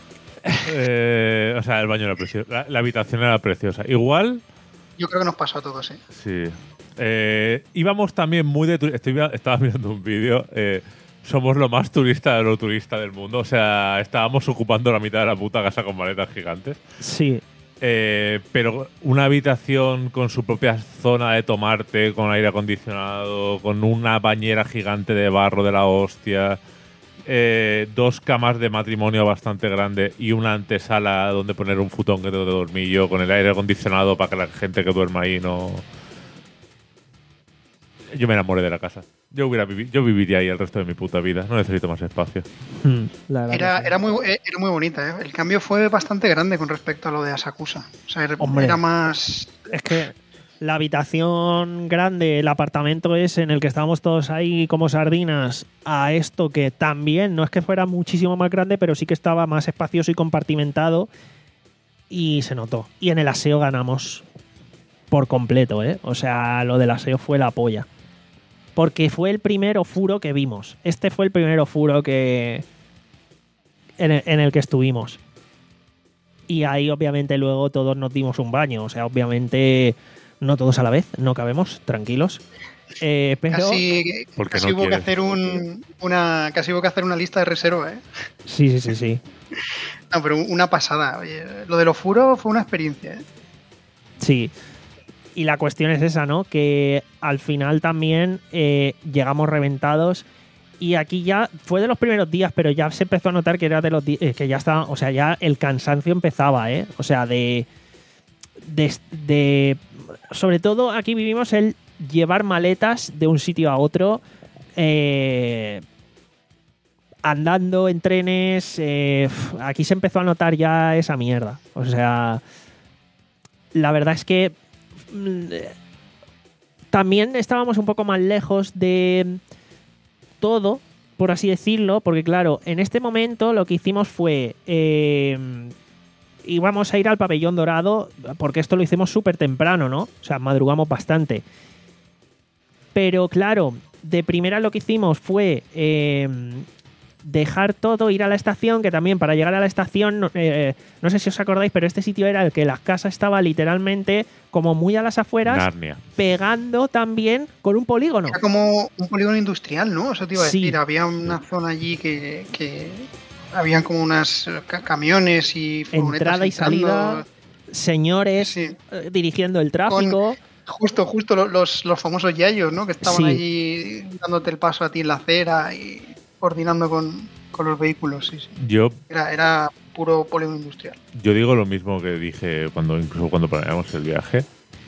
Eh, o sea, el baño era precioso. La, la habitación era preciosa. Igual. Yo creo que nos pasó a todos, ¿eh? Sí. Eh, íbamos también muy de turista. Estaba mirando un vídeo. Eh, somos lo más turista de lo turista del mundo. O sea, estábamos ocupando la mitad de la puta casa con maletas gigantes. Sí. Eh, pero una habitación con su propia zona de tomarte, con aire acondicionado, con una bañera gigante de barro de la hostia. Eh, dos camas de matrimonio bastante grande y una antesala donde poner un futón que tengo de dormillo con el aire acondicionado para que la gente que duerma ahí no... Yo me enamoré de la casa. Yo hubiera vivi- yo viviría ahí el resto de mi puta vida. No necesito más espacio. Hmm, la verdad Era, que sí. era, muy, era muy bonita, ¿eh? El cambio fue bastante grande con respecto a lo de Asakusa. O sea, era, Hombre. era más... Es que la habitación grande, el apartamento ese en el que estábamos todos ahí como sardinas, a esto que también no es que fuera muchísimo más grande, pero sí que estaba más espacioso y compartimentado y se notó. Y en el aseo ganamos por completo, ¿eh? O sea, lo del aseo fue la polla. Porque fue el primer ofuro que vimos. Este fue el primer ofuro que en el, en el que estuvimos. Y ahí obviamente luego todos nos dimos un baño. O sea, obviamente no todos a la vez, no cabemos, tranquilos. Eh, pero Casi, Porque casi no hubo que quieres. hacer un, una, casi hubo que hacer una lista de reserva, ¿eh? sí, sí, sí, sí. No, pero una pasada. Oye, lo de los furos fue una experiencia, ¿eh? Sí. Y la cuestión es esa, ¿no? Que al final también eh, llegamos reventados. Y aquí ya fue de los primeros días, pero ya se empezó a notar que era de los días que ya estaba, o sea, ya el cansancio empezaba, ¿eh? O sea, de, de, de sobre todo aquí vivimos el llevar maletas de un sitio a otro, eh, andando en trenes. Eh, aquí se empezó a notar ya esa mierda. O sea, la verdad es que mm, también estábamos un poco más lejos de todo, por así decirlo, porque claro, en este momento lo que hicimos fue eh, íbamos a ir al pabellón dorado, porque esto lo hicimos súper temprano, ¿no? O sea, madrugamos bastante. Pero claro, de primera lo que hicimos fue eh, dejar todo, ir a la estación, que también para llegar a la estación, eh, no sé si os acordáis, pero este sitio era el que la casa estaba literalmente como muy a las afueras, Narnia. pegando también con un polígono. Era como un polígono industrial, ¿no? Eso te iba a Sí. decir. Había una zona allí que, que habían como unas eh, ca- camiones y furgonetas Entrada y entrando. salida, señores Sí. eh, dirigiendo el tráfico. Justo, justo lo- los, los famosos yayos, ¿no? Que estaban Sí. allí dándote el paso a ti en la acera y coordinando con, con los vehículos, sí, sí. Yo, Era, era puro polígono industrial. yo digo lo mismo que dije cuando incluso cuando planeamos el viaje.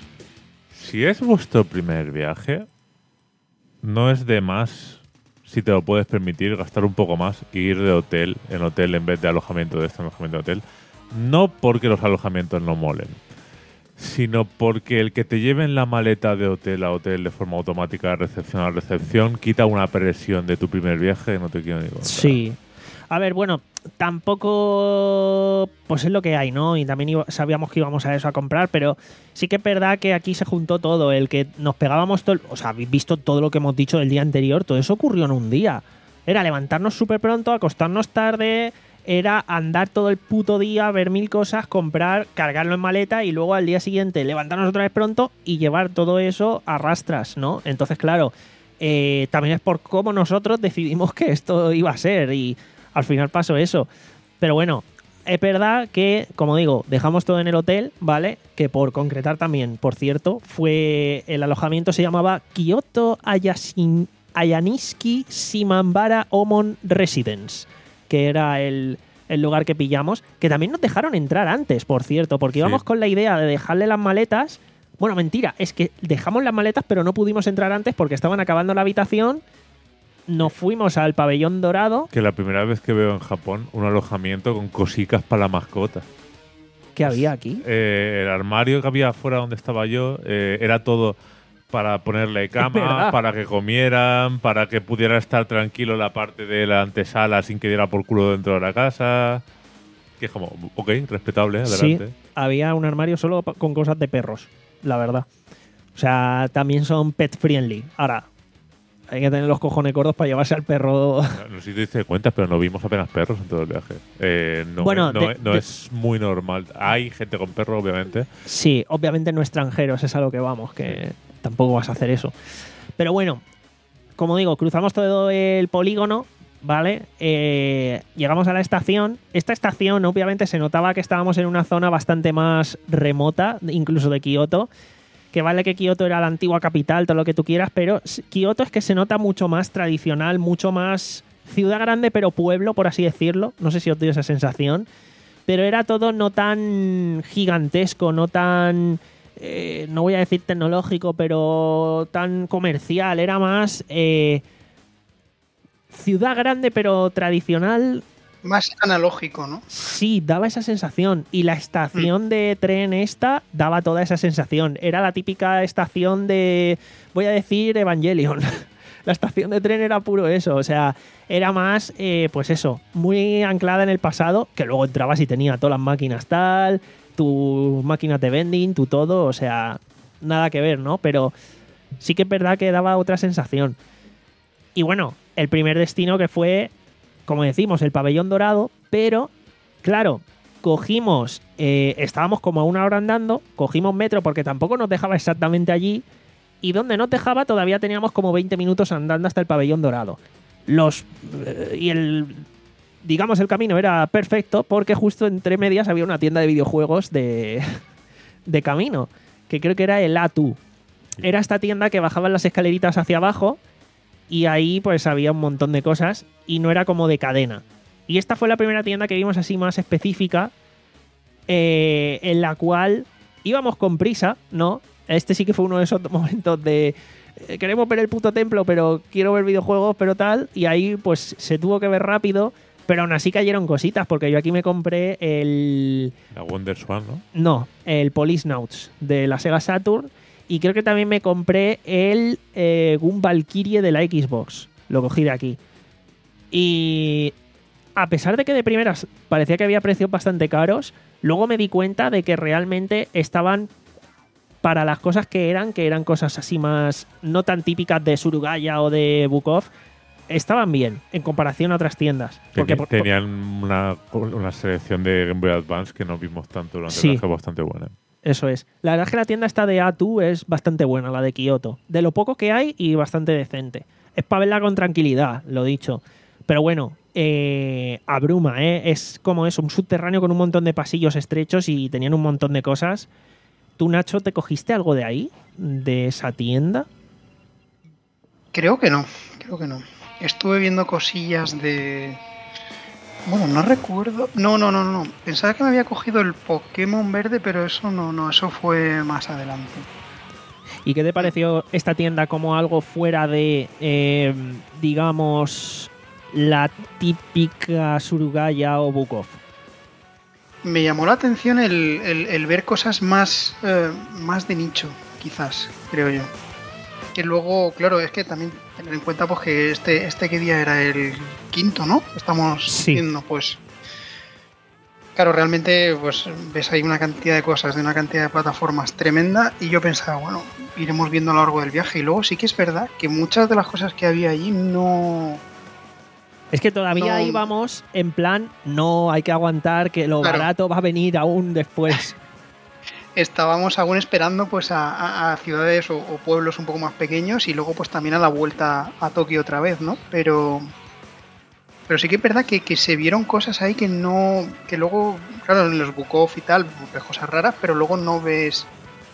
Si es vuestro primer viaje, no es de más, si te lo puedes permitir, gastar un poco más y ir de hotel en hotel en vez de alojamiento de este alojamiento de hotel. No porque los alojamientos no molen, sino porque el que te lleven la maleta de hotel a hotel de forma automática, de recepción a recepción, quita una presión de tu primer viaje que no te quiero ni contar. Sí. A ver, bueno, tampoco pues es lo que hay, ¿no? Y también iba- sabíamos que íbamos a eso a comprar, pero sí que es verdad que aquí se juntó todo, el que nos pegábamos todo, el- o sea, habéis visto todo lo que hemos dicho del día anterior, todo eso ocurrió en un día. Era levantarnos súper pronto, acostarnos tarde, era andar todo el puto día, ver mil cosas, comprar, cargarlo en maleta y luego al día siguiente levantarnos otra vez pronto y llevar todo eso a rastras, ¿no? Entonces, claro, eh, también es por cómo nosotros decidimos que esto iba a ser y al final pasó eso. Pero bueno, es verdad que, como digo, dejamos todo en el hotel, ¿vale? Que por concretar también, por cierto, fue el alojamiento se llamaba Kyoto Ayasin, Ayaniski Shimambara Omon Residence, que era el, el lugar que pillamos, que también nos dejaron entrar antes, por cierto, porque íbamos Sí. con la idea de dejarle las maletas. Bueno, mentira, es que dejamos las maletas, pero no pudimos entrar antes porque estaban acabando la habitación. Nos fuimos al pabellón dorado. Que la primera vez que veo en Japón un alojamiento con cosicas para la mascota. ¿Qué había aquí? Eh, el armario que había afuera donde estaba yo eh, era todo para ponerle cama, verdad. para que comieran, para que pudiera estar tranquilo en la parte de la antesala sin que diera por culo dentro de la casa. Que es como, ok, respetable, adelante. Sí, había un armario solo pa- con cosas de perros, la verdad. O sea, también son pet friendly. Ahora, hay que tener los cojones gordos para llevarse al perro. No sé si te diste cuenta, pero no vimos apenas perros en todo el viaje. Eh, no Bueno, es, no, de- es- no de- es muy normal. Hay gente con perros, obviamente. Sí, obviamente no extranjeros, es a lo que vamos, que tampoco vas a hacer eso. Pero bueno, como digo, cruzamos todo el polígono, ¿vale? Eh, llegamos a la estación. Esta estación, obviamente, se notaba que estábamos en una zona bastante más remota, incluso de Kioto. Que vale que Kioto era la antigua capital, todo lo que tú quieras, pero s- Kioto es que se nota mucho más tradicional, mucho más ciudad grande, pero pueblo, por así decirlo. No sé si os dio esa sensación. Pero era todo no tan gigantesco, no tan, eh, no voy a decir tecnológico, pero tan comercial. Era más eh, ciudad grande, pero tradicional. Más analógico, ¿no? Sí, daba esa sensación. Y la estación de tren esta daba toda esa sensación. Era la típica estación de, voy a decir, Evangelion. La estación de tren era puro eso. O sea, era más, eh, pues eso, muy anclada en el pasado, que luego entrabas y tenía todas las máquinas tal, tus máquinas de vending, tu todo. O sea, nada que ver, ¿no? Pero sí que es verdad que daba otra sensación. Y bueno, el primer destino que fue, como decimos, el pabellón dorado, pero, claro, cogimos, eh, estábamos como a una hora andando, cogimos metro porque tampoco nos dejaba exactamente allí, y donde nos dejaba todavía teníamos como veinte minutos andando hasta el pabellón dorado. Los eh, y el, digamos, el camino era perfecto porque justo entre medias había una tienda de videojuegos de, de camino, que creo que era el A dos. Era esta tienda que bajaban las escaleritas hacia abajo y ahí pues había un montón de cosas y no era como de cadena. Y esta fue la primera tienda que vimos así más específica, eh, en la cual íbamos con prisa, ¿no? Este sí que fue uno de esos momentos de eh, queremos ver el puto templo, pero quiero ver videojuegos, pero tal, y ahí pues se tuvo que ver rápido, pero aún así cayeron cositas, porque yo aquí me compré el... La Wonder Swan, ¿no? No, el Policenauts de la Sega Saturn. Y creo que también me compré el eh, Gun Valkyrie de la Xbox. Lo cogí de aquí. Y a pesar de que de primeras parecía que había precios bastante caros, luego me di cuenta de que realmente estaban para las cosas que eran, que eran cosas así más no tan típicas de Surugaya o de Bukov, estaban bien en comparación a otras tiendas. Porque Teni- por- tenían una, una selección de Game Boy Advance que no vimos tanto durante Sí. el viaje, bastante buena. Eso es. La verdad es que la tienda esta de A dos es bastante buena, la de Kioto. De lo poco que hay y bastante decente. Es para verla con tranquilidad, lo dicho. Pero bueno, eh, abruma, ¿eh? Es como eso, un subterráneo con un montón de pasillos estrechos y tenían un montón de cosas. ¿Tú, Nacho, te cogiste algo de ahí? ¿De esa tienda? Creo que no, creo que no. Estuve viendo cosillas de... Bueno, no recuerdo... No, no, no, no. Pensaba que me había cogido el Pokémon verde, pero eso no, no, eso fue más adelante. ¿Y qué te pareció esta tienda como algo fuera de, eh, digamos, la típica Surugaya o Bukov? Me llamó la atención el, el, el ver cosas más, eh, más de nicho, quizás, creo yo. Que luego, claro, es que también tener en cuenta pues que este, este qué día era el quinto, ¿no? Estamos sí. viendo, pues... Claro, realmente pues ves ahí una cantidad de cosas, de una cantidad de plataformas tremenda y yo pensaba, bueno, iremos viendo a lo largo del viaje y luego sí que es verdad que muchas de las cosas que había allí no... Es que todavía no... íbamos en plan, no, hay que aguantar, que lo claro. barato va a venir aún después. Estábamos aún esperando pues a, a, a ciudades o, o pueblos un poco más pequeños y luego pues también a la vuelta a Tokio otra vez, ¿no? Pero... Pero sí que es verdad que, que se vieron cosas ahí que no... Que luego, claro, en los Bukov y tal, ves cosas raras, pero luego no ves...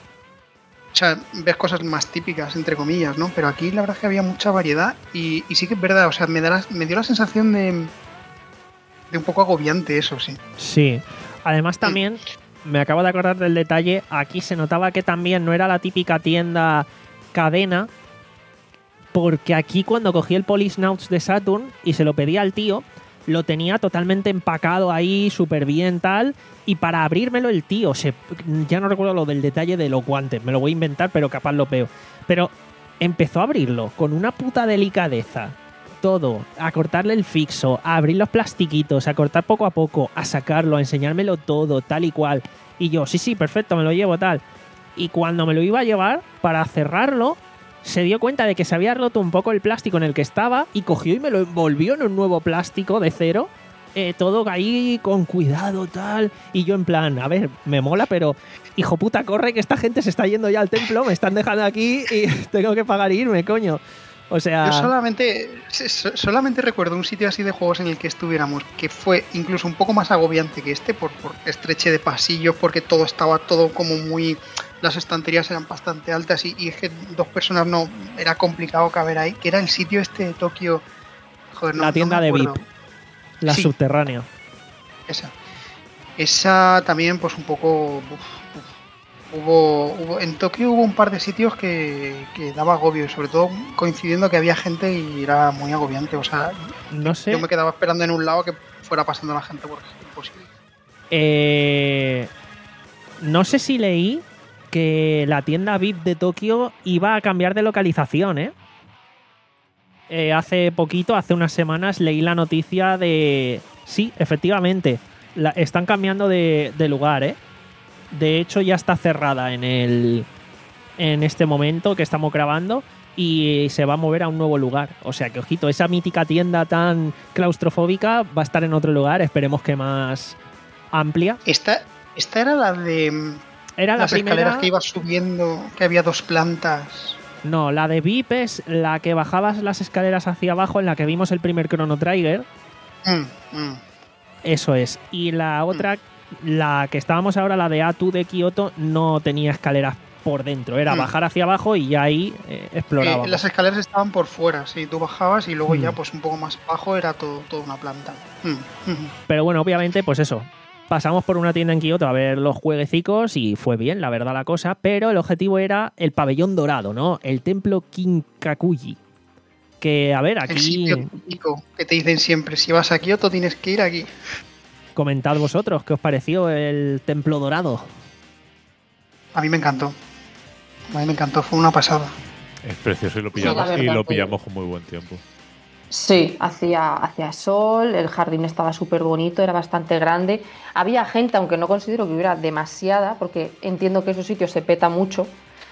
O sea, ves cosas más típicas, entre comillas, ¿no? Pero aquí la verdad es que había mucha variedad y, y sí que es verdad, o sea, me, da la, me dio la sensación de... De un poco agobiante eso, sí. Sí. Además también, me acabo de acordar del detalle, aquí se notaba que también no era la típica tienda cadena, porque aquí cuando cogí el Policenauts de Saturn y se lo pedí al tío, lo tenía totalmente empacado ahí, súper bien tal, y para abrírmelo el tío, se, ya no recuerdo lo del detalle de los guantes, me lo voy a inventar, pero capaz lo peo. Pero empezó a abrirlo con una puta delicadeza, todo, a cortarle el fixo, a abrir los plastiquitos, a cortar poco a poco, a sacarlo, a enseñármelo todo, tal y cual. Y yo, sí, sí, perfecto, me lo llevo tal. Y cuando me lo iba a llevar, para cerrarlo, se dio cuenta de que se había roto un poco el plástico en el que estaba y cogió y me lo envolvió en un nuevo plástico de cero. Eh, todo ahí con cuidado, tal. Y yo en plan, a ver, me mola, pero hijo puta, corre que esta gente se está yendo ya al templo, me están dejando aquí y tengo que pagar e irme, coño. O sea... Yo solamente, solamente recuerdo un sitio así de juegos en el que estuviéramos, que fue incluso un poco más agobiante que este, por, por estreche de pasillos, porque todo estaba todo como muy... Las estanterías eran bastante altas y, y es que dos personas no... Era complicado caber ahí, que era el sitio este de Tokio... Joder, no, la tienda no me de acuerdo. V I P. La Sí. subterránea. Esa. Esa también, pues un poco... Uf, uf. Hubo, hubo, en Tokio hubo un par de sitios que, que daba agobio, y sobre todo coincidiendo que había gente y era muy agobiante. O sea, No sé. yo me quedaba esperando en un lado que fuera pasando la gente porque es imposible. Eh, no sé si leí que la tienda V I P de Tokio iba a cambiar de localización, ¿eh? Eh, hace poquito, hace unas semanas, leí la noticia de... Sí, efectivamente, la, están cambiando de, de lugar, ¿eh? De hecho, ya está cerrada en el en este momento que estamos grabando y se va a mover a un nuevo lugar. O sea que, ojito, esa mítica tienda tan claustrofóbica va a estar en otro lugar, esperemos que más amplia. Esta, esta era la de... Era la las primera... escaleras que ibas subiendo, que había dos plantas... No, la de V I P es la que bajabas las escaleras hacia abajo, en la que vimos el primer Chrono Trigger. Mm, mm. Eso es. Y la otra, mm. la que estábamos ahora, la de A dos de Kioto, no tenía escaleras por dentro. Era mm. bajar hacia abajo y ya ahí eh, explorábamos. Eh, las escaleras estaban por fuera, sí. Tú bajabas y luego mm. ya pues un poco más abajo era todo, toda una planta. Mm, mm. Pero bueno, obviamente, pues eso. Pasamos por una tienda en Kioto a ver los jueguecicos y fue bien, la verdad, la cosa, pero el objetivo era el pabellón dorado, ¿no? El templo Kinkakuji. Que, a ver, aquí... El sitio típico que te dicen siempre, si vas a Kioto tienes que ir aquí. Comentad vosotros, ¿qué os pareció el templo dorado? A mí me encantó. A mí me encantó, fue una pasada. Es precioso y lo pillamos, Sí, y lo verdad, pillamos con muy buen tiempo. Sí, hacía, hacía sol, el jardín estaba súper bonito, era bastante grande. Había gente, aunque no considero que hubiera demasiada, porque entiendo que esos sitios se peta mucho.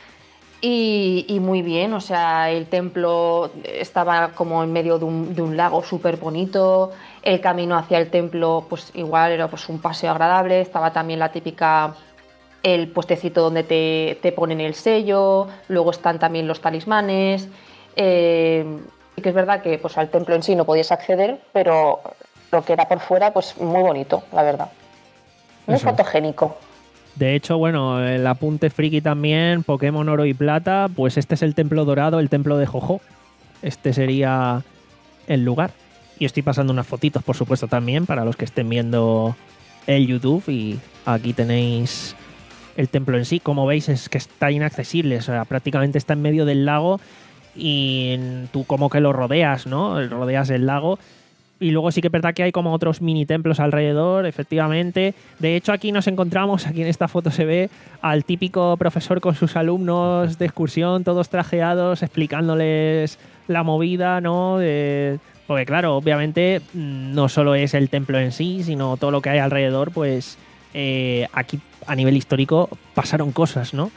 Y, y muy bien, o sea, el templo estaba como en medio de un, de un lago súper bonito. El camino hacia el templo, pues igual era pues un paseo agradable. Estaba también la típica, el puestecito donde te, te ponen el sello. Luego están también los talismanes. Eh, Sí que es verdad que pues al templo en sí no podías acceder, pero lo que era por fuera, pues muy bonito, la verdad. Muy Eso. fotogénico. De hecho, bueno, el apunte friki también, Pokémon Oro y Plata, pues este es el templo dorado, el templo de Jojo. Este sería el lugar. Y estoy pasando unas fotitos, por supuesto, también para los que estén viendo el YouTube. Y aquí tenéis el templo en sí. Como veis, es que está inaccesible. O sea, prácticamente está en medio del lago y tú como que lo rodeas, ¿no? Rodeas el lago. Y luego sí que es verdad que hay como otros mini templos alrededor, efectivamente. De hecho, aquí nos encontramos, aquí en esta foto se ve al típico profesor con sus alumnos de excursión, todos trajeados, explicándoles la movida, ¿no? De, porque claro, obviamente no solo es el templo en sí, sino todo lo que hay alrededor, pues eh, aquí a nivel histórico pasaron cosas, ¿no?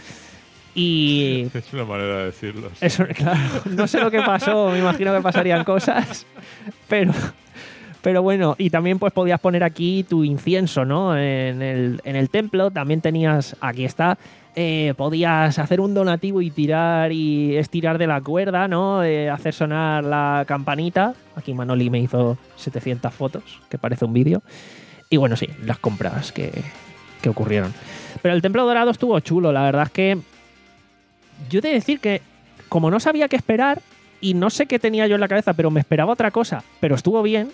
Y es una manera de decirlo. Sí. Eso, claro, no sé lo que pasó, me imagino que pasarían cosas, pero... Pero bueno, y también pues podías poner aquí tu incienso, ¿no? En el, en el templo también tenías, aquí está, eh, podías hacer un donativo y tirar y estirar de la cuerda, ¿no? Eh, hacer sonar la campanita. Aquí Manoli me hizo setecientas fotos, que parece un vídeo. Y bueno, sí, las compras que, que ocurrieron. Pero el templo dorado estuvo chulo, la verdad es que yo he de decir que como no sabía qué esperar y no sé qué tenía yo en la cabeza, pero me esperaba otra cosa, pero estuvo bien.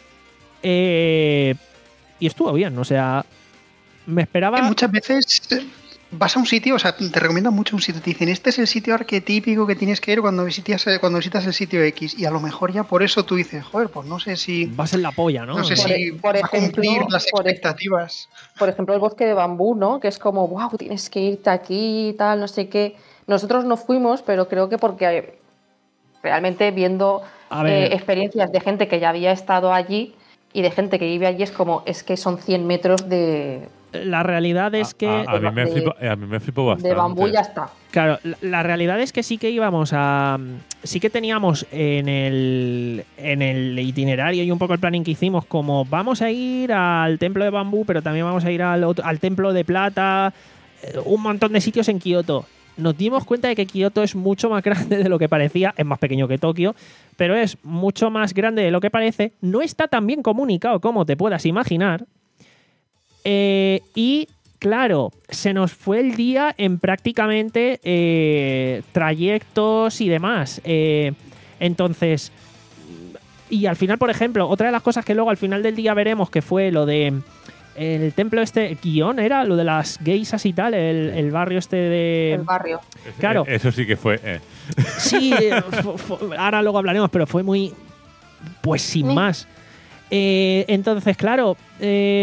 Eh, y estuvo bien, o sea, me esperaba... Que muchas veces vas a un sitio, o sea, te recomiendan mucho un sitio, te dicen, este es el sitio arquetípico que tienes que ir cuando visitas, cuando visitas el sitio X, y a lo mejor ya por eso tú dices, joder, pues no sé si... Vas en la polla, ¿no? No sé Por, si por va a cumplir ejemplo, las por, expectativas. por ejemplo, el bosque de bambú, ¿no? Que es como, wow, tienes que irte aquí y tal, no sé qué. Nosotros no fuimos, pero creo que porque realmente viendo A ver. eh, experiencias de gente que ya había estado allí y de gente que vive allí es como, es que son cien metros de, La realidad es que... A, a mí me de- flipo, a mí me flipó bastante. de bambú y ya está. Claro, la, la realidad es que sí que íbamos a... Sí que teníamos en el, en el itinerario y un poco el planning que hicimos como vamos a ir al templo de bambú, pero también vamos a ir al, otro- al templo de plata, eh, un montón de sitios en Kioto. Nos dimos cuenta de que Kioto es mucho más grande de lo que parecía, es más pequeño que Tokio, pero es mucho más grande de lo que parece, no está tan bien comunicado como te puedas imaginar, eh, y claro, se nos fue el día en prácticamente eh, trayectos y demás. Eh, entonces, y al final, por ejemplo, otra de las cosas que luego al final del día veremos que fue lo de el templo este, Guión era lo de las geisas y tal, el, el barrio este de... El barrio. Claro. Eh, Eso sí que fue. Eh. Sí, eh, fu- fu- ahora luego hablaremos, pero fue muy... Pues sin Sí. más. Eh, entonces, claro... eh,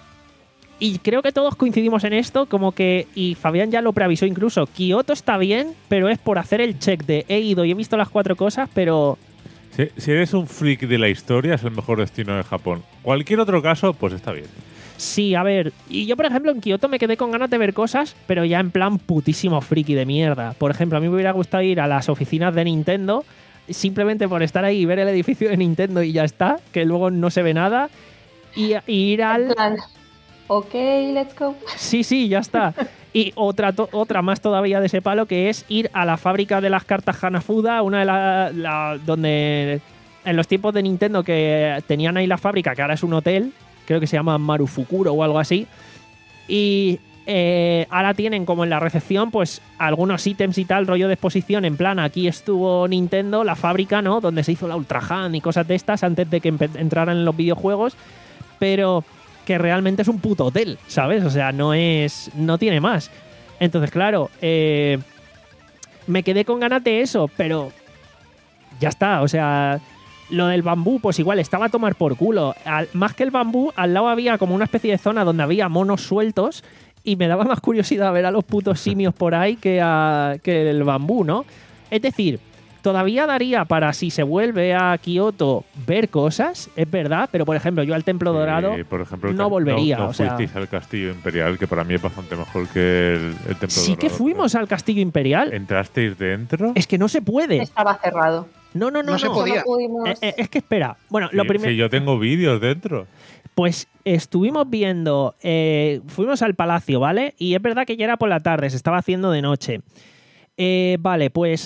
y creo que todos coincidimos en esto, como que... Y Fabián ya lo preavisó incluso. Kioto está bien, pero es por hacer el check de he ido y he visto las cuatro cosas, pero... Si, si eres un freak de la historia, es el mejor destino de Japón. Cualquier otro caso, pues está bien. Sí, a ver, y yo por ejemplo en Kioto me quedé con ganas de ver cosas, pero ya en plan putísimo friki de mierda. Por ejemplo, a mí me hubiera gustado ir a las oficinas de Nintendo, simplemente por estar ahí y ver el edificio de Nintendo y ya está, que luego no se ve nada, y, y ir En al... plan, ok, let's go. Sí, sí, ya está. Y otra, to- otra más todavía de ese palo, que es ir a la fábrica de las cartas Hanafuda, una de las... La, donde en los tiempos de Nintendo que tenían ahí la fábrica, que ahora es un hotel, creo que se llama Marufukuro o algo así, y eh, ahora tienen como en la recepción pues algunos ítems y tal, rollo de exposición, en plan aquí estuvo Nintendo, la fábrica, ¿no? Donde se hizo la Ultra Han y cosas de estas antes de que empe- entraran en los videojuegos, pero que realmente es un puto hotel, ¿sabes? O sea, no es... no tiene más. Entonces, claro, eh, me quedé con ganas de eso, pero ya está, o sea... Lo del bambú, pues igual, estaba a tomar por culo. Al- más que el bambú, al lado había como una especie de zona donde había monos sueltos y me daba más curiosidad ver a los putos simios por ahí que, a, que el bambú, ¿no? Es decir, todavía daría para, si se vuelve a Kioto, ver cosas, es verdad, pero por ejemplo, yo al Templo Dorado Eh, por ejemplo, el no ca- volvería. No, no o sea, fuisteis al Castillo Imperial, que para mí es bastante mejor que el, el Templo sí que Dorado. fuimos al Castillo Imperial. ¿Entrasteis dentro? Es que no se puede. Estaba cerrado. No, no, no, No se no. podía. No pudimos... Eh, eh, es que espera. Bueno, Sí, lo primero. sí, yo tengo vídeos dentro. Pues estuvimos viendo, eh, fuimos al palacio, ¿vale? Y es verdad que ya era por la tarde, se estaba haciendo de noche. Eh, vale, pues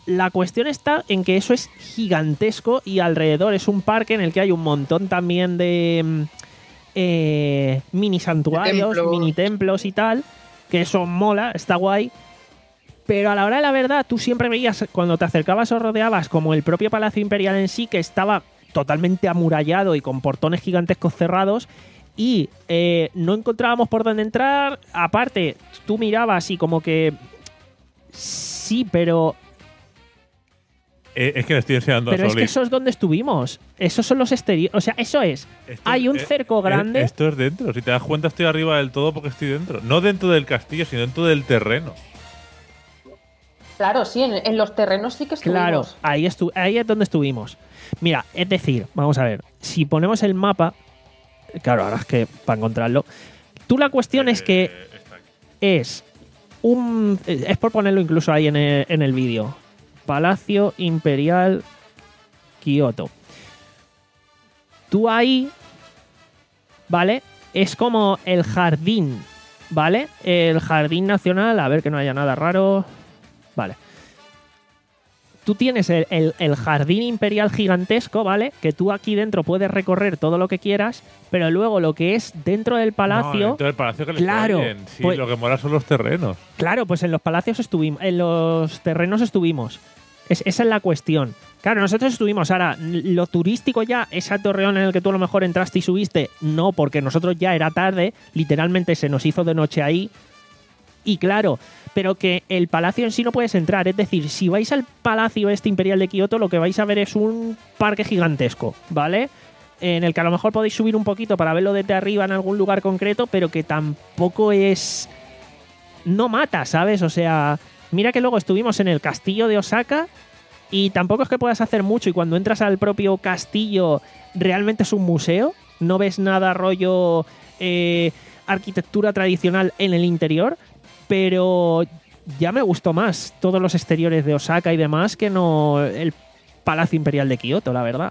la cuestión está en que eso es gigantesco y alrededor es un parque en el que hay un montón también de eh, mini santuarios, Templos. mini templos y tal, que eso mola, está guay. Pero a la hora de la verdad, tú siempre veías, cuando te acercabas o rodeabas, como el propio Palacio Imperial en sí, que estaba totalmente amurallado y con portones gigantescos cerrados, y eh, no encontrábamos por dónde entrar. Aparte, tú mirabas y como que... Sí, pero... Eh, es que le estoy enseñando Pero a es Soli. que eso es donde estuvimos. Esos son los exteriores. O sea, eso es. Esto- Hay un eh, cerco eh, grande. Esto es dentro. Si te das cuenta, estoy arriba del todo porque estoy dentro. No dentro del castillo, sino dentro del terreno. Claro, sí, en, en los terrenos sí que estuvimos. Claro, ahí, estu- ahí es donde estuvimos. Mira, es decir, vamos a ver, si ponemos el mapa, claro, ahora es que para encontrarlo, tú la cuestión es que Eh, está aquí. es un... Es por ponerlo incluso ahí en el, en el vídeo. Palacio Imperial Kioto. Tú ahí, ¿vale? Es como el jardín, ¿vale? El jardín nacional, a ver que no haya nada raro. Vale. Tú tienes el, el- el jardín imperial gigantesco, ¿vale? Que tú aquí dentro puedes recorrer todo lo que quieras, pero luego lo que es dentro del No, palacio... dentro del palacio que le Claro, fallen. Sí, pues- lo que mola son los terrenos. Claro, pues en los palacios estuvimos, en los terrenos estuvimos. Es- esa es la cuestión. Claro, nosotros estuvimos. Ahora, lo turístico ya, ese torreón en el que tú a lo mejor entraste y subiste, no, porque nosotros ya era tarde, literalmente se nos hizo de noche ahí. Y claro, pero que el palacio en sí no puedes entrar. Es decir, si vais al palacio este imperial de Kioto, lo que vais a ver es un parque gigantesco, ¿vale? En el que a lo mejor podéis subir un poquito para verlo desde arriba en algún lugar concreto, pero que tampoco es... No mata, ¿sabes? O sea, mira que luego estuvimos en el castillo de Osaka y tampoco es que puedas hacer mucho, y cuando entras al propio castillo realmente es un museo, no ves nada rollo eh, arquitectura tradicional en el interior, pero ya me gustó más todos los exteriores de Osaka y demás que no el Palacio Imperial de Kioto, la verdad.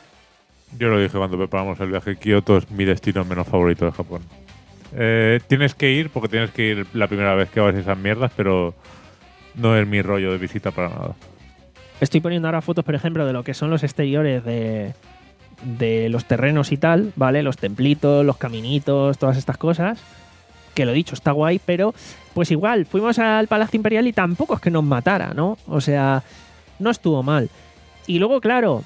Yo lo dije cuando preparamos el viaje. Kioto es mi destino menos favorito de Japón. Eh, tienes que ir porque tienes que ir la primera vez que vas a esas mierdas, pero no es mi rollo de visita para nada. Estoy poniendo ahora fotos, por ejemplo, de lo que son los exteriores de, de los terrenos y tal, ¿vale? Los templitos, los caminitos, todas estas cosas. Que lo dicho, está guay, pero pues igual, fuimos al Palacio Imperial y tampoco es que nos matara, ¿no? O sea, no estuvo mal. Y luego, claro,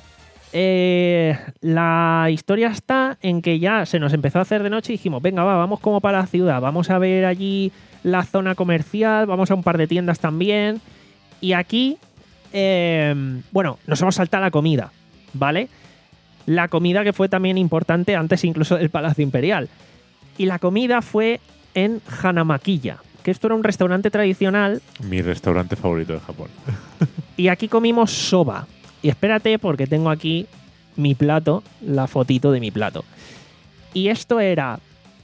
eh, la historia está en que ya se nos empezó a hacer de noche y dijimos, venga, va, vamos como para la ciudad, vamos a ver allí la zona comercial, vamos a un par de tiendas también. Y aquí, eh, bueno, nos hemos saltado la comida, ¿vale? La comida que fue también importante antes incluso del Palacio Imperial. Y la comida fue en Hanamakiya, que esto era un restaurante tradicional, Mi restaurante favorito de Japón. y aquí comimos soba. Y espérate porque tengo aquí mi plato, la fotito de mi plato. Y esto era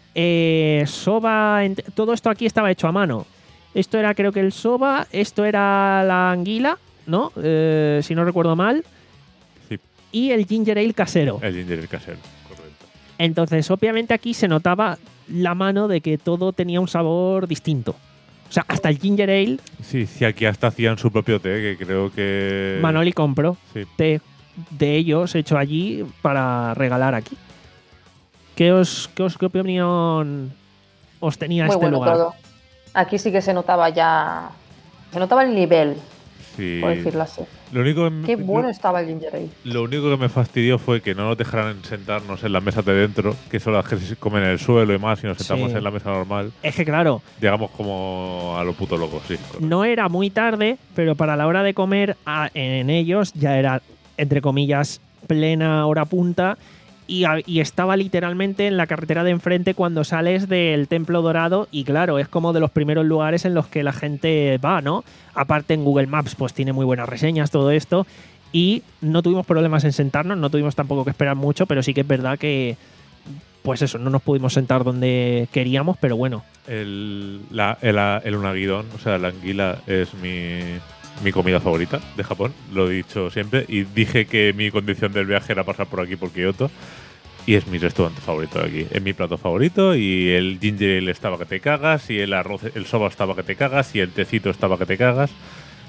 eh, soba, ent- todo esto aquí estaba hecho a mano. Esto era creo que el soba, esto era la anguila, ¿no? Eh, si no recuerdo mal. Sí, Y el ginger ale casero. el ginger ale casero, correcto. Entonces, obviamente aquí se notaba la mano de que todo tenía un sabor distinto. O sea, hasta el ginger ale, Sí, sí, aquí hasta hacían su propio té, que creo que... Manoli compró Sí. té de ellos hecho allí para regalar aquí. ¿Qué, os, qué, os, qué opinión os tenía Muy este bueno lugar? todo. Aquí sí que se notaba ya. Se notaba el nivel, Sí. por decirlo así. Lo único que, Qué lo- bueno estaba el ginger ale. Lo único que me fastidió fue que no nos dejaran sentarnos en la mesa de dentro, que son las que se comen en el suelo y más, y nos sentamos Sí. en la mesa normal. Es que claro, Llegamos como a lo puto loco, sí. correcto. no era muy tarde, pero para la hora de comer a- en ellos ya era, entre comillas, plena hora punta. Y, a- y estaba literalmente en la carretera de enfrente cuando sales del Templo Dorado. Y claro, es como de los primeros lugares en los que la gente va, ¿no? Aparte en Google Maps, pues tiene muy buenas reseñas, todo esto. Y no tuvimos problemas en sentarnos, no tuvimos tampoco que esperar mucho, pero sí que es verdad que, pues eso, no nos pudimos sentar donde queríamos, pero bueno. El, la, el, el unagidon, o sea, la anguila es mi, mi comida favorita de Japón, lo he dicho siempre. Y dije que mi condición del viaje era pasar por aquí, por Kioto. Y es mi restaurante favorito de aquí. Es mi plato favorito. Y el ginger ale estaba que te cagas. Y el arroz, el soba estaba que te cagas. Y el tecito estaba que te cagas.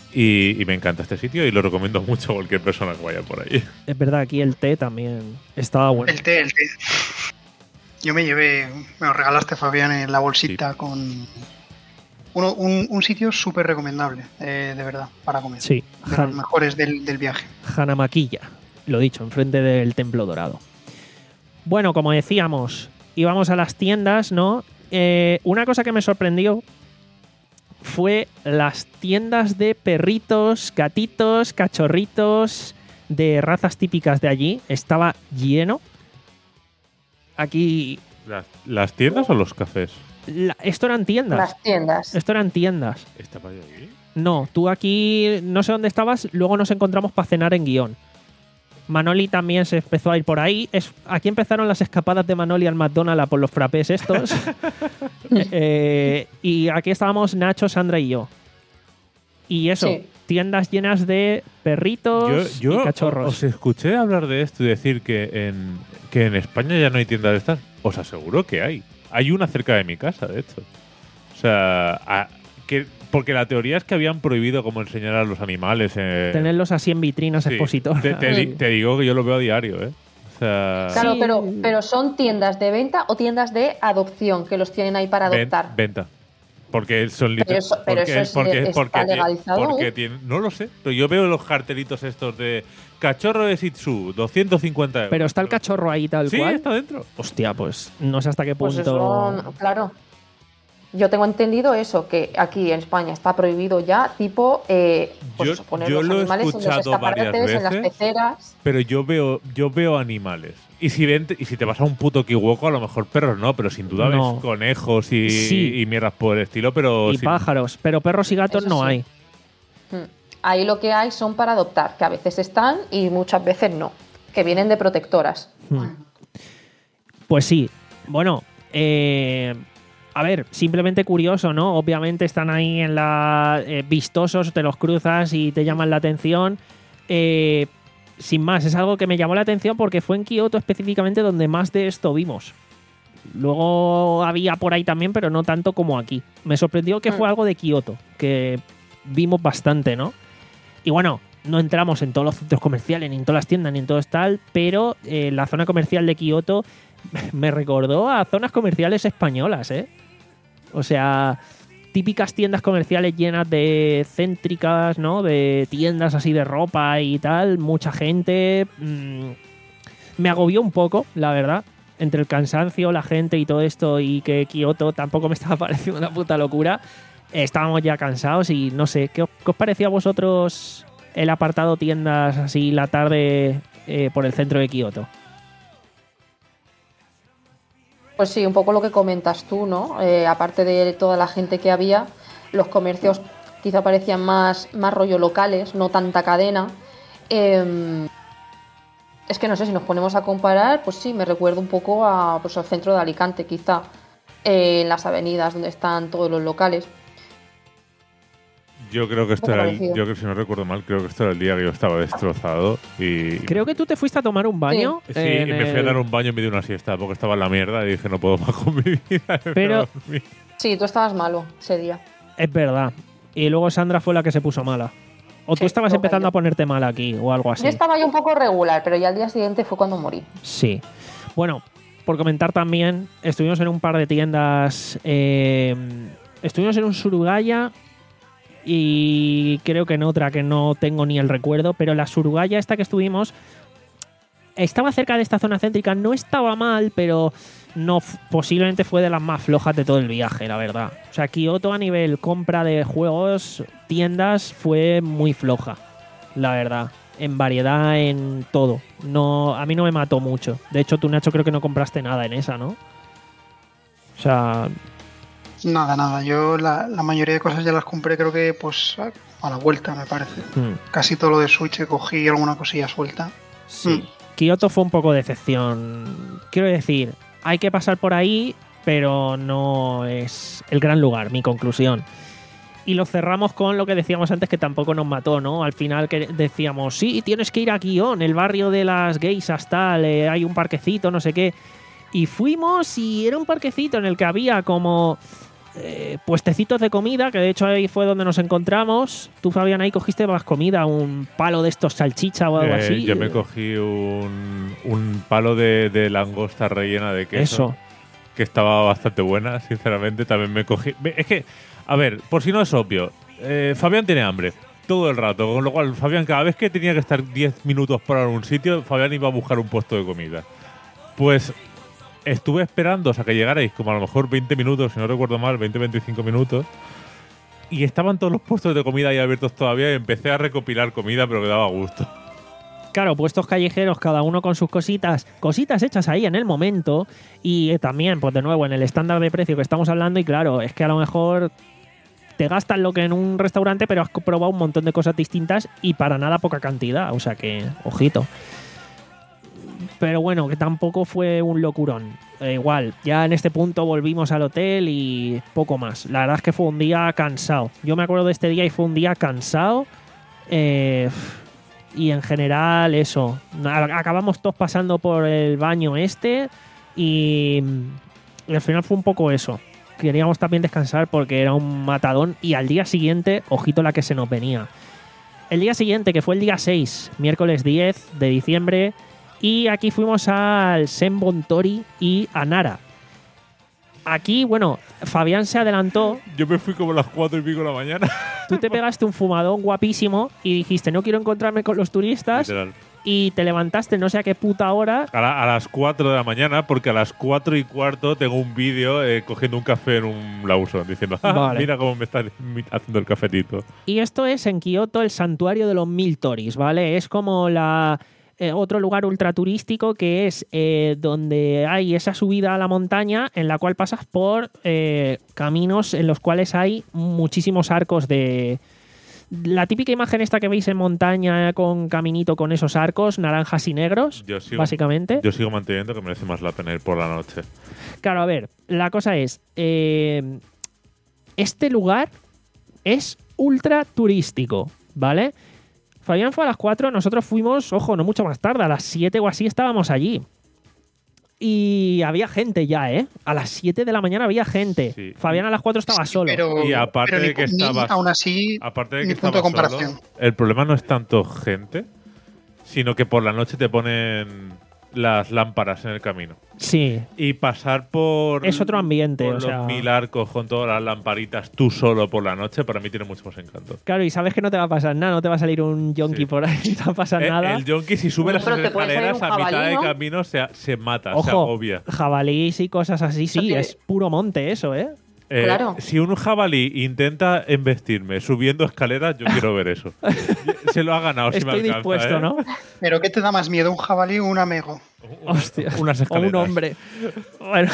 Y, y me encanta este sitio y lo recomiendo mucho a cualquier persona que vaya por ahí. Es verdad, aquí el té también estaba bueno. El té, el té. Yo me llevé, me lo regalaste, Fabián, en la bolsita sí. con uno, un, un sitio súper recomendable, eh, de verdad, para comer. Sí, de Han, los mejores del, del viaje. Hanamaquilla, lo dicho, enfrente del Templo Dorado. Bueno, como decíamos, íbamos a las tiendas, ¿no? Eh, una cosa que me sorprendió fue las tiendas de perritos, gatitos, cachorritos de razas típicas de allí. Estaba lleno. Aquí... ¿Las, las tiendas o los cafés? La, esto eran tiendas. Las tiendas. Esto eran tiendas. ¿Estaba aquí? No, tú aquí no sé dónde estabas, luego nos encontramos para cenar en Guión. Manoli también se empezó a ir por ahí. Es, aquí empezaron las escapadas de Manoli al McDonald's por los frappés estos. eh, y aquí estábamos Nacho, Sandra y yo. Y eso, sí. Tiendas llenas de perritos yo, yo y cachorros. Os escuché hablar de esto y decir que en, que en España ya no hay tiendas de estas. Os aseguro que hay. Hay una cerca de mi casa, de hecho. O sea, a, que... Porque la teoría es que habían prohibido como enseñar a los animales. Eh... Tenerlos así en vitrinas sí. expositoras. Te, te, te digo que yo lo veo a diario, ¿eh? O sea... Claro, sí. pero, pero ¿son tiendas de venta o tiendas de adopción que los tienen ahí para adoptar? Venta. Porque son Pero eso, pero porque, eso es, porque, está porque, legalizado. Porque tiene, no lo sé, pero yo veo los cartelitos estos de cachorro de Shih Tzu, doscientos cincuenta euros. Pero está el cachorro ahí tal sí, cual. Sí, está dentro. Hostia, pues no sé hasta qué punto. Pues eso, claro. Yo tengo entendido eso, que aquí en España está prohibido ya, tipo, eh, pues yo, poner yo los lo he animales en los escuchado varias escaparates, veces, en las peceras. Pero yo veo, yo veo animales. Y si, ven, y si te vas a un puto kiwoko, a lo mejor perros no, pero sin duda no. ves conejos y, sí. y mierdas por el estilo. Pero y sin... pájaros, pero perros y gatos eso no sí. hay. Ahí lo que hay son para adoptar, que a veces están y muchas veces no, que vienen de protectoras. Hmm. Pues sí, bueno, eh... a ver, simplemente curioso, ¿no? Obviamente están ahí en la eh, vistosos, te los cruzas y te llaman la atención. Eh, sin más, es algo que me llamó la atención porque fue en Kioto específicamente donde más de esto vimos. Luego había por ahí también, pero no tanto como aquí. Me sorprendió que mm. fue algo de Kioto, que vimos bastante, ¿no? Y bueno, no entramos en todos los centros comerciales, ni en todas las tiendas, ni en todo tal, pero eh, la zona comercial de Kioto me recordó a zonas comerciales españolas, ¿eh? O sea, típicas tiendas comerciales llenas de céntricas, ¿no? De tiendas así de ropa y tal, mucha gente. Mmm, me agobió un poco, la verdad, entre el cansancio, la gente y todo esto, y que Kioto tampoco me estaba pareciendo una puta locura. Estábamos ya cansados y no sé, ¿qué os, qué os parecía a vosotros el apartado tiendas así la tarde eh, por el centro de Kioto? Pues sí, un poco lo que comentas tú, ¿no? Eh, aparte de toda la gente que había, los comercios quizá parecían más, más rollo locales, no tanta cadena. Eh, es que no sé, si nos ponemos a comparar, pues sí, me recuerdo un poco a, pues, al centro de Alicante, quizá, eh, en las avenidas donde están todos los locales. Yo creo que esto era el, yo creo que si no recuerdo mal, creo que esto era el día que yo estaba destrozado y creo que tú te fuiste a tomar un baño. Sí, sí y me fui a dar un baño y me di una siesta porque estaba en la mierda y dije no puedo más con mi vida. Pero sí, tú estabas malo ese día. Es verdad. Y luego Sandra fue la que se puso mala. O tú sí, estabas empezando yo. a ponerte mal aquí o algo así. Yo estaba ya un poco regular, pero ya al día siguiente fue cuando morí. Sí. Bueno, por comentar también, estuvimos en un par de tiendas. Eh, estuvimos en un Surugaya y creo que en otra que no tengo ni el recuerdo, pero la Surugaya esta que estuvimos estaba cerca de esta zona céntrica, no estaba mal, pero no posiblemente fue de las más flojas de todo el viaje, la verdad. O sea, Kioto a nivel compra de juegos, tiendas, fue muy floja, la verdad. En variedad, en todo. No, a mí no me mató mucho. De hecho, tú, Nacho, creo que no compraste nada en esa, ¿no? O sea... Nada, nada. Yo la, la mayoría de cosas ya las compré, creo que pues a la vuelta, me parece. Hmm. Casi todo lo de Switch cogí alguna cosilla suelta. Sí. Hmm. Kioto fue un poco decepción. Quiero decir, hay que pasar por ahí, pero no es el gran lugar, mi conclusión. Y lo cerramos con lo que decíamos antes, que tampoco nos mató, ¿no? Al final que decíamos, sí, tienes que ir a Gion, el barrio de las geishas, tal, eh, hay un parquecito, no sé qué. Y fuimos y era un parquecito en el que había como eh, puestecitos de comida, que de hecho ahí fue donde nos encontramos. Tú, Fabián, ahí cogiste más comida, un palo de estos salchicha o algo Eh, así. Yo me cogí un, un palo de, de langosta rellena de queso. Eso. Que estaba bastante buena, sinceramente. También me cogí. Es que, a ver, por si no es obvio, eh, Fabián tiene hambre todo el rato, con lo cual Fabián, cada vez que tenía que estar diez minutos para un sitio, Fabián iba a buscar un puesto de comida. Pues estuve esperando hasta que llegarais, como a lo mejor veinte minutos, si no recuerdo mal, veinte a veinticinco minutos, y estaban todos los puestos de comida ahí abiertos todavía, y empecé a recopilar comida, pero que daba gusto. Claro, puestos callejeros, cada uno con sus cositas, cositas hechas ahí en el momento, y eh, también, pues de nuevo, en el estándar de precio que estamos hablando, y claro, es que a lo mejor te gastas lo que en un restaurante, pero has probado un montón de cosas distintas y para nada poca cantidad, o sea que, ojito. Pero bueno, que tampoco fue un locurón. Eh, igual, ya en este punto volvimos al hotel y poco más. La verdad es que fue un día cansado. Yo me acuerdo de este día y fue un día cansado. Eh, y en general, eso. Acabamos todos pasando por el baño este y, y al final fue un poco eso. Queríamos también descansar porque era un matadón y al día siguiente, ojito la que se nos venía. El día siguiente, que fue el día seis, miércoles diez de diciembre, y aquí fuimos al Senbontori y a Nara. Aquí, bueno, Fabián se adelantó. Yo me fui como a las cuatro y pico de la mañana. Tú te pegaste un fumadón guapísimo y dijiste, no quiero encontrarme con los turistas. Literal. Y te levantaste no sé a qué puta hora. A, la- a las cuatro de la mañana, porque a las cuatro y cuarto tengo un vídeo eh, cogiendo un café en un Lawson, diciendo, "Ah, Vale. mira cómo me están mi- haciendo el cafetito". Y esto es en Kioto, el santuario de los mil toris, ¿vale? Es como la eh, otro lugar ultraturístico que es eh, donde hay esa subida a la montaña en la cual pasas por eh, caminos en los cuales hay muchísimos arcos de... La típica imagen esta que veis en montaña con caminito con esos arcos, naranjas y negros, Yo sigo, básicamente. Yo sigo manteniendo que merece más la pena ir por la noche. Claro, a ver, la cosa es, eh, este lugar es ultra turístico, ¿vale? Fabián fue a las cuatro, nosotros fuimos, ojo, no mucho más tarde, a las siete o así estábamos allí. Y había gente ya, ¿eh? A las siete de la mañana había gente. Sí. Fabián a las cuatro estaba Sí, solo. Pero, Y aparte pero de ni- que ni- estabas- aún así, Aparte de que ni punto de estaba comparación. solo, el problema no es tanto gente, sino que por la noche te ponen las lámparas en el camino. Sí, Y pasar por, Es otro ambiente, por o los sea- mil arcos con todas las lamparitas tú solo por la noche, para mí tiene mucho más encanto. claro, y sabes que no te va a pasar nada, no te va a salir un yonki Sí. por ahí, no te va a pasar Eh, nada. El yonki, si sube Bueno, las pero te puede salir escaleras un a mitad jabalí, de ¿no? camino, se, se mata, se Ojo, agobia. jabalís y cosas así, sí, tiene- es puro monte eso, ¿eh? Eh, Claro. Si un jabalí intenta embestirme subiendo escaleras, yo quiero ver eso. Se lo ha ganado si me Estoy alcanza, dispuesto, ¿eh? ¿no? ¿Pero qué te da más miedo, un jabalí o un amego? Hostia. Unas O escaleras. un hombre. Bueno.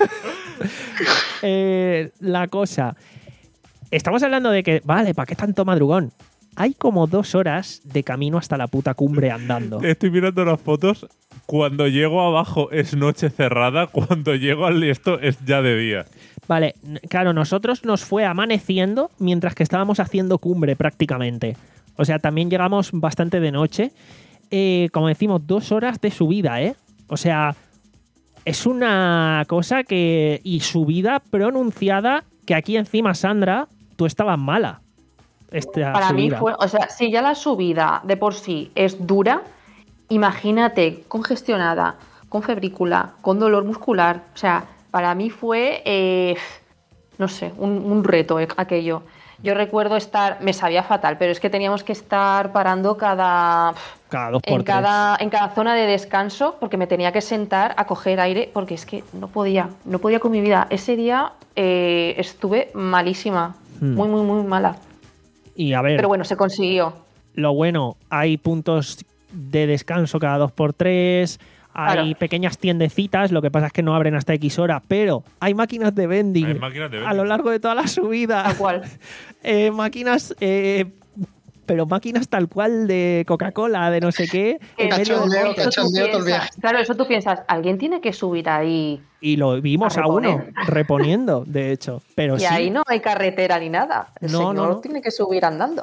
Eh, la cosa. Estamos hablando de que, vale, ¿para qué tanto madrugón? Hay como dos horas de camino hasta la puta cumbre andando. Estoy mirando las fotos. Cuando llego abajo es noche cerrada. Cuando llego al esto es ya de día. Vale, n- claro, nosotros nos fue amaneciendo mientras que estábamos haciendo cumbre prácticamente. O sea, también llegamos bastante de noche. Eh, como decimos, dos horas de subida, ¿eh? O sea, es una cosa que... Y subida pronunciada que aquí encima, Sandra, tú estabas mala. Esta Para mí subida. fue, o sea, si ya la subida de por sí es dura, imagínate congestionada, con febrícula, con dolor muscular. O sea, para mí fue, eh, no sé, un, un reto eh, aquello. Yo recuerdo estar, me sabía fatal, pero es que teníamos que estar parando cada, Cada dos por en tres. cada, en cada zona de descanso, porque me tenía que sentar a coger aire, porque es que no podía, no podía con mi vida. Ese día eh, estuve malísima, Hmm. muy, muy, muy mala. Y a ver, Pero bueno, se consiguió. lo bueno, hay puntos de descanso cada dos por tres, hay Claro. pequeñas tiendecitas, lo que pasa es que no abren hasta X hora, pero hay máquinas de vending, Hay máquinas de a vending. lo largo de toda la subida. Tal cual. Eh, máquinas, eh, pero máquinas tal cual de Coca-Cola, de no sé qué, en medio del Cachondeo, monte. Eso tú cachondeo todo el piensas- viaje. Claro, eso tú piensas, alguien tiene que subir ahí. Y lo vimos A a uno reponer. reponiendo, de hecho. Pero Y sí, ahí no hay carretera ni nada. El No, señor no, no. tiene que subir andando.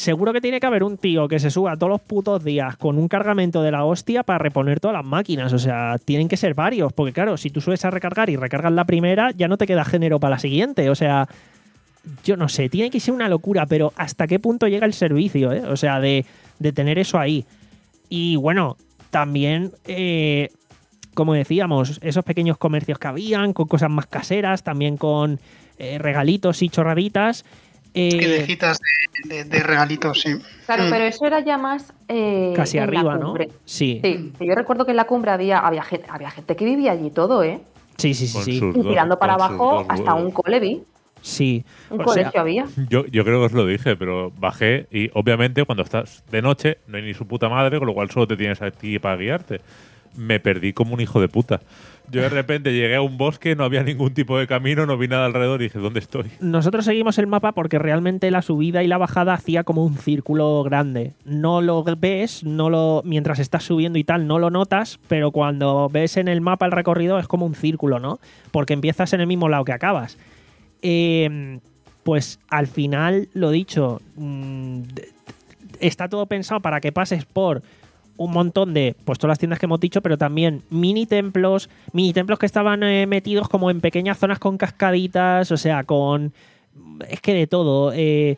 seguro que tiene que haber un tío que se suba todos los putos días con un cargamento de la hostia para reponer todas las máquinas. O sea, tienen que ser varios, porque claro, si tú subes a recargar y recargas la primera, ya no te queda género para la siguiente. O sea, yo no sé, tiene que ser una locura, pero ¿hasta qué punto llega el servicio? ¿eh? O sea, de, de tener eso ahí. Y bueno, también, eh, como decíamos, esos pequeños comercios que habían, con cosas más caseras, también con eh, regalitos y chorraditas. Eh, que de eh, citas de, de, de regalitos, sí. Claro, Mm. pero eso era ya más eh, casi en la arriba, ¿no? cumbre. Sí. Sí, yo recuerdo que en la cumbre había, había, gente, había gente que vivía allí todo, ¿eh? Sí, sí, sí, Con sí. sus Y dos- tirando para con sus abajo dos hasta huevos. un cole vi. Sí. Un O colegio sea, había. Yo, yo creo que os lo dije, pero bajé y obviamente cuando estás de noche no hay ni su puta madre, con lo cual solo te tienes a ti para guiarte. Me perdí como un hijo de puta. Yo de repente llegué a un bosque, no había ningún tipo de camino, no vi nada alrededor y dije, ¿dónde estoy? nosotros seguimos el mapa porque realmente la subida y la bajada hacía como un círculo grande. No lo ves, no lo mientras estás subiendo y tal, no lo notas, pero cuando ves en el mapa el recorrido es como un círculo, ¿no? Porque empiezas en el mismo lado que acabas. Eh, pues al final, lo dicho, mmm, está todo pensado para que pases por un montón de, pues todas las tiendas que hemos dicho, pero también mini templos, mini templos que estaban eh, metidos como en pequeñas zonas con cascaditas, o sea, con, es que de todo, eh,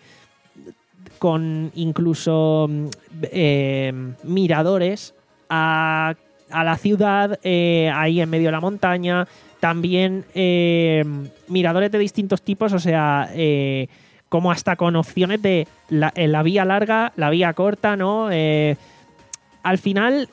con incluso eh, miradores a, a la ciudad, eh, ahí en medio de la montaña, también eh, miradores de distintos tipos, o sea, eh, como hasta con opciones de la, la vía larga, la vía corta, ¿no? Eh, al final,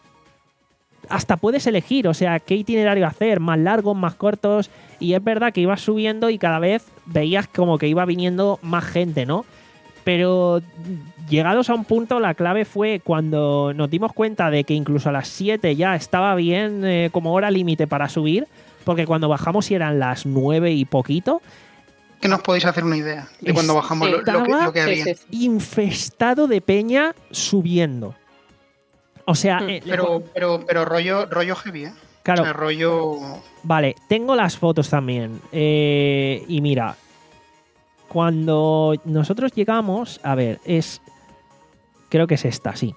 hasta puedes elegir, o sea, qué itinerario hacer, más largos, más cortos, y es verdad que ibas subiendo y cada vez veías como que iba viniendo más gente, ¿no? Pero llegados a un punto, la clave fue cuando nos dimos cuenta de que incluso a las siete ya estaba bien eh, como hora límite para subir, porque cuando bajamos y eran las nueve y poquito, Que no os podéis hacer una idea de cuando bajamos lo, lo que, estaba lo que había. Sí, sí, sí. infestado de peña subiendo. O sea, Mm, eh, Pero, pero, pero rollo, rollo heavy, ¿eh? claro, O sea, rollo. vale, tengo las fotos también. Eh, y mira, cuando nosotros llegamos, a ver, es... Creo que es esta, sí.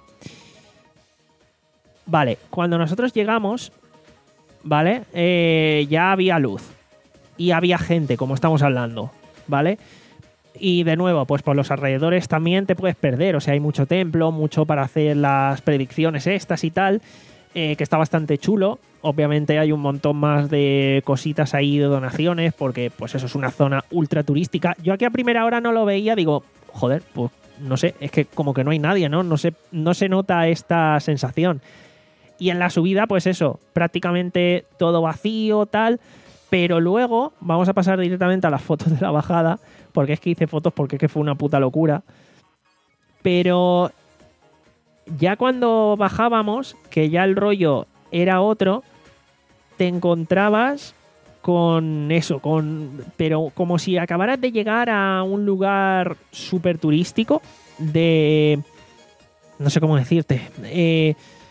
Vale, cuando nosotros llegamos, ¿vale? Eh, ya había luz. Y había gente, como estamos hablando, ¿vale? Y de nuevo, pues por los alrededores también te puedes perder. O sea, hay mucho templo, mucho para hacer las predicciones estas y tal, eh, que está bastante chulo. Obviamente hay un montón más de cositas ahí de donaciones, porque pues eso es una zona ultra turística. Yo aquí a primera hora no lo veía, digo, joder, pues no sé, es que como que no hay nadie, ¿no? No se, no se nota esta sensación. Y en la subida, pues eso, prácticamente todo vacío, tal. Pero luego vamos a pasar directamente a las fotos de la bajada, porque es que hice fotos porque es que fue una puta locura. Pero ya cuando bajábamos, que ya el rollo era otro, te encontrabas con eso, con pero como si acabaras de llegar a un lugar súper turístico de... no sé cómo decirte. Eh,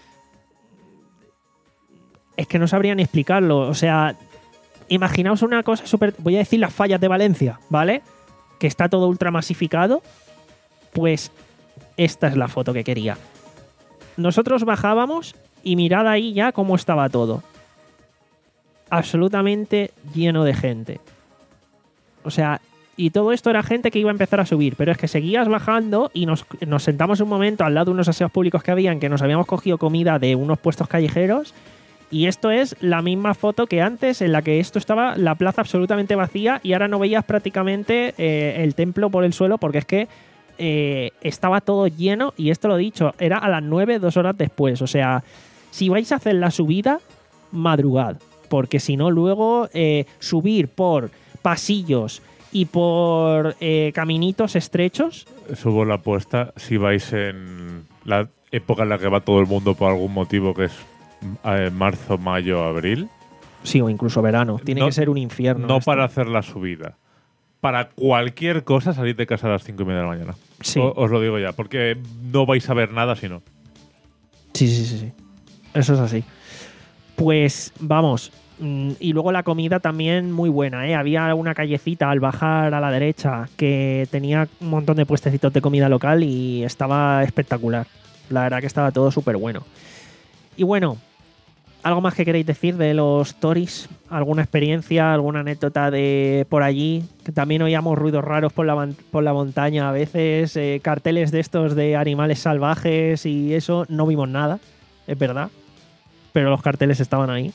es que no sabría ni explicarlo. O sea, imaginaos una cosa súper... voy a decir las fallas de Valencia, ¿vale? Que está todo ultra masificado. Pues esta es la foto que quería. Nosotros bajábamos y mirad ahí ya cómo estaba todo. Absolutamente lleno de gente. O sea, y todo esto era gente que iba a empezar a subir, pero es que seguías bajando y nos, nos sentamos un momento al lado de unos aseos públicos que habían, que nos habíamos cogido comida de unos puestos callejeros, y esto es la misma foto que antes, en la que esto estaba la plaza absolutamente vacía y ahora no veías prácticamente eh, el templo por el suelo, porque es que eh, estaba todo lleno, y esto lo he dicho, era a las nueve, dos horas después. O sea, si vais a hacer la subida, madrugad, porque si no luego eh, subir por pasillos y por eh, caminitos estrechos. Subo la apuesta si vais en la época en la que va todo el mundo por algún motivo, que es eh, marzo, mayo, abril. Sí, o incluso verano. Tiene No- que ser un infierno. No esto. para hacer la subida. Para cualquier cosa, salid de casa a las cinco y media de la mañana. Sí. O- os lo digo ya, porque no vais a ver nada si no. Sí, sí, sí, sí. Eso es así. Pues vamos, Mm, Y luego la comida también muy buena, ¿eh? Había una callecita al bajar a la derecha que tenía un montón de puestecitos de comida local y estaba espectacular. La verdad que estaba todo súper bueno. Y bueno, ¿algo más que queréis decir de los Tories? ¿Alguna experiencia, alguna anécdota de por allí? Que también oíamos ruidos raros por la, man- por la montaña a veces, eh, carteles de estos de animales salvajes y eso. No vimos nada, es verdad, pero los carteles estaban ahí.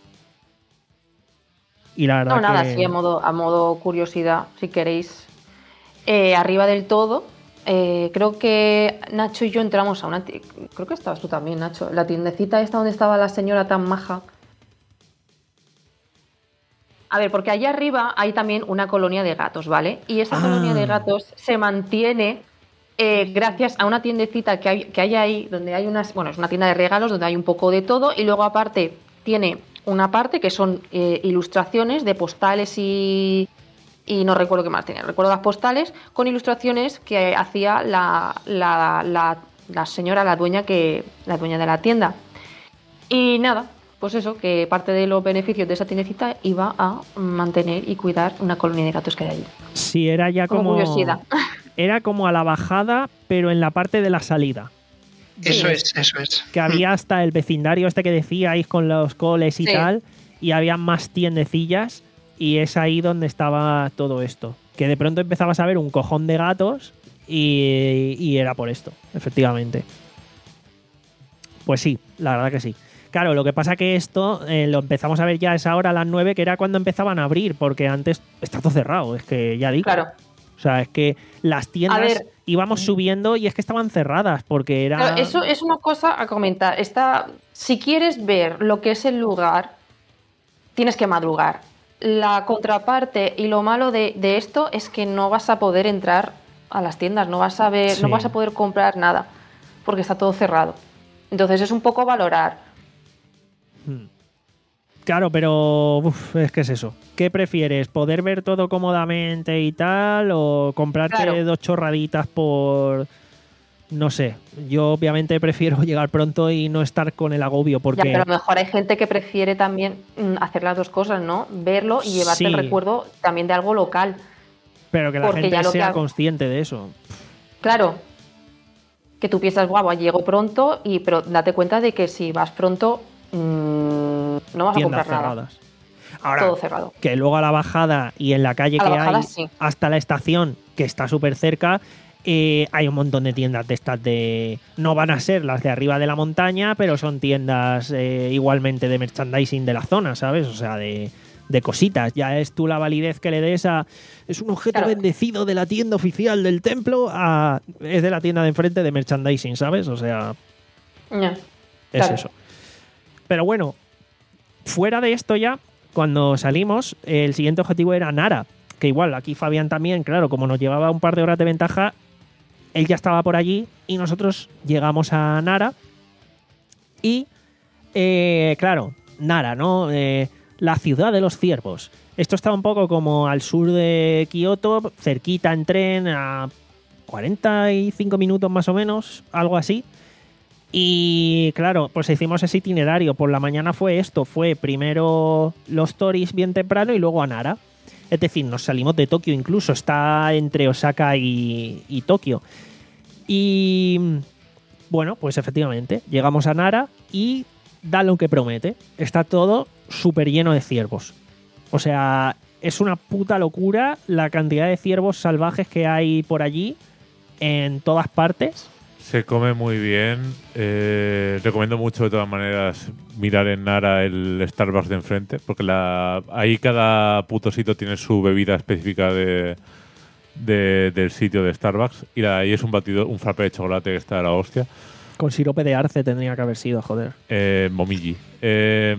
Y la verdad No, nada, que... sí, a modo, a modo curiosidad, si queréis. Eh, arriba del todo, eh, creo que Nacho y yo entramos a una... ti- Creo que estabas tú también, Nacho. La tiendecita esta donde estaba la señora tan maja. A ver, porque allá arriba hay también una colonia de gatos, ¿vale? Y esa Ah. colonia de gatos se mantiene eh, gracias a una tiendecita que hay, que hay ahí, donde hay unas... Bueno, es una tienda de regalos donde hay un poco de todo y luego aparte tiene una parte que son eh, ilustraciones de postales y... Y no recuerdo qué más tenía. Recuerdo las postales con ilustraciones que hacía la, la, la, la señora, la dueña, que, la dueña de la tienda. Y nada, pues eso, que parte de los beneficios de esa tiendecita iba a mantener y cuidar una colonia de gatos que hay allí. Sí, era ya Como como... curiosidad. Era como a la bajada, pero en la parte de la salida. Eso es, eso es. Que había hasta el vecindario este que decíais con los coles y Sí. tal, y había más tiendecillas, y es ahí donde estaba todo esto. Que de pronto empezabas a ver un cojón de gatos y, y era por esto, efectivamente. Pues sí, la verdad que sí. Claro, lo que pasa que esto eh, lo empezamos a ver ya a esa hora, a las nueve, que era cuando empezaban a abrir, porque antes está todo cerrado, es que ya digo. Claro. O sea, es que las tiendas A ver. íbamos subiendo y es que estaban cerradas, porque era... Claro, eso es una cosa a comentar. Está, si quieres ver lo que es el lugar, tienes que madrugar. La contraparte y lo malo de, de esto es que no vas a poder entrar a las tiendas, no vas a ver, Sí. no vas a poder comprar nada, porque está todo cerrado. Entonces es un poco valorar. Hmm. Claro, pero uf, es que es eso. ¿Qué prefieres? ¿Poder ver todo cómodamente y tal? ¿O comprarte Claro. dos chorraditas por... No sé. Yo obviamente prefiero llegar pronto y no estar con el agobio Ya, porque... pero a lo mejor hay gente que prefiere también mm, hacer las dos cosas, ¿no? Verlo y llevarte Sí. el recuerdo también de algo local. pero que la porque gente ya lo que sea hago- consciente de eso. Claro, que tú piensas, guau, llego pronto, y pero date cuenta de que si vas pronto mmm, no vas a Tiendas comprar nada. cerradas. Ahora, Todo cerrado. que luego a la bajada y en la calle A la que bajada, hay sí. hasta la estación, que está súper cerca, eh, hay un montón de tiendas de estas de... No van a ser las de arriba de la montaña, pero son tiendas eh, igualmente de merchandising de la zona, ¿sabes? O sea, de, de cositas. Ya es tú la validez que le des a... Es un objeto Claro. bendecido de la tienda oficial del templo a... Es de la tienda de enfrente de merchandising, ¿sabes? O sea, Ya. es Claro. eso. Pero bueno, fuera de esto ya, cuando salimos, el siguiente objetivo era Nara. Que igual, aquí Fabián también, claro, como nos llevaba un par de horas de ventaja, él ya estaba por allí y nosotros llegamos a Nara. Y, eh, claro, Nara, ¿no? Eh, la ciudad de los ciervos. Esto está un poco como al sur de Kioto, cerquita en tren, a cuarenta y cinco minutos más o menos, algo así. Y claro, pues hicimos ese itinerario. Por la mañana fue esto, fue primero los Tories bien temprano y luego a Nara. Es decir, nos salimos de Tokio incluso, está entre Osaka y, y Tokio. Y bueno, pues efectivamente, llegamos a Nara y da lo que promete. Está todo súper lleno de ciervos. O sea, es una puta locura la cantidad de ciervos salvajes que hay por allí en todas partes. Se come muy bien. Eh, recomiendo mucho de todas maneras mirar en Nara el Starbucks de enfrente, porque la, ahí cada puto sitio tiene su bebida específica de, de- del sitio de Starbucks. Y la- ahí es un batido, un frappé de chocolate que está a la hostia. Con sirope de arce tendría que haber sido, joder. Eh, Momiji. Eh,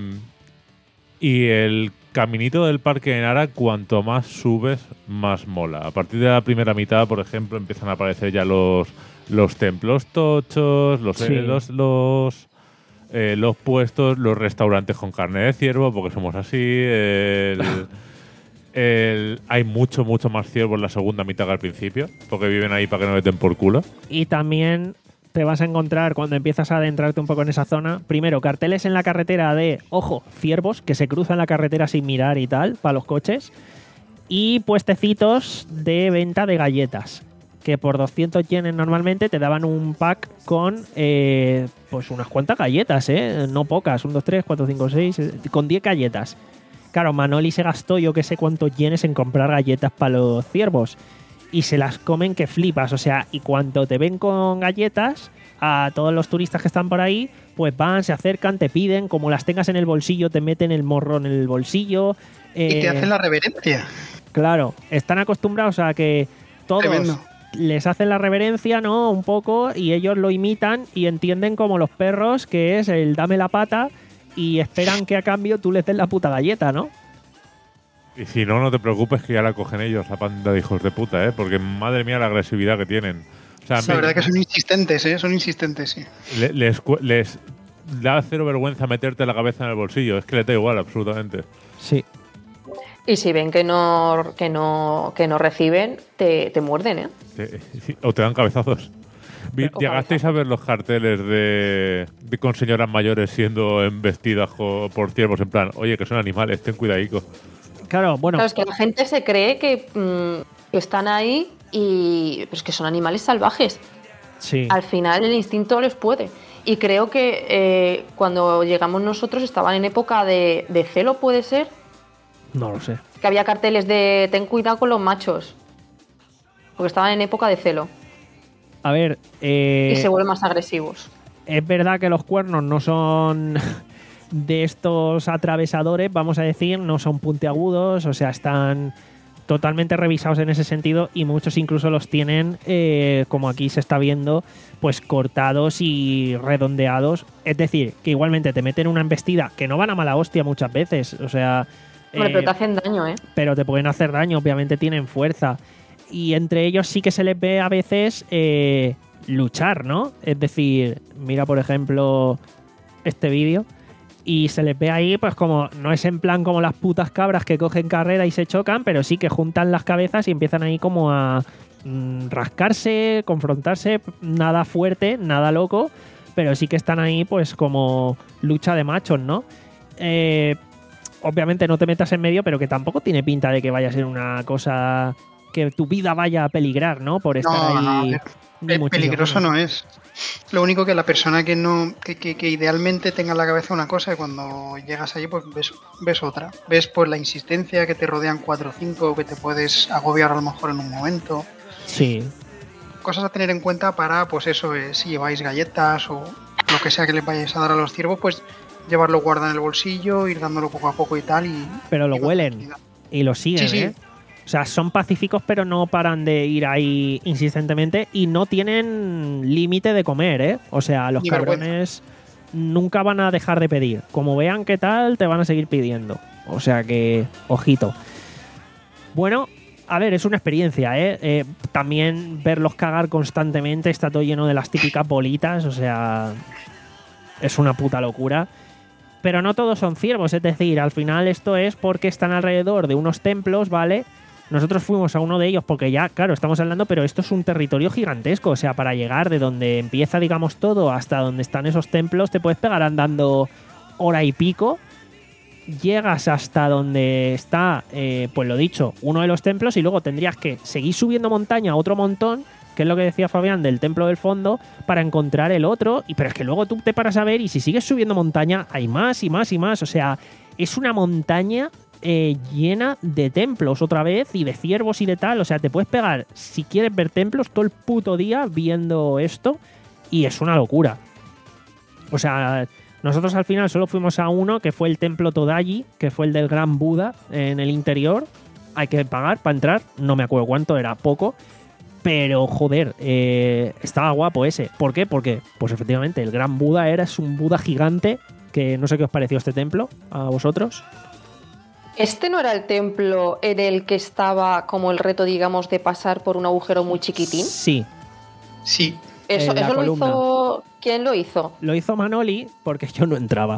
y el caminito del parque de Nara, cuanto más subes, más mola. A partir de la primera mitad, por ejemplo, empiezan a aparecer ya los, los templos tochos, los, Sí. eh, los, los, eh, los puestos, los restaurantes con carne de ciervo, porque somos así. El, el- hay mucho, mucho más ciervo en la segunda mitad que al principio, porque viven ahí para que no meten por culo. Y también te vas a encontrar cuando empiezas a adentrarte un poco en esa zona, primero, carteles en la carretera de, ojo, ciervos que se cruzan la carretera sin mirar y tal, para los coches, y puestecitos de venta de galletas, que por doscientos yenes normalmente te daban un pack con eh, pues unas cuantas galletas, ¿eh? No pocas, un, dos, tres, cuatro, cinco, seis, con diez galletas. Claro, Manoli se gastó yo que sé cuántos yenes en comprar galletas para los ciervos. Y se las comen que flipas, o sea, y cuando te ven con galletas, a todos los turistas que están por ahí, pues van, se acercan, te piden, como las tengas en el bolsillo, te meten el morrón en el bolsillo. Eh, y te hacen la reverencia. Claro, están acostumbrados a que todos Tremendo. les hacen la reverencia, ¿no? Un poco, y ellos lo imitan y entienden como los perros, que es el dame la pata, y esperan que a cambio tú les des la puta galleta, ¿no? Y si no, no te preocupes que ya la cogen ellos, la panda de hijos de puta, ¿eh? Porque madre mía la agresividad que tienen. O sea, La me- verdad que son insistentes, ¿eh? Son insistentes, sí. le- les, cu- les da cero vergüenza meterte la cabeza en el bolsillo. Es que les da igual, absolutamente. Sí. Y si ven que no, que no, que no reciben, te, te muerden, ¿eh? Te- o te dan cabezazos. Vi- O ¿Llegasteis a ver los carteles de, de con señoras mayores siendo embestidas jo- por ciervos? En plan, oye, que son animales, ten cuidadico. Claro, bueno, Claro, es que la gente se cree que, mm, que están ahí y pues que son animales salvajes. sí. Al final el instinto les puede. Y creo que eh, cuando llegamos nosotros estaban en época de, de celo, puede ser, No lo sé. que había carteles de ten cuidado con los machos. Porque estaban en época de celo A ver, eh, y se vuelven más agresivos. es verdad que los cuernos no son de estos atravesadores, vamos a decir, no son puntiagudos, o sea, están totalmente revisados en ese sentido y muchos incluso los tienen, eh, como aquí se está viendo, pues cortados y redondeados. Es decir, que igualmente te meten una embestida, que no van a mala hostia muchas veces, o sea... Hombre, eh, pero te hacen daño, ¿eh? pero te pueden hacer daño, obviamente tienen fuerza. Y entre ellos sí que se les ve a veces eh, luchar, ¿no? Es decir, mira por ejemplo este vídeo y se les ve ahí pues como, no es en plan como las putas cabras que cogen carrera y se chocan, pero sí que juntan las cabezas y empiezan ahí como a mm, rascarse, confrontarse, nada fuerte, nada loco, pero sí que están ahí pues como lucha de machos, ¿no? Eh, obviamente no te metas en medio, pero que tampoco tiene pinta de que vaya a ser una cosa que tu vida vaya a peligrar, ¿no? Por estar No, no, ahí. pe- ni pe- muchísimo peligroso menos. no es. Lo único que la persona que no que, que- que idealmente tenga en la cabeza una cosa y cuando llegas allí pues ves, ves otra. Ves pues la insistencia, que te rodean cuatro o cinco, que te puedes agobiar a lo mejor en un momento. Sí, Cosas a tener en cuenta para, pues eso, eh, si lleváis galletas o lo que sea que les vayáis a dar a los ciervos, pues llevarlo guardado en el bolsillo, ir dándolo poco a poco y tal. Y, pero lo y con huelen tranquilidad. y lo siguen, Sí, sí. ¿eh? O sea, son pacíficos, pero no paran de ir ahí insistentemente y no tienen límite de comer, ¿eh? O sea, los Ni cabrones nunca van a dejar de pedir. Como vean qué tal, te van a seguir pidiendo. O sea que, ojito. Bueno, a ver, es una experiencia, ¿eh? Eh, también verlos cagar constantemente, está todo lleno de las típicas bolitas, o sea, es una puta locura. Pero no todos son ciervos, es decir, al final esto es porque están alrededor de unos templos, ¿vale? Nosotros fuimos a uno de ellos porque ya, claro, estamos hablando, pero esto es un territorio gigantesco, o sea, para llegar de donde empieza, digamos, todo hasta donde están esos templos, te puedes pegar andando hora y pico. Llegas hasta donde está, eh, pues lo dicho, uno de los templos y luego tendrías que seguir subiendo montaña otro montón, que es lo que decía Fabián del templo del fondo, para encontrar el otro. Y pero es que luego tú te paras a ver y si sigues subiendo montaña hay más y más y más. O sea, es una montaña eh, llena de templos otra vez y de ciervos y de tal. O sea, te puedes pegar, si quieres ver templos, todo el puto día viendo esto y es una locura. O sea, nosotros al final solo fuimos a uno, que fue el templo Todaji, que fue el del Gran Buda en el interior. Hay que pagar para entrar, no me acuerdo cuánto, era poco. Pero, joder, eh, estaba guapo ese. ¿Por qué? Porque, pues efectivamente, el Gran Buda era es un Buda gigante, que no sé qué os pareció este templo, a vosotros. ¿Este no era el templo en el que estaba como el reto, digamos, de pasar por un agujero muy chiquitín? Sí, Sí, ¿Eso, en la eso lo columna. hizo? ¿Quién lo hizo? lo hizo Manoli porque yo no entraba.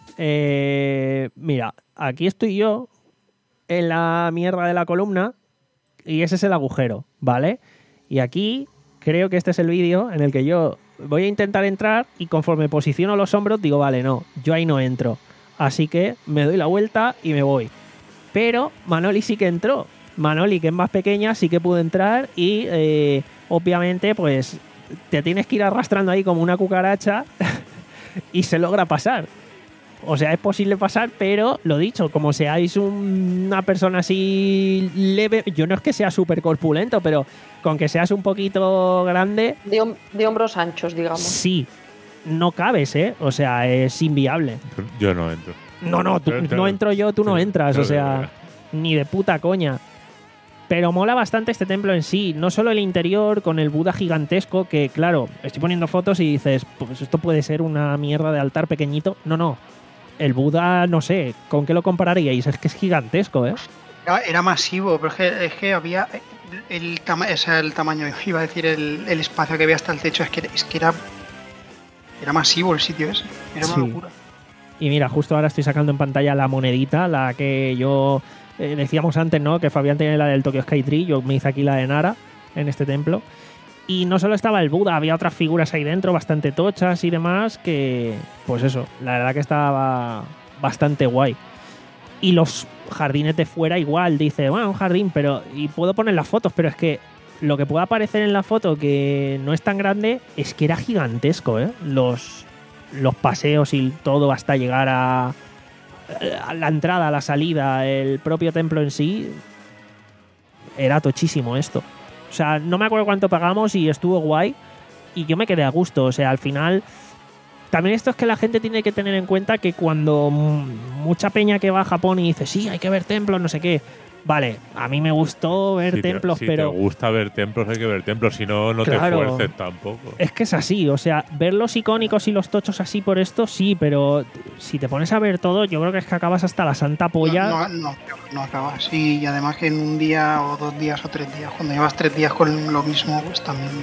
Eh, mira, aquí estoy yo en la mierda de la columna y ese es el agujero, ¿vale? Y aquí creo que este es el vídeo en el que yo voy a intentar entrar y conforme posiciono los hombros digo, vale, no, yo ahí no entro. Así que me doy la vuelta y me voy. Pero Manoli sí que entró. Manoli, que es más pequeña, sí que pudo entrar y eh, obviamente pues te tienes que ir arrastrando ahí como una cucaracha y se logra pasar. O sea, es posible pasar, pero lo dicho, como seáis un, una persona así leve, yo no es que sea súper corpulento, pero con que seas un poquito grande... De, hom- de hombros anchos, digamos. Sí, no cabes, ¿eh? O sea, es inviable. Yo no entro. No, no, tú, no entro yo, tú no entras, o sea, ni de puta coña. Pero mola bastante este templo en sí, no solo el interior con el Buda gigantesco, que claro, estoy poniendo fotos y dices, pues esto puede ser una mierda de altar pequeñito. No, no, el Buda, no sé, ¿con qué lo compararíais? Es que es gigantesco, ¿eh? Era, era masivo, pero es que, es que había el, tama o sea, el tamaño, iba a decir el, el espacio que había hasta el techo, es que, es que era, era masivo el sitio ese, era una Sí. locura. Y mira, justo ahora estoy sacando en pantalla la monedita, la que yo eh, decíamos antes, ¿no? Que Fabián tiene la del Tokyo Skytree, yo me hice aquí la de Nara en este templo. Y no solo estaba el Buda, había otras figuras ahí dentro, bastante tochas y demás, que, pues eso, la verdad que estaba bastante guay. Y los jardines de fuera igual, dice, bueno, un jardín, pero... Y puedo poner las fotos, pero es que lo que puede aparecer en la foto, que no es tan grande, es que era gigantesco, ¿eh? Los... los paseos y todo hasta llegar a, a la entrada, a la salida, el propio templo en sí, era tochísimo esto. O sea, no me acuerdo cuánto pagamos y estuvo guay y yo me quedé a gusto. O sea, al final, también esto es que la gente tiene que tener en cuenta que cuando mucha peña que va a Japón y dice, sí, hay que ver templos, no sé qué. Vale, a mí me gustó ver Si te- templos, si pero... te gusta ver templos, hay que ver templos. Si no, no Claro. te fuerces tampoco. Es que es así, o sea, ver los icónicos y los tochos así por esto, sí, pero si te pones a ver todo, yo creo que es que acabas hasta la santa polla. No, no, no, no acabas. Sí, y además que en un día o dos días o tres días, cuando llevas tres días con lo mismo, pues también...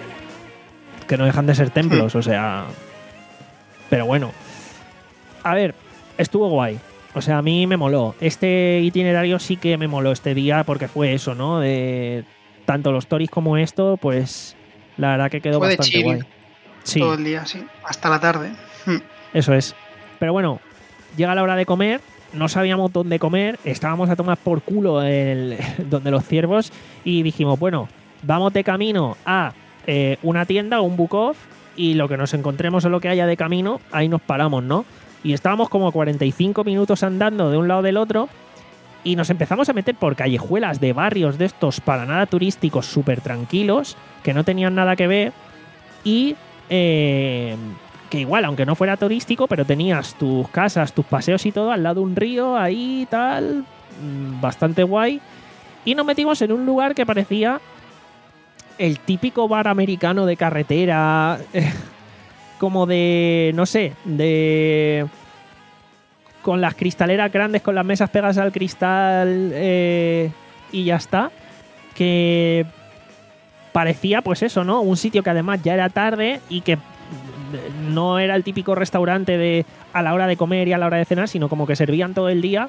Que no dejan de ser templos, o sea... Pero bueno. A ver, estuvo guay. O sea, a mí me moló. Este itinerario sí que me moló este día porque fue eso, ¿no? De tanto los toris como esto, pues la verdad que quedó Fue de bastante chill. guay. Sí, Todo el día, sí, hasta la tarde. Hmm. eso es. Pero bueno, llega la hora de comer, no sabíamos dónde comer, estábamos a tomar por culo el, donde los ciervos y dijimos, bueno, vamos de camino a eh, una tienda o un Bukov y lo que nos encontremos o lo que haya de camino, ahí nos paramos, ¿no? Y estábamos como cuarenta y cinco minutos andando de un lado del otro y nos empezamos a meter por callejuelas de barrios de estos para nada turísticos súper tranquilos, que no tenían nada que ver y eh, que igual, aunque no fuera turístico, pero tenías tus casas, tus paseos y todo al lado de un río, ahí tal, mm, bastante guay. Y nos metimos en un lugar que parecía el típico bar americano de carretera, como de, no sé, de... con las cristaleras grandes, con las mesas pegadas al cristal eh, y ya está. Que parecía, pues eso, ¿no? Un sitio que además ya era tarde y que no era el típico restaurante de a la hora de comer y a la hora de cenar, sino como que servían todo el día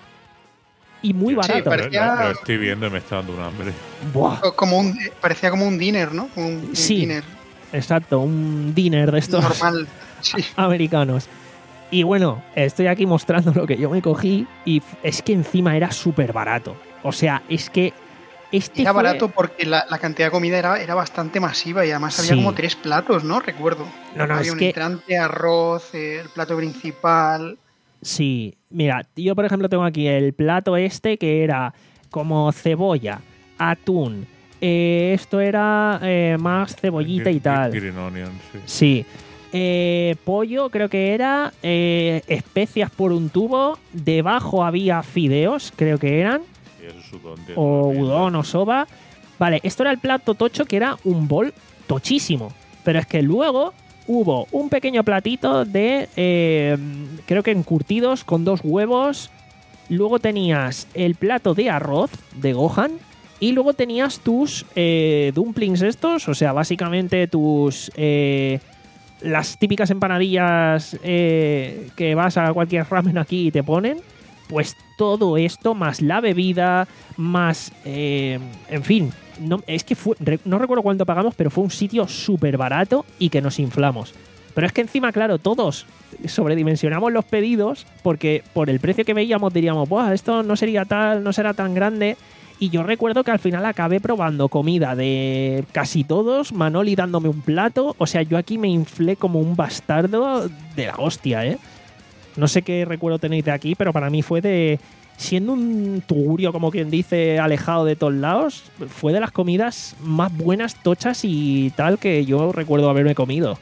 y muy Sí, barato. parecía- Lo, lo estoy viendo y me está dando un hambre. Buah, Como un, parecía como un dinner, ¿no? Un, un Sí. dinner exacto, un dinner de estos normal. Sí. americanos. Y bueno, estoy aquí mostrando lo que yo me cogí y es que encima era súper barato. O sea, es que este Era fue- barato porque la, la cantidad de comida era, era bastante masiva y además había Sí. como tres platos, ¿no? Recuerdo. No, no, había es un que- entrante, arroz, eh, el plato principal. Sí, mira, yo por ejemplo tengo aquí el plato este que era como cebolla, atún, eh, esto era eh, más cebollita y Gr- tal. Green onion, sí. Sí. Eh, pollo creo que era, eh, especias por un tubo, debajo había fideos, creo que eran, Y eso es udon, tío, o también. udon o soba. Vale, esto era el plato tocho que era un bol tochísimo. Pero es que luego hubo un pequeño platito de, eh, creo que encurtidos con dos huevos. Luego tenías el plato de arroz de Gohan. Y luego tenías tus eh, dumplings estos, o sea, básicamente tus... eh, las típicas empanadillas eh, que vas a cualquier ramen aquí y te ponen. Pues todo esto, más la bebida, más... eh, en fin, no, es que fue, no recuerdo cuánto pagamos, pero fue un sitio súper barato y que nos inflamos. Pero es que encima, claro, todos sobredimensionamos los pedidos porque por el precio que veíamos diríamos, Buah, esto no sería tal, no será tan grande. Y yo recuerdo que al final acabé probando comida de casi todos, Manoli dándome un plato. O sea, yo aquí me inflé como un bastardo de la hostia, ¿eh? No sé qué recuerdo tenéis de aquí, pero para mí fue de... Siendo un tugurio, como quien dice, alejado de todos lados, fue de las comidas más buenas, tochas y tal que yo recuerdo haberme comido.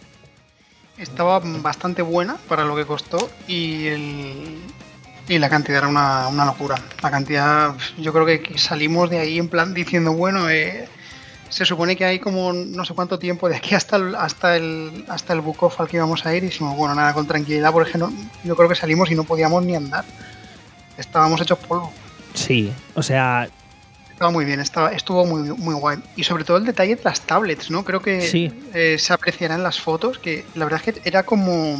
Estaba bastante buena para lo que costó y el... Y la cantidad era una, una locura. La cantidad, yo creo que salimos de ahí en plan diciendo, bueno, eh, se supone que hay como no sé cuánto tiempo de aquí hasta el, hasta el, hasta el Bukov al que íbamos a ir y dijimos, bueno, nada, con tranquilidad, por ejemplo, yo creo que salimos y no podíamos ni andar. Estábamos hechos polvo. Sí, o sea... Estaba muy bien, estaba, estuvo muy, muy guay. Y sobre todo el detalle de las tablets, ¿no? Creo que sí. eh, se apreciará en las fotos, que la verdad es que era como...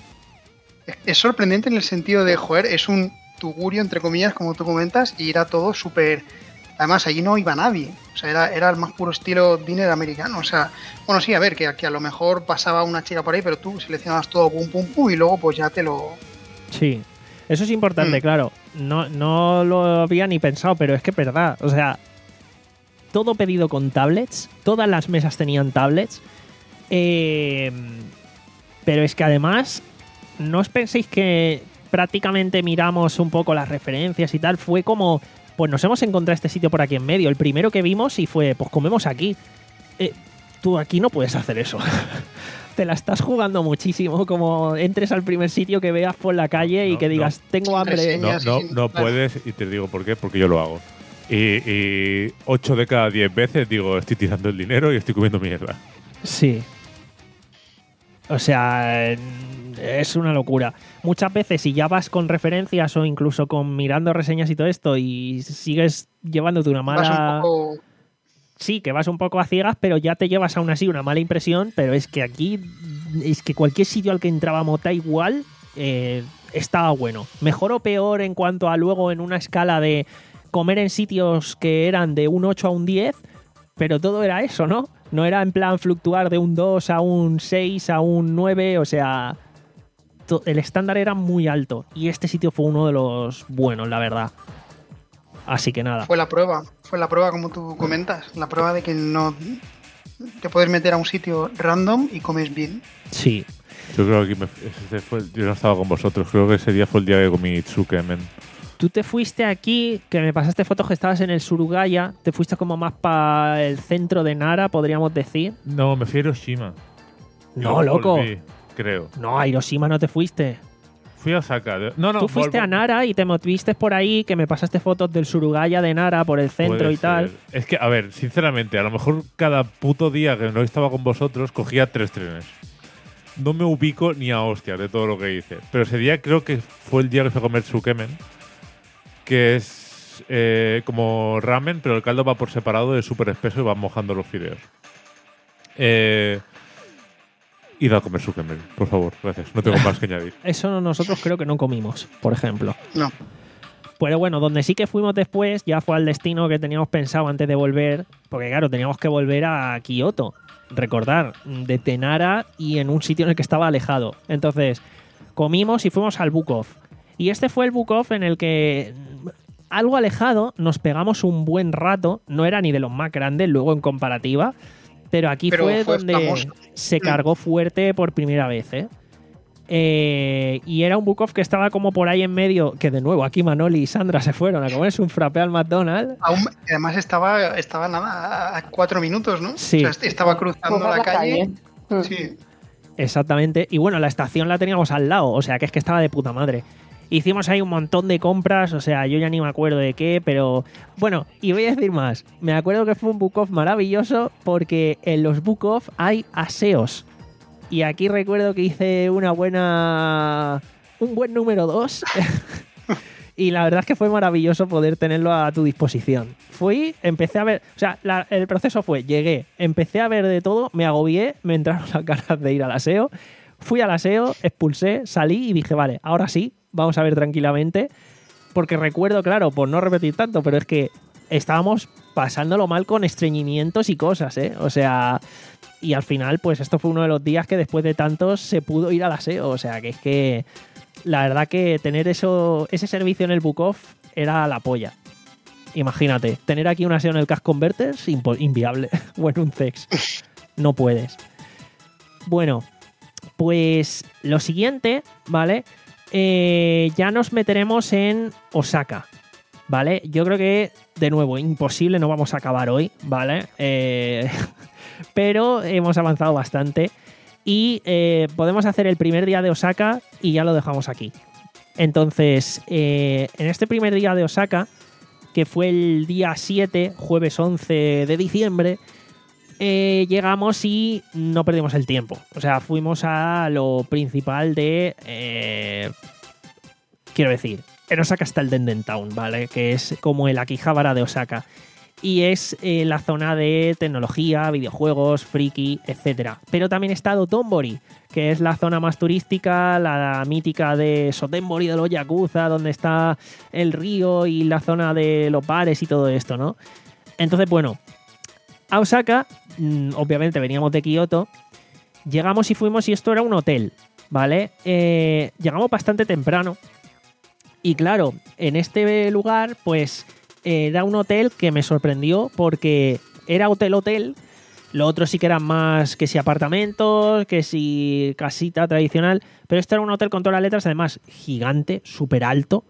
Es sorprendente en el sentido de, joder, es un tugurio, entre comillas, como tú comentas, y era todo súper... Además, allí no iba nadie. O sea, era, era el más puro estilo diner americano. O sea, bueno, sí, a ver, que, que a lo mejor pasaba una chica por ahí, pero tú seleccionabas todo pum, pum, pum, y luego pues ya te lo... Sí, eso es importante, mm. claro. No, no lo había ni pensado, pero es que es verdad. O sea, todo pedido con tablets, todas las mesas tenían tablets, eh, pero es que además... No os penséis que prácticamente miramos un poco las referencias y tal. Fue como, pues nos hemos encontrado este sitio por aquí en medio. El primero que vimos y fue, pues comemos aquí. Eh, tú aquí no puedes hacer eso. Te la estás jugando muchísimo. Como entres al primer sitio que veas por la calle no, y que digas, no, tengo hambre. No, no, no puedes y te digo por qué, porque yo lo hago. Y, y ocho de cada diez veces digo, estoy tirando el dinero y estoy comiendo mierda. Sí. O sea... Es una locura. Muchas veces, si ya vas con referencias o incluso con mirando reseñas y todo esto y sigues llevándote una mala... Vas un poco... Sí, que vas un poco a ciegas, pero ya te llevas aún así una mala impresión, pero es que aquí, es que cualquier sitio al que entrábamos da igual, eh, estaba bueno. Mejor o peor en cuanto a luego en una escala de comer en sitios que eran de un ocho a un diez, pero todo era eso, ¿no? No era en plan fluctuar de un dos a un seis a un nueve, o sea... El estándar era muy alto y este sitio fue uno de los buenos, la verdad. Así que nada. Fue la prueba, fue la prueba como tú comentas, la prueba de que no te puedes meter a un sitio random y comes bien. Sí. Yo creo que me, ese fue, yo no estaba con vosotros, creo que ese día fue el día que comí tsukemen. Tú te fuiste aquí, que me pasaste fotos que estabas en el Surugaya, te fuiste como más para el centro de Nara, podríamos decir. No, me fui a Hiroshima. No, loco. Volví. Creo. No, a Hiroshima no te fuiste. Fui a Osaka. No, no. Tú fuiste a Nara y te moviste por ahí, que me pasaste fotos del Surugaya de Nara por el centro Puede y ser. tal. Es que, a ver, sinceramente, a lo mejor cada puto día que no estaba con vosotros cogía tres trenes. No me ubico ni a hostias de todo lo que hice. Pero ese día creo que fue el día que fui a comer tsukemen, que es eh, como ramen, pero el caldo va por separado, es súper espeso y van mojando los fideos. Eh... Id a comer tsukemen, por favor, gracias. No tengo más que añadir. Eso nosotros creo que no comimos, por ejemplo. No. Pero bueno, donde sí que fuimos después ya fue al destino que teníamos pensado antes de volver, porque claro, teníamos que volver a Kioto. Recordar, de Tenara y en un sitio en el que estaba alejado. Entonces, comimos y fuimos al Bukov. Y este fue el Bukov en el que, algo alejado, nos pegamos un buen rato. No era ni de los más grandes, luego en comparativa. Pero aquí Pero fue, fue donde famoso. se cargó fuerte por primera vez, ¿eh? Eh, y era un Bukov que estaba como por ahí en medio, que de nuevo aquí Manoli y Sandra se fueron a comerse un frappé al McDonald's. Aún, además estaba, estaba nada a cuatro minutos, ¿no? Sí. O sea, estaba cruzando Por la, la calle. calle. Sí. Exactamente. Y bueno, la estación la teníamos al lado, o sea que es que estaba de puta madre. Hicimos ahí un montón de compras, o sea, yo ya ni me acuerdo de qué, pero... Bueno, y voy a decir más. Me acuerdo que fue un Bukov maravilloso porque en los Bukov hay aseos. Y aquí recuerdo que hice una buena... un buen número dos. Y la verdad es que fue maravilloso poder tenerlo a tu disposición. Fui, empecé a ver... O sea, la, el proceso fue, llegué, empecé a ver de todo, me agobié, me entraron las ganas de ir al aseo. Fui al aseo, expulsé, salí y dije, vale, ahora sí, vamos a ver tranquilamente. Porque recuerdo, claro, por no repetir tanto, pero es que estábamos pasándolo mal con estreñimientos y cosas, ¿eh? O sea, y al final, pues esto fue uno de los días que después de tantos se pudo ir al aseo. O sea, que es que la verdad que tener eso, ese servicio en el Book Off era la polla. Imagínate, tener aquí un aseo en el Cash Converters, impo- inviable. O en un C E X. No puedes. Bueno, pues lo siguiente, ¿vale? Eh, ya nos meteremos en Osaka, ¿vale? Yo creo que, de nuevo, imposible, no vamos a acabar hoy, ¿vale? Eh, pero hemos avanzado bastante y eh, podemos hacer el primer día de Osaka y ya lo dejamos aquí. Entonces, eh, en este primer día de Osaka, que fue el día siete, jueves once de diciembre, eh, llegamos y no perdimos el tiempo. O sea, fuimos a lo principal de... Eh, quiero decir, en Osaka está el Denden Town, ¿vale? Que es como el Akihabara de Osaka. Y es eh, la zona de tecnología, videojuegos, friki, etcétera. Pero también está Dotonbori, que es la zona más turística, la mítica de Sotenbori de los Yakuza, donde está el río y la zona de los bares y todo esto, ¿no? Entonces, bueno, a Osaka, mmm, obviamente veníamos de Kioto, llegamos y fuimos y esto era un hotel, ¿vale? Eh, llegamos bastante temprano y claro, en este lugar, pues... era un hotel que me sorprendió porque era hotel-hotel. Lo otro sí que eran más que si apartamentos, que si casita tradicional. Pero este era un hotel con todas las letras, además gigante, súper alto.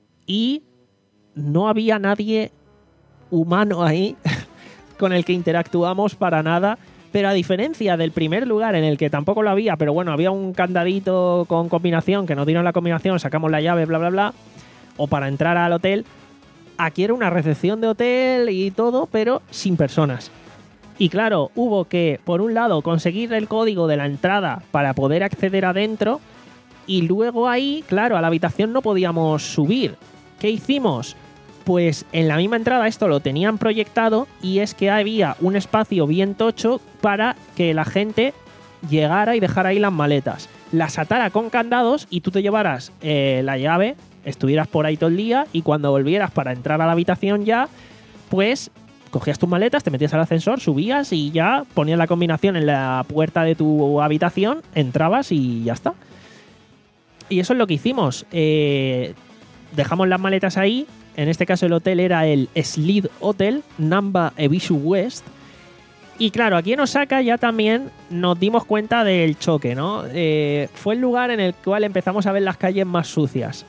Y no había nadie humano ahí con el que interactuamos para nada. Pero a diferencia del primer lugar en el que tampoco lo había, pero bueno, había un candadito con combinación, que nos dieron la combinación, sacamos la llave, bla, bla, bla. O para entrar al hotel... Aquí era una recepción de hotel y todo, pero sin personas. Y claro, hubo que, por un lado, conseguir el código de la entrada para poder acceder adentro. Y luego ahí, claro, a la habitación no podíamos subir. ¿Qué hicimos? Pues en la misma entrada esto lo tenían proyectado y es que había un espacio bien tocho para que la gente llegara y dejara ahí las maletas. Las atara con candados y tú te llevaras eh, la llave... estuvieras por ahí todo el día y cuando volvieras para entrar a la habitación ya, pues cogías tus maletas, te metías al ascensor, subías y ya ponías la combinación en la puerta de tu habitación, entrabas y ya está. Y eso es lo que hicimos. Eh, dejamos las maletas ahí. En este caso el hotel era el Slid Hotel, Namba Ebisu West. Y claro, aquí en Osaka ya también nos dimos cuenta del choque, ¿no? Eh, fue el lugar en el cual empezamos a ver las calles más sucias.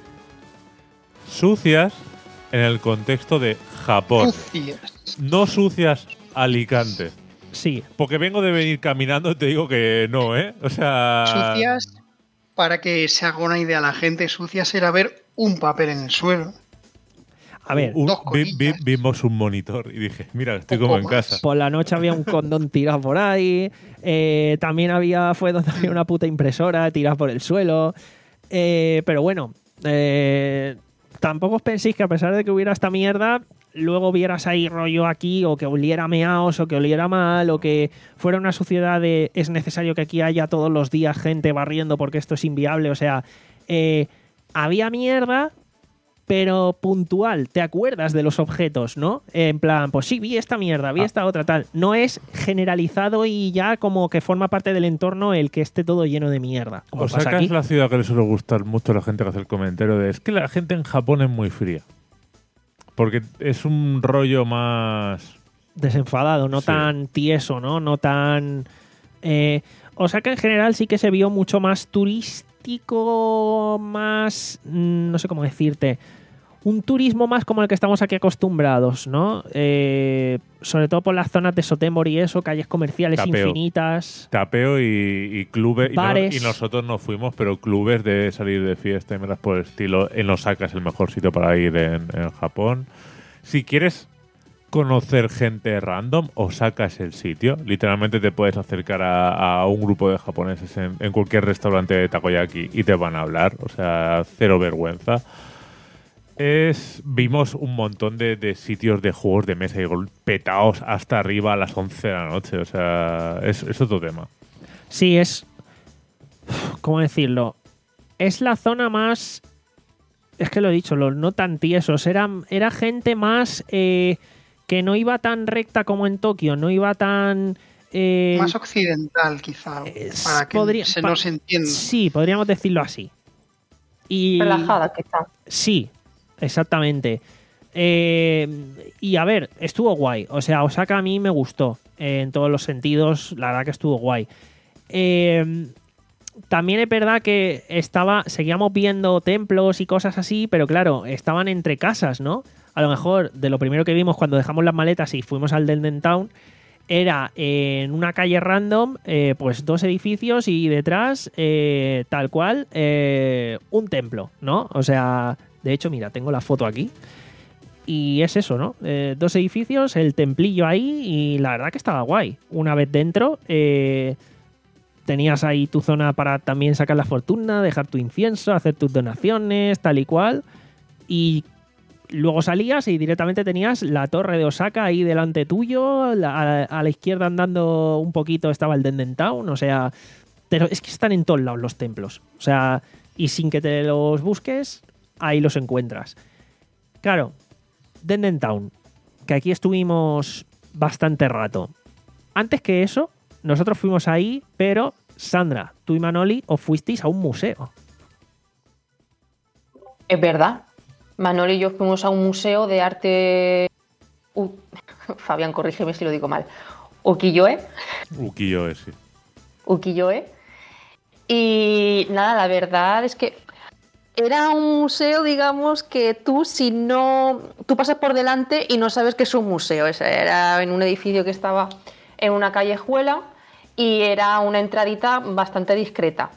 Sucias en el contexto de Japón. Sucias. No sucias Alicante. Sí. Porque vengo de venir caminando y te digo que no, ¿eh? O sea... Sucias, para que se haga una idea la gente, sucias era ver un papel en el suelo. A ver, un, dos vi, vi, colillas. vimos un monitor y dije, mira, estoy Poco como en más. casa. por la noche había un condón tirado por ahí. Eh, también había, fue donde había una puta impresora tirada por el suelo. Eh, pero bueno, eh, tampoco os penséis que a pesar de que hubiera esta mierda, luego vieras ahí rollo aquí, o que oliera meaos, o que oliera mal, o que fuera una suciedad de es necesario que aquí haya todos los días gente barriendo porque esto es inviable. O sea, eh, había mierda, pero puntual. Te acuerdas de los objetos, ¿no? En plan, pues sí, vi esta mierda, vi Ah. esta otra, tal. No es generalizado y ya como que forma parte del entorno el que esté todo lleno de mierda. Como pasa Osaka aquí. es la ciudad que le suele gustar mucho a la gente que hace el comentario de es que la gente en Japón es muy fría. Porque es un rollo más... Desenfadado, no Sí. tan tieso, ¿no? No tan... Eh, Osaka en general sí que se vio mucho más turístico, más... mm, no sé cómo decirte. Un turismo más como el que estamos aquí acostumbrados, ¿no? Eh, sobre todo por las zonas de Sotenbori y eso, calles comerciales Tapeo. infinitas. Tapeo y, y clubes. Y, no- Bares. y nosotros no fuimos, pero clubes de salir de fiesta y menos por el estilo. En Osaka es el mejor sitio para ir en, en Japón. Si quieres conocer gente random, Osaka es el sitio. Literalmente te puedes acercar a, a un grupo de japoneses en, en cualquier restaurante de takoyaki y te van a hablar. O sea, cero vergüenza. Es, vimos un montón de, de sitios de juegos de mesa y gol petados hasta arriba a las once de la noche. O sea, es, es otro tema. Sí, es... ¿Cómo decirlo? Es la zona más... Es que lo he dicho, los no tan tiesos. Era, era gente más... eh, que no iba tan recta como en Tokio, no iba tan... Eh, Más occidental, quizá, para que podría, se pa, nos entienda. Sí, podríamos decirlo así. Y, relajada, quizá. Sí, exactamente. Eh, y a ver, estuvo guay. O sea, Osaka a mí me gustó eh, en todos los sentidos. La verdad que estuvo guay. Eh, también es verdad que estaba, seguíamos viendo templos y cosas así, pero claro, estaban entre casas, ¿no? A lo mejor de lo primero que vimos cuando dejamos las maletas y fuimos al Denden Town era eh, en una calle random, eh, pues dos edificios y detrás, eh, tal cual, eh, un templo, ¿no? O sea, de hecho, mira, tengo la foto aquí. Y es eso, ¿no? Eh, dos edificios, el templillo ahí y la verdad que estaba guay. Una vez dentro, eh, tenías ahí tu zona para también sacar la fortuna, dejar tu incienso, hacer tus donaciones, tal y cual. Y luego salías y directamente tenías la torre de Osaka ahí delante tuyo, la, a, a la izquierda andando un poquito estaba el Denden Town, o sea, pero es que están en todos lados los templos, o sea, y sin que te los busques, ahí los encuentras. Claro, Denden Town, que aquí estuvimos bastante rato. Antes que eso, nosotros fuimos ahí, pero Sandra, tú y Manoli os fuisteis a un museo. Es verdad. Manoli y yo fuimos a un museo de arte... Uh, Fabián, corrígeme si lo digo mal. Ukiyo-e. Ukiyo-e, sí. Ukiyo-e. Y nada, la verdad es que era un museo, digamos, que tú si no... Tú pasas por delante y no sabes que es un museo. O sea, era en un edificio que estaba en una callejuela y era una entradita bastante discreta.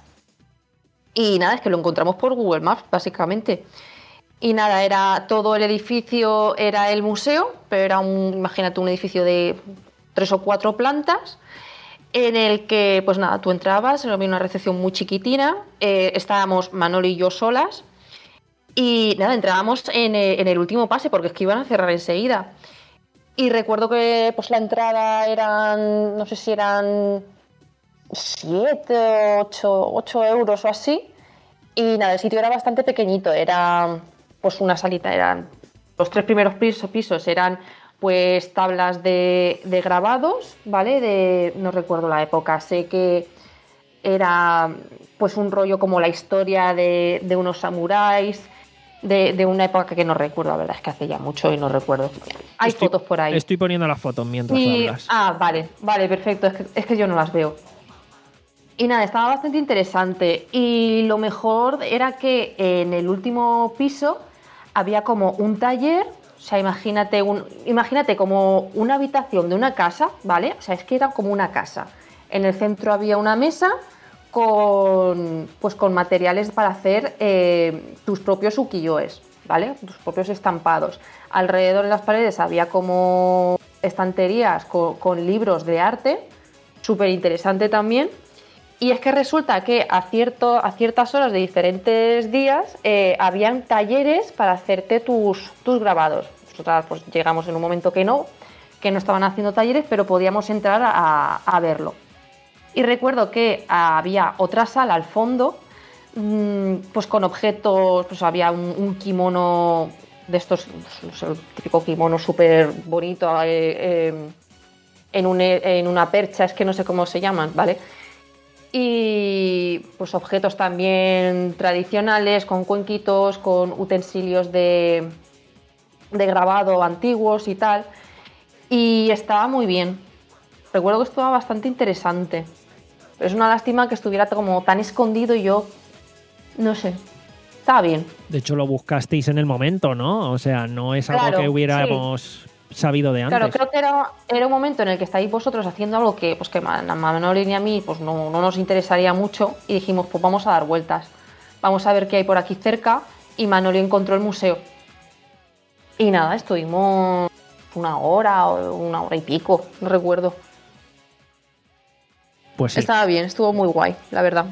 Y nada, es que lo encontramos por Google Maps, básicamente. Y nada, era todo el edificio, era el museo, pero era un, imagínate, un edificio de tres o cuatro plantas, en el que, pues nada, tú entrabas, había una recepción muy chiquitina, eh, estábamos Manoli y yo solas, y nada, entrábamos en, en el último pase, porque es que iban a cerrar enseguida. Y recuerdo que pues la entrada eran, no sé si eran siete, ocho euros o así, y nada, el sitio era bastante pequeñito, era... pues una salita, eran los tres primeros pisos, pisos eran pues tablas de, de grabados, ¿vale? De, no recuerdo la época, sé que era pues un rollo como la historia de, de unos samuráis, de, de una época que no recuerdo, la verdad es que hace ya mucho y no recuerdo. Hay estoy, fotos por ahí. Estoy poniendo las fotos mientras y, hablas. Ah, vale, vale, perfecto, es que, es que yo no las veo. Y nada, estaba bastante interesante y lo mejor era que en el último piso había como un taller, o sea, imagínate, un, imagínate como una habitación de una casa, ¿vale? O sea, es que era como una casa. En el centro había una mesa con, pues, con materiales para hacer eh, tus propios ukiyo-es, ¿vale? Tus propios estampados. Alrededor en las paredes había como estanterías con, con libros de arte, súper interesante también. Y es que resulta que a, cierto, a ciertas horas de diferentes días eh, habían talleres para hacerte tus, tus grabados. Nosotras pues, llegamos en un momento que no, que no estaban haciendo talleres, pero podíamos entrar a, a verlo. Y recuerdo que había otra sala al fondo, mmm, pues con objetos, pues había un, un kimono de estos, no sé, el típico kimono súper bonito eh, eh, en, un, en una percha, es que no sé cómo se llaman, ¿vale? Y pues objetos también tradicionales, con cuenquitos, con utensilios de, de grabado antiguos y tal. Y estaba muy bien. Recuerdo que estaba bastante interesante. Pero es una lástima que estuviera como tan escondido y yo, no sé, estaba bien. De hecho, lo buscasteis en el momento, ¿no? O sea, no es algo Claro, que hubiéramos... sí. sabido de antes. Claro, creo que era, era un momento en el que estáis vosotros haciendo algo que, pues que a Manoli ni a mí pues no, no nos interesaría mucho y dijimos, pues vamos a dar vueltas. Vamos a ver qué hay por aquí cerca y Manoli encontró el museo. Y nada, estuvimos una hora o una hora y pico, no recuerdo. Pues sí. Estaba bien, estuvo muy guay, la verdad.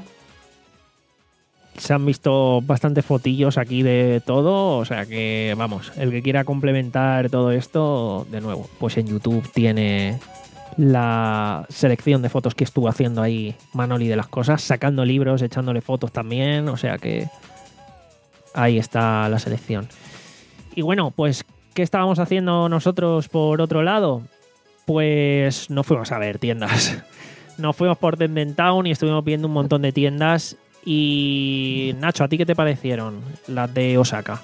Se han visto bastantes fotillos aquí de todo, o sea que, vamos, el que quiera complementar todo esto, de nuevo, pues en YouTube tiene la selección de fotos que estuvo haciendo ahí Manoli de las cosas, sacando libros, echándole fotos también, o sea que ahí está la selección. Y bueno, pues, ¿qué estábamos haciendo nosotros por otro lado? Pues no fuimos a ver tiendas. Nos fuimos por Denden Town y estuvimos viendo un montón de tiendas. Y Nacho, ¿a ti qué te parecieron las de Osaka?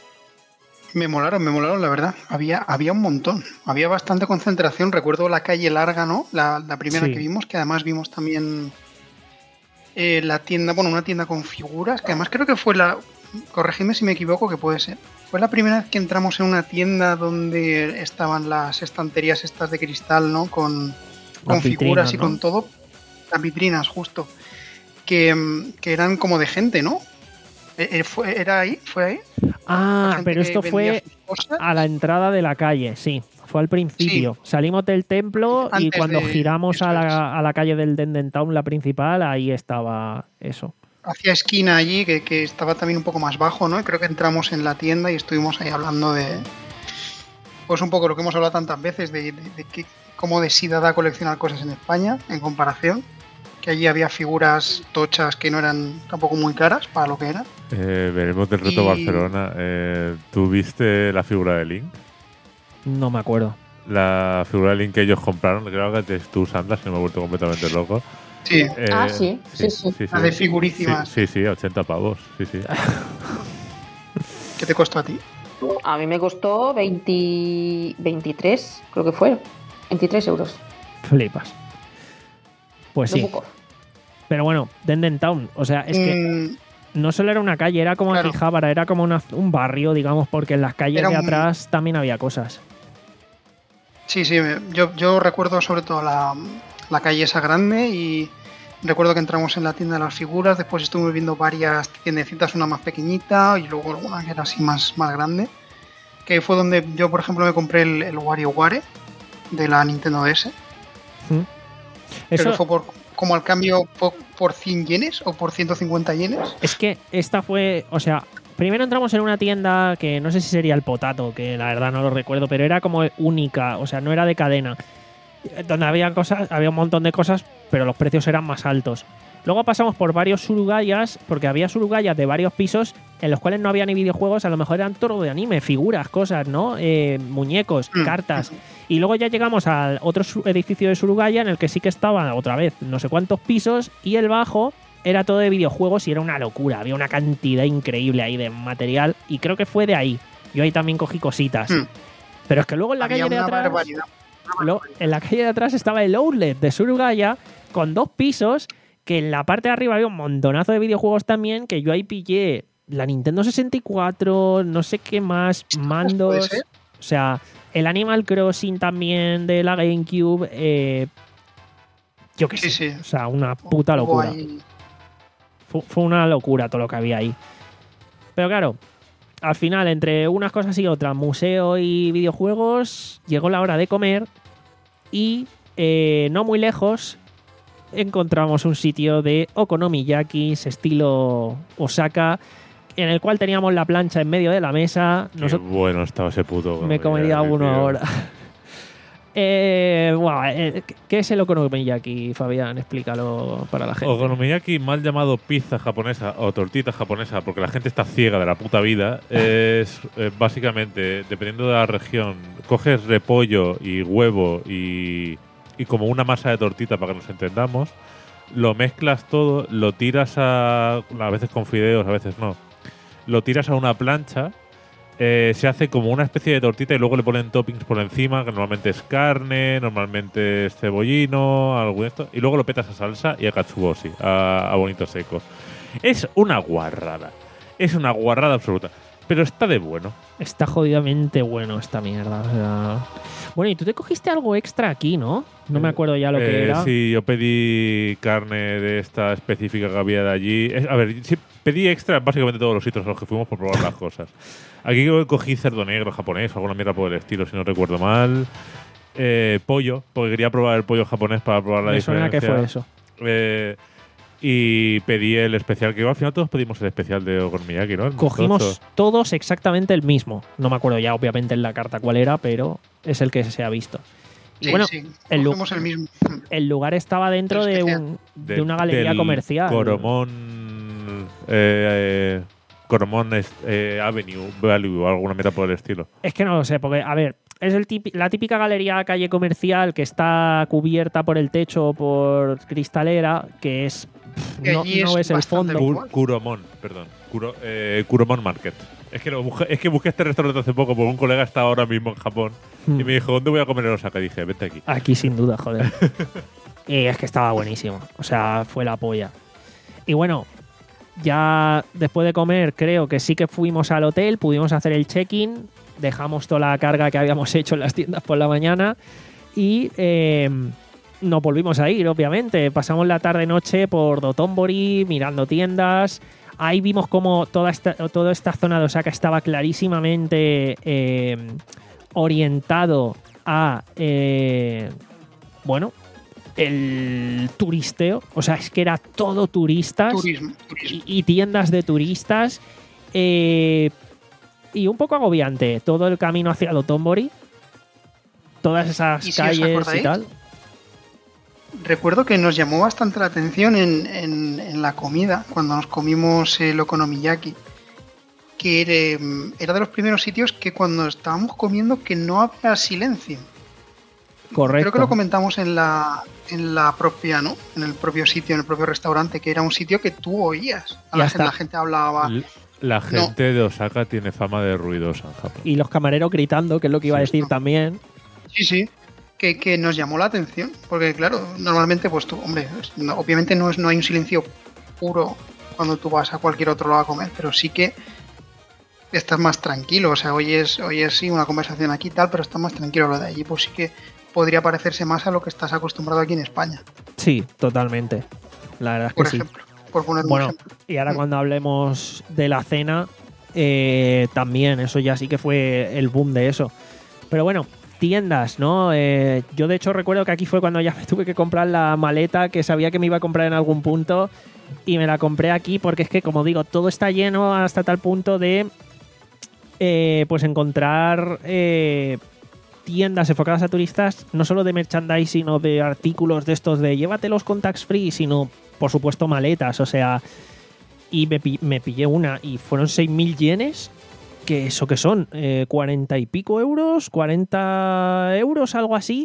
Me molaron, me molaron, la verdad. Había, había un montón. Había bastante concentración. Recuerdo la calle larga, ¿no? La, la primera Sí. que vimos, que además vimos también eh, la tienda, bueno, una tienda con figuras, que además creo que fue la... Corregidme si me equivoco, que puede ser. Fue la primera vez que entramos en una tienda donde estaban las estanterías estas de cristal, ¿no? Con, con Las figuras vitrinas, y ¿no? con todo. Las vitrinas, justo. Que, mm, que eran como de gente, ¿no? Eh, eh, fue, ¿Era ahí? ¿Fue ahí? Ah, Gente pero que esto vendía fue sus cosas. a la entrada de la calle, sí. Fue al principio. Salimos del templo y Antes cuando de- giramos eso a es. la, a la calle del Denden Town, la principal, ahí estaba eso. Hacía esquina allí, que, que estaba también un poco más bajo, ¿no? Y creo que entramos en la tienda y estuvimos ahí hablando de... Pues un poco lo que hemos hablado tantas veces, de, de, de que, cómo de SIDA da coleccionar cosas en España, en comparación. Que allí había figuras tochas que no eran tampoco muy caras para lo que eran. Eh, veremos del reto Y- Barcelona. Eh, ¿Tú viste la figura de Link? No me acuerdo. La figura de Link que ellos compraron, creo que es tú, Sandra, si no me he vuelto completamente loco. Sí, Eh, Ah, sí, sí, sí. La de figurísimas. Sí, sí, sí, ochenta pavos. Sí, sí. ¿qué te costó a ti? A mí me costó veinte, veintitrés, creo que fue. veintitrés euros. Flipas. Pues No sí. poco. Pero bueno, Denden Town. O sea, es que Mm, no solo era una calle, era como Claro. Akihabara, era como una- un barrio, digamos, porque en las calles Era de un- atrás también había cosas. sí, sí, me- yo, yo recuerdo sobre todo la, la calle esa grande y recuerdo que entramos en la tienda de las figuras, después estuvimos viendo varias tiendecitas, una más pequeñita y luego alguna que era así más, más grande, que fue donde yo, por ejemplo, me compré el, el WarioWare de la Nintendo D S. ¿Mm? Creo Eso, que fue por, como al cambio fue por cien yenes o por ciento cincuenta yenes. es que esta fue, o sea, primero entramos en una tienda que no sé si sería el Potato, que la verdad no lo recuerdo, pero era como única, o sea, no era de cadena. Donde había cosas, había un montón de cosas, pero los precios eran más altos. Luego pasamos por varios surugayas, porque había surugayas de varios pisos en los cuales no había ni videojuegos, a lo mejor eran todo de anime, figuras, cosas, ¿no? Eh, muñecos, Mm. cartas. Y luego ya llegamos al otro su- edificio de surugaya en el que sí que estaban otra vez no sé cuántos pisos y el bajo era todo de videojuegos y era una locura. Había una cantidad increíble ahí de material y creo que fue de ahí. Yo ahí también cogí cositas. Mm. Pero es que luego en la Había calle de una atrás... barbaridad. Lo- en la calle de atrás estaba el outlet de Surugaya con dos pisos, que en la parte de arriba había un montonazo de videojuegos también, que yo ahí pillé la Nintendo sesenta y cuatro, no sé qué más, ¿Puede mandos, ser? o sea, el Animal Crossing también de la GameCube, eh, yo qué sé, Sí, sí. o sea, una puta Hubo locura. ahí- Fu- Fue una locura todo lo que había ahí. Pero claro, al final, entre unas cosas y otras, museo y videojuegos, llegó la hora de comer y eh, no muy lejos encontramos un sitio de okonomiyakis estilo Osaka, en el cual teníamos la plancha en medio de la mesa. Qué Nosotros, bueno estaba ese puto. me comería Okonomiyaki, uno tío. ahora. Eh, buah, eh, ¿qué es el okonomiyaki, Fabián? Explícalo para la gente. Okonomiyaki, mal llamado pizza japonesa o tortita japonesa, porque la gente está ciega de la puta vida, es eh, básicamente, dependiendo de la región, coges repollo y huevo y, y como una masa de tortita para que nos entendamos, lo mezclas todo, lo tiras a, a veces con fideos, a veces no, lo tiras a una plancha. Eh, se hace como una especie de tortita y luego le ponen toppings por encima, que normalmente es carne, normalmente es cebollino, algo de esto, y luego lo petas a salsa y a katsuoshi, a, a bonito seco. Es una guarrada, es una guarrada absoluta, pero está de bueno. Está jodidamente bueno esta mierda. O sea... Bueno, y tú te cogiste algo extra aquí, ¿no? No me acuerdo ya lo que Eh, era. Sí, yo pedí carne de esta específica que había de allí. Es- a ver, sí, pedí extra en básicamente todos los sitios a los que fuimos por probar las cosas. Aquí yo cogí cerdo negro japonés o alguna mierda por el estilo, si no recuerdo mal. Eh, pollo, porque quería probar el pollo japonés para probar la Me suena diferencia. que fue eso. Eh, y pedí el especial, que al final todos pedimos el especial de Okonomiyaki, ¿no? El Cogimos tocho. todos exactamente el mismo. No me acuerdo ya, obviamente, en la carta cuál era, pero es el que se ha visto. Y Sí, bueno, sí, el lu- cogimos el mismo. el lugar estaba dentro El de, especial. un, de De- una galería del comercial. Coromón. Eh, eh, Coromon eh, Avenue Value o alguna meta por el estilo. Es que no lo sé, porque, a ver, es el típi- la típica galería calle comercial que está cubierta por el techo por cristalera, que es. pff, Que no allí no es es el bastante fondo. igual. Cur- Kuromon, perdón. Kuro, eh, Kuromon Market. Es que, lo busqué, es que busqué este restaurante hace poco porque un colega está ahora mismo en Japón Hmm. y me dijo, ¿dónde voy a comer en Osaka? Y dije, vete aquí. Aquí sin duda, joder. Y es que estaba buenísimo. O sea, fue la polla. Y bueno, ya después de comer, creo que sí que fuimos al hotel, pudimos hacer el check-in, dejamos toda la carga que habíamos hecho en las tiendas por la mañana y eh, nos volvimos a ir, obviamente. Pasamos la tarde-noche por Dotonbori, mirando tiendas. Ahí vimos como toda esta, toda esta zona de Osaka estaba clarísimamente eh, orientado a, eh, bueno, el turisteo. O sea, es que era todo turistas Turismo, turismo. y, y tiendas de turistas. eh, y un poco agobiante todo el camino hacia Dotonbori. Todas esas ¿Y si os calles y acordáis? tal. Recuerdo que nos llamó bastante la atención en, en- en la comida, cuando nos comimos el okonomiyaki, que era, era de los primeros sitios que cuando estábamos comiendo que no había silencio. Correcto. Creo que lo comentamos en la, en la propia, ¿no? En el propio sitio, en el propio restaurante, que era un sitio que tú oías. A Ya la, está. gente, la gente hablaba. L- La gente de Osaka tiene fama de ruidosa en Japón. Y los camareros gritando, que es lo que iba a Sí. decir también. Sí, sí. Que, que nos llamó la atención. Porque, claro, normalmente, pues tú, hombre, es- no- obviamente no, es, no hay un silencio puro cuando tú vas a cualquier otro lado a comer, pero sí que estás más tranquilo. O sea, oyes, oyes sí una conversación aquí y tal, pero estás más tranquilo. Lo de allí, pues sí que podría parecerse más a lo que estás acostumbrado aquí en España, Sí, totalmente. La verdad es que por sí. ejemplo. Por poner un Bueno, ejemplo. y ahora Mm. cuando hablemos de la cena, eh, también, eso ya sí que fue el boom de eso. Pero bueno, tiendas, ¿no? Eh, yo de hecho recuerdo que aquí fue cuando ya me tuve que comprar la maleta que sabía que me iba a comprar en algún punto y me la compré aquí porque es que, como digo, todo está lleno hasta tal punto de eh, pues encontrar eh, tiendas enfocadas a turistas, no solo de merchandising, sino de artículos de estos de llévatelos con tax free, sino por supuesto maletas, o sea, y me, pi- me pillé una y fueron seis mil yenes, que eso que son, eh, cuarenta y pico euros, cuarenta euros, algo así,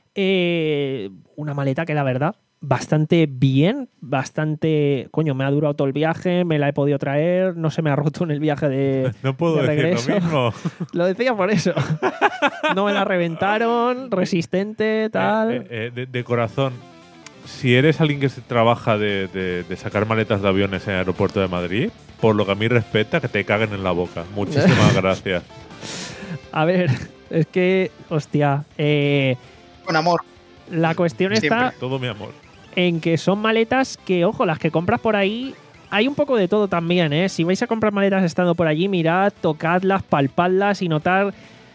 eh, una maleta que la verdad, bastante bien, bastante, coño, me ha durado todo el viaje, me la he podido traer, no se me ha roto en el viaje de, No puedo de decir regreso. lo mismo. Lo decía por eso. No me la reventaron, resistente, tal. Eh, eh, de, de corazón, si eres alguien que se trabaja de, de- de sacar maletas de aviones en el aeropuerto de Madrid, por lo que a mí respecta, que te caguen en la boca. Muchísimas gracias. A ver, es que, hostia, eh, Con amor. la cuestión Siempre. está Todo mi amor. en que son maletas que, ojo, las que compras por ahí, hay un poco de todo también, ¿eh? Si vais a comprar maletas estando por allí, mirad, tocadlas, palpadlas y notar.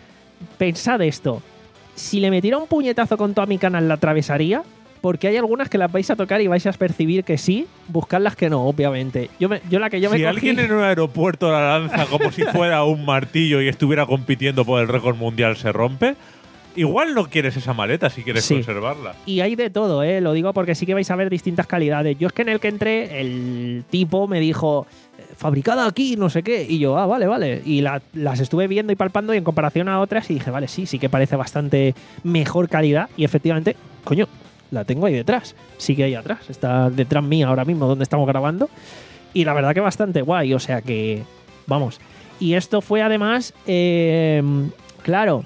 Pensad esto. Si le metiera un puñetazo con toda mi cana en la atravesaría, porque hay algunas que las vais a tocar y vais a percibir que sí, buscad las que no, obviamente. Yo, me- yo la que yo me Si cogí- alguien en un aeropuerto la lanza como si fuera un martillo y estuviera compitiendo por el récord mundial se rompe, igual no quieres esa maleta si quieres Sí. conservarla. Y hay de todo, ¿eh? Lo digo porque sí que vais a ver distintas calidades. Yo es que en el que entré, el tipo me dijo, fabricada aquí, no sé qué. Y yo, ah, vale, vale. Y la- las estuve viendo y palpando y en comparación a otras y dije, vale, sí, sí que parece bastante mejor calidad. Y efectivamente, coño, la tengo ahí detrás. Sí que ahí atrás. Está detrás mía ahora mismo donde estamos grabando. Y la verdad que bastante guay. O sea que, vamos. Y esto fue además, eh, claro,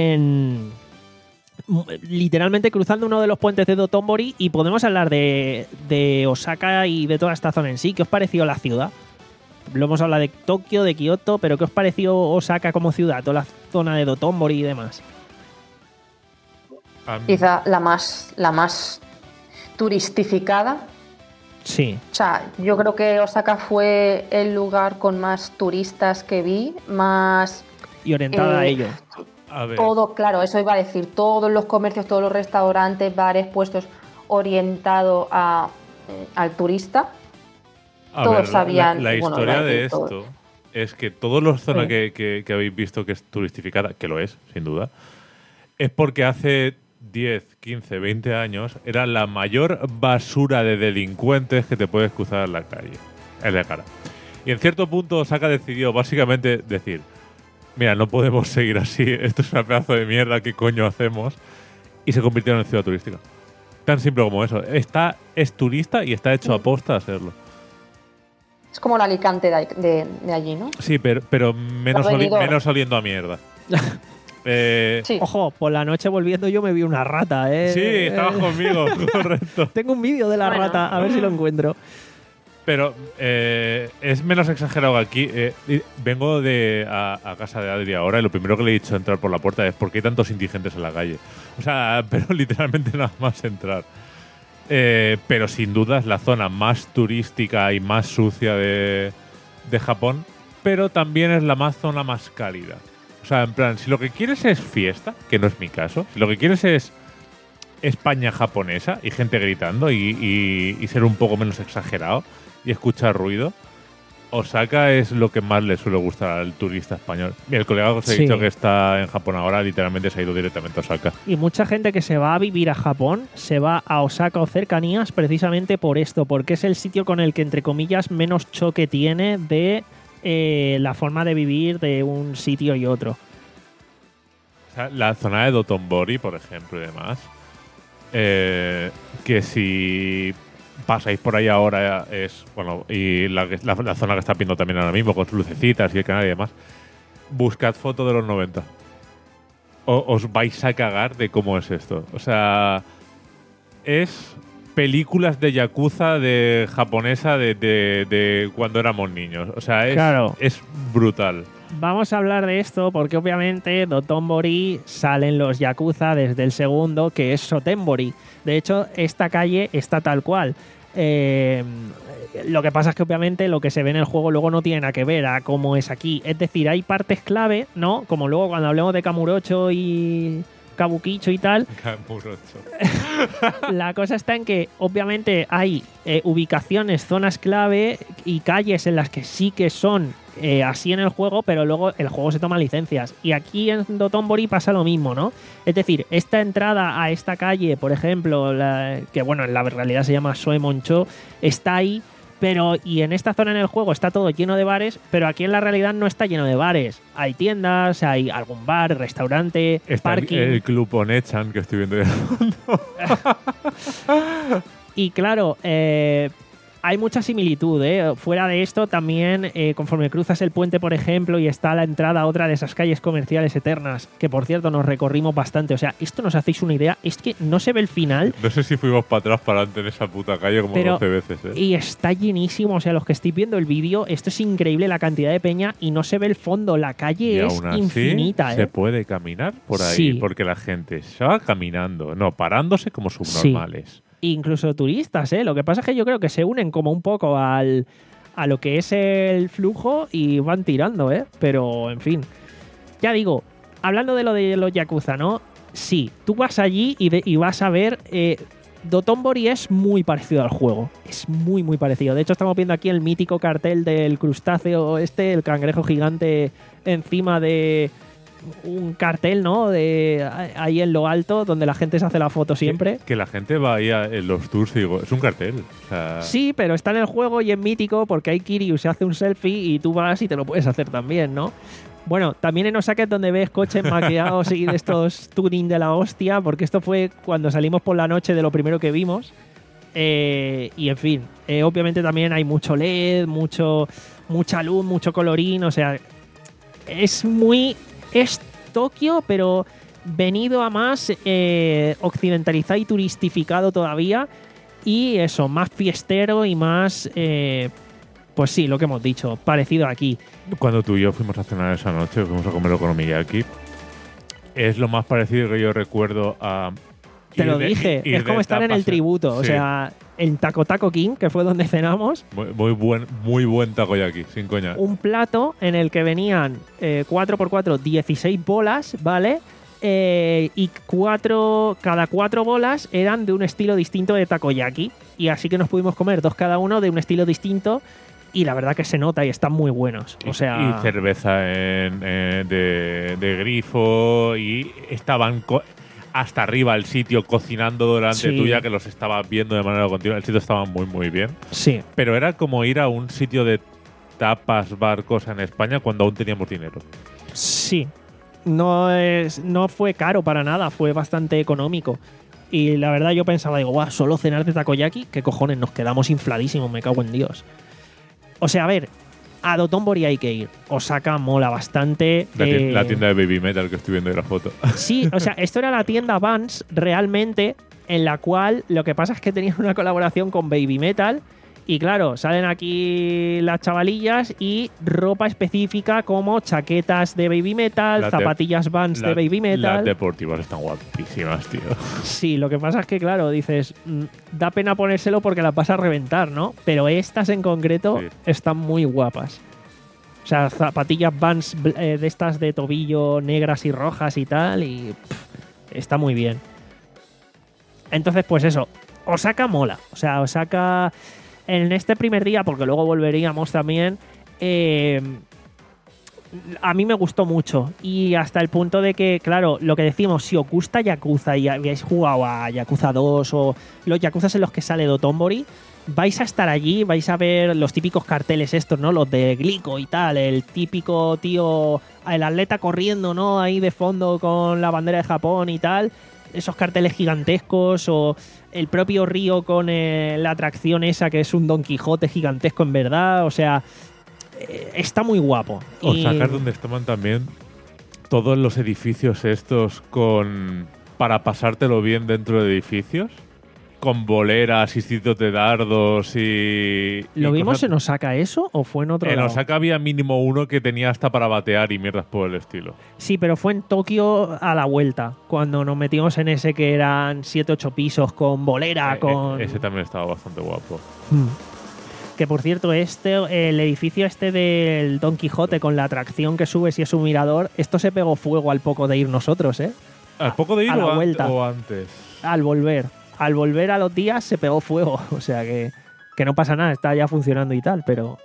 en literalmente cruzando uno de los puentes de Dotonbori y podemos hablar de, de Osaka y de toda esta zona en sí. ¿Qué os pareció la ciudad? Lo hemos hablado de Tokio, de Kioto, pero ¿qué os pareció Osaka como ciudad? Toda la zona de Dotonbori y demás. A mí- Quizá la más, la más turistificada. Sí, O sea, yo creo que Osaka fue el lugar con más turistas que vi, más y orientada a Eh, ello. a ver, todo, claro, eso iba a decir, todos los comercios, todos los restaurantes, bares, puestos orientados a, eh, al turista. a todos ver, la- sabían, La, la bueno, historia iba a de decir todo. esto es que todos los zonas Sí. que, que- que habéis visto que es turistificada, que lo es, sin duda, es porque hace diez, quince, veinte años era la mayor basura de delincuentes que te puedes cruzar en la calle, en la cara. Y en cierto punto Osaka decidió básicamente decir, mira, no podemos seguir así, esto es un pedazo de mierda, ¿qué coño hacemos? Y se convirtieron en ciudad turística. Tan simple como eso. Está, es turista y está hecho aposta a serlo. Es como el Alicante de, de, de allí, ¿no? Sí, pero, pero menos, oli, menos oliendo a mierda. eh, Sí. Ojo, por la noche volviendo yo me vi una rata, ¿eh? Sí, estabas conmigo, correcto. Tengo un vídeo de la Bueno. rata, a ver si lo encuentro. Pero eh, es menos exagerado que aquí. Eh, y vengo de a, a casa de Adri ahora y lo primero que le he dicho entrar por la puerta es ¿por qué hay tantos indigentes en la calle? O sea, pero literalmente nada más entrar. Eh, pero sin duda es la zona más turística y más sucia de, de Japón, pero también es la más zona más cálida. O sea, en plan, si lo que quieres es fiesta, que no es mi caso, si lo que quieres es España japonesa y gente gritando y, y, y ser un poco menos exagerado y escuchar ruido, Osaka es lo que más le suele gustar al turista español. Mira, el colega que os he Sí. dicho que está en Japón ahora literalmente se ha ido directamente a Osaka. Y mucha gente que se va a vivir a Japón se va a Osaka o cercanías precisamente por esto, porque es el sitio con el que, entre comillas, menos choque tiene de eh, la forma de vivir de un sitio y otro. O sea, la zona de Dotonbori, por ejemplo, y demás, eh, que si pasáis por ahí ahora es, bueno, y la, la, la zona que está viendo también ahora mismo, con sus lucecitas y el canal y demás, buscad fotos de los noventa. O, os vais a cagar de cómo es esto. O sea, es películas de Yakuza de japonesa de, de, de cuando éramos niños. O sea, es, Claro. es brutal. Vamos a hablar de esto porque obviamente Dotonbori salen los Yakuza desde el segundo, que es Sotenbori. De hecho, esta calle está tal cual. Eh, lo que pasa es que obviamente lo que se ve en el juego luego no tiene nada que ver a cómo es aquí. Es decir, hay partes clave, ¿no? Como luego cuando hablemos de Kamurocho y Kabukicho y tal. Kamurocho. La cosa está en que obviamente hay eh, ubicaciones, zonas clave y calles en las que sí que son eh, así en el juego, pero luego el juego se toma licencias. Y aquí en Dotonbori pasa lo mismo, ¿no? Es decir, esta entrada a esta calle, por ejemplo, la, que bueno, en la realidad se llama Soemoncho, está ahí, pero y en esta zona en el juego está todo lleno de bares, pero aquí en la realidad no está lleno de bares. Hay tiendas, hay algún bar, restaurante, Está el, parking. el club Onechan que estoy viendo de fondo. Y claro, eh, hay mucha similitud, ¿eh? Fuera de esto, también, eh, conforme cruzas el puente, por ejemplo, y está a la entrada a otra de esas calles comerciales eternas, que por cierto nos recorrimos bastante. O sea, esto nos hacéis una idea, es que no se ve el final No sé si fuimos para atrás, para adelante en esa puta calle como Pero- doce veces, ¿eh? y está llenísimo. O sea, los que estáis viendo el vídeo, esto es increíble la cantidad de peña y no se ve el fondo. La calle Y es aún así infinita, se ¿eh? puede caminar por ahí, Sí. porque la gente se va caminando, no, parándose como subnormales. Incluso turistas, ¿eh? Lo que pasa es que yo creo que se unen como un poco al, a lo que es el flujo y van tirando, ¿eh? Pero, en fin. Ya digo, hablando de lo de los Yakuza, ¿no? Sí, tú vas allí y, de- y vas a ver... Eh, Dotonbori es muy parecido al juego. Es muy, muy parecido. De hecho, estamos viendo aquí el mítico cartel del crustáceo este, el cangrejo gigante encima de un cartel, ¿no? De ahí en lo alto, donde la gente se hace la foto siempre. Que, que la gente va ahí a- en los tours y digo, es un cartel. O sea, Sí, pero está en el juego y es mítico porque hay Kiryu, se hace un selfie y tú vas y te lo puedes hacer también, ¿no? Bueno, también en Osaka es donde ves coches maqueados y de estos tuning de la hostia, porque esto fue cuando salimos por la noche de lo primero que vimos. Eh, y en fin, eh, obviamente también hay mucho L E D, mucho, mucha luz, mucho colorín, o sea, es muy... Es Tokio, pero venido a más eh, occidentalizado y turistificado todavía. Y eso, más fiestero y más... eh, pues sí, lo que hemos dicho, parecido aquí. cuando tú y yo fuimos a cenar esa noche, fuimos a comer okonomiyaki, es lo más parecido que yo recuerdo a... Te ir lo de- dije, ir es de como estar en el tapas. tributo. O Sí. sea, en Taco Taco King, que fue donde cenamos, Muy, muy buen, muy buen takoyaki, sin coña. un plato en el que venían eh, cuatro por cuatro, dieciséis bolas, ¿vale? Eh, y cuatro, cada cuatro bolas eran de un estilo distinto de takoyaki. Y así que nos pudimos comer dos cada uno de un estilo distinto. Y la verdad que se nota y están muy buenos. O sea, Y cerveza en- en- de, de grifo y estaban co- hasta arriba el sitio cocinando delante Sí. tuya, que los estabas viendo de manera continua. El sitio estaba muy, muy bien. sí. Pero era como ir a un sitio de tapas, bar, cosa en España cuando aún teníamos dinero. Sí, no, es, no fue caro para nada, fue bastante económico. Y la verdad yo pensaba, digo, guau, solo cenar de takoyaki, ¿qué cojones? Nos quedamos infladísimos, me cago en Dios. O sea, a ver, a Dotonbori hay que ir. Osaka mola bastante. La, eh, la tienda de Baby Metal que estoy viendo de la foto. Sí, o sea, esto era la tienda Vans realmente, en la cual lo que pasa es que tenían una colaboración con Baby Metal. Y claro, salen aquí las chavalillas y ropa específica como chaquetas de Baby Metal, Las zapatillas de- Vans la- de Baby Metal. Las deportivas están guapísimas, tío. Sí, lo que pasa es que, claro, dices, mm, da pena ponérselo porque las vas a reventar, ¿no? Pero estas en concreto Sí. están muy guapas. O sea, zapatillas Vans bl- eh, de estas de tobillo negras y rojas y tal, y pff, está muy bien. Entonces, pues eso, Osaka mola. O sea, Osaka en este primer día, porque luego volveríamos también, eh, a mí me gustó mucho. Y hasta el punto de que, claro, lo que decimos, si os gusta Yakuza y habéis jugado a Yakuza dos o los Yakuzas en los que sale Dotonbori, vais a estar allí, vais a ver los típicos carteles estos, ¿no? Los de Glico y tal, el típico tío, el atleta corriendo, ¿no? Ahí de fondo con la bandera de Japón y tal. Esos carteles gigantescos o el propio río con eh, la atracción esa que es un Don Quijote gigantesco en verdad. O sea, eh, está muy guapo. Y- Osaka es donde estaban también todos los edificios estos con para pasártelo bien dentro de edificios. Con boleras y sitios de dardos y... ¿Lo y vimos cosas- en Osaka eso o fue en otro En lado? Osaka había mínimo uno que tenía hasta para batear y mierdas por el estilo. Sí, pero fue en Tokio a la vuelta, cuando nos metimos en ese que eran siete ocho pisos con bolera, Eh, con... eh, ese también estaba bastante guapo. Hmm. Que por cierto, este, el edificio este del Don Quijote con la atracción que subes y es un mirador, esto se pegó fuego al poco de ir nosotros, ¿eh? ¿Al poco de ir a la o, an- vuelta. o antes? Al volver. Al volver a los días se pegó fuego. O sea que, que no pasa nada, está ya funcionando y tal, pero...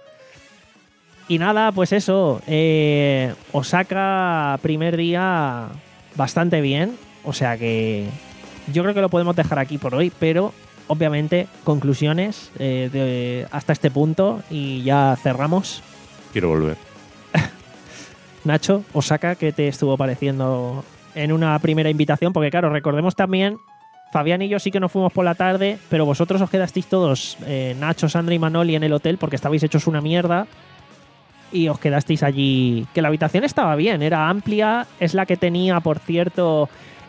Y nada, pues eso. eh, Osaka, primer día, bastante bien. O sea que yo creo que lo podemos dejar aquí por hoy, pero obviamente conclusiones eh, de- hasta este punto y ya cerramos. Quiero volver. Nacho, Osaka, ¿qué te estuvo pareciendo en una primera invitación? Porque claro, recordemos también, Fabián y yo sí que nos fuimos por la tarde, pero vosotros os quedasteis todos, eh, Nacho, Sandra y Manoli, en el hotel porque estabais hechos una mierda y os quedasteis allí. Que la habitación estaba bien, era amplia, es la que tenía, por cierto,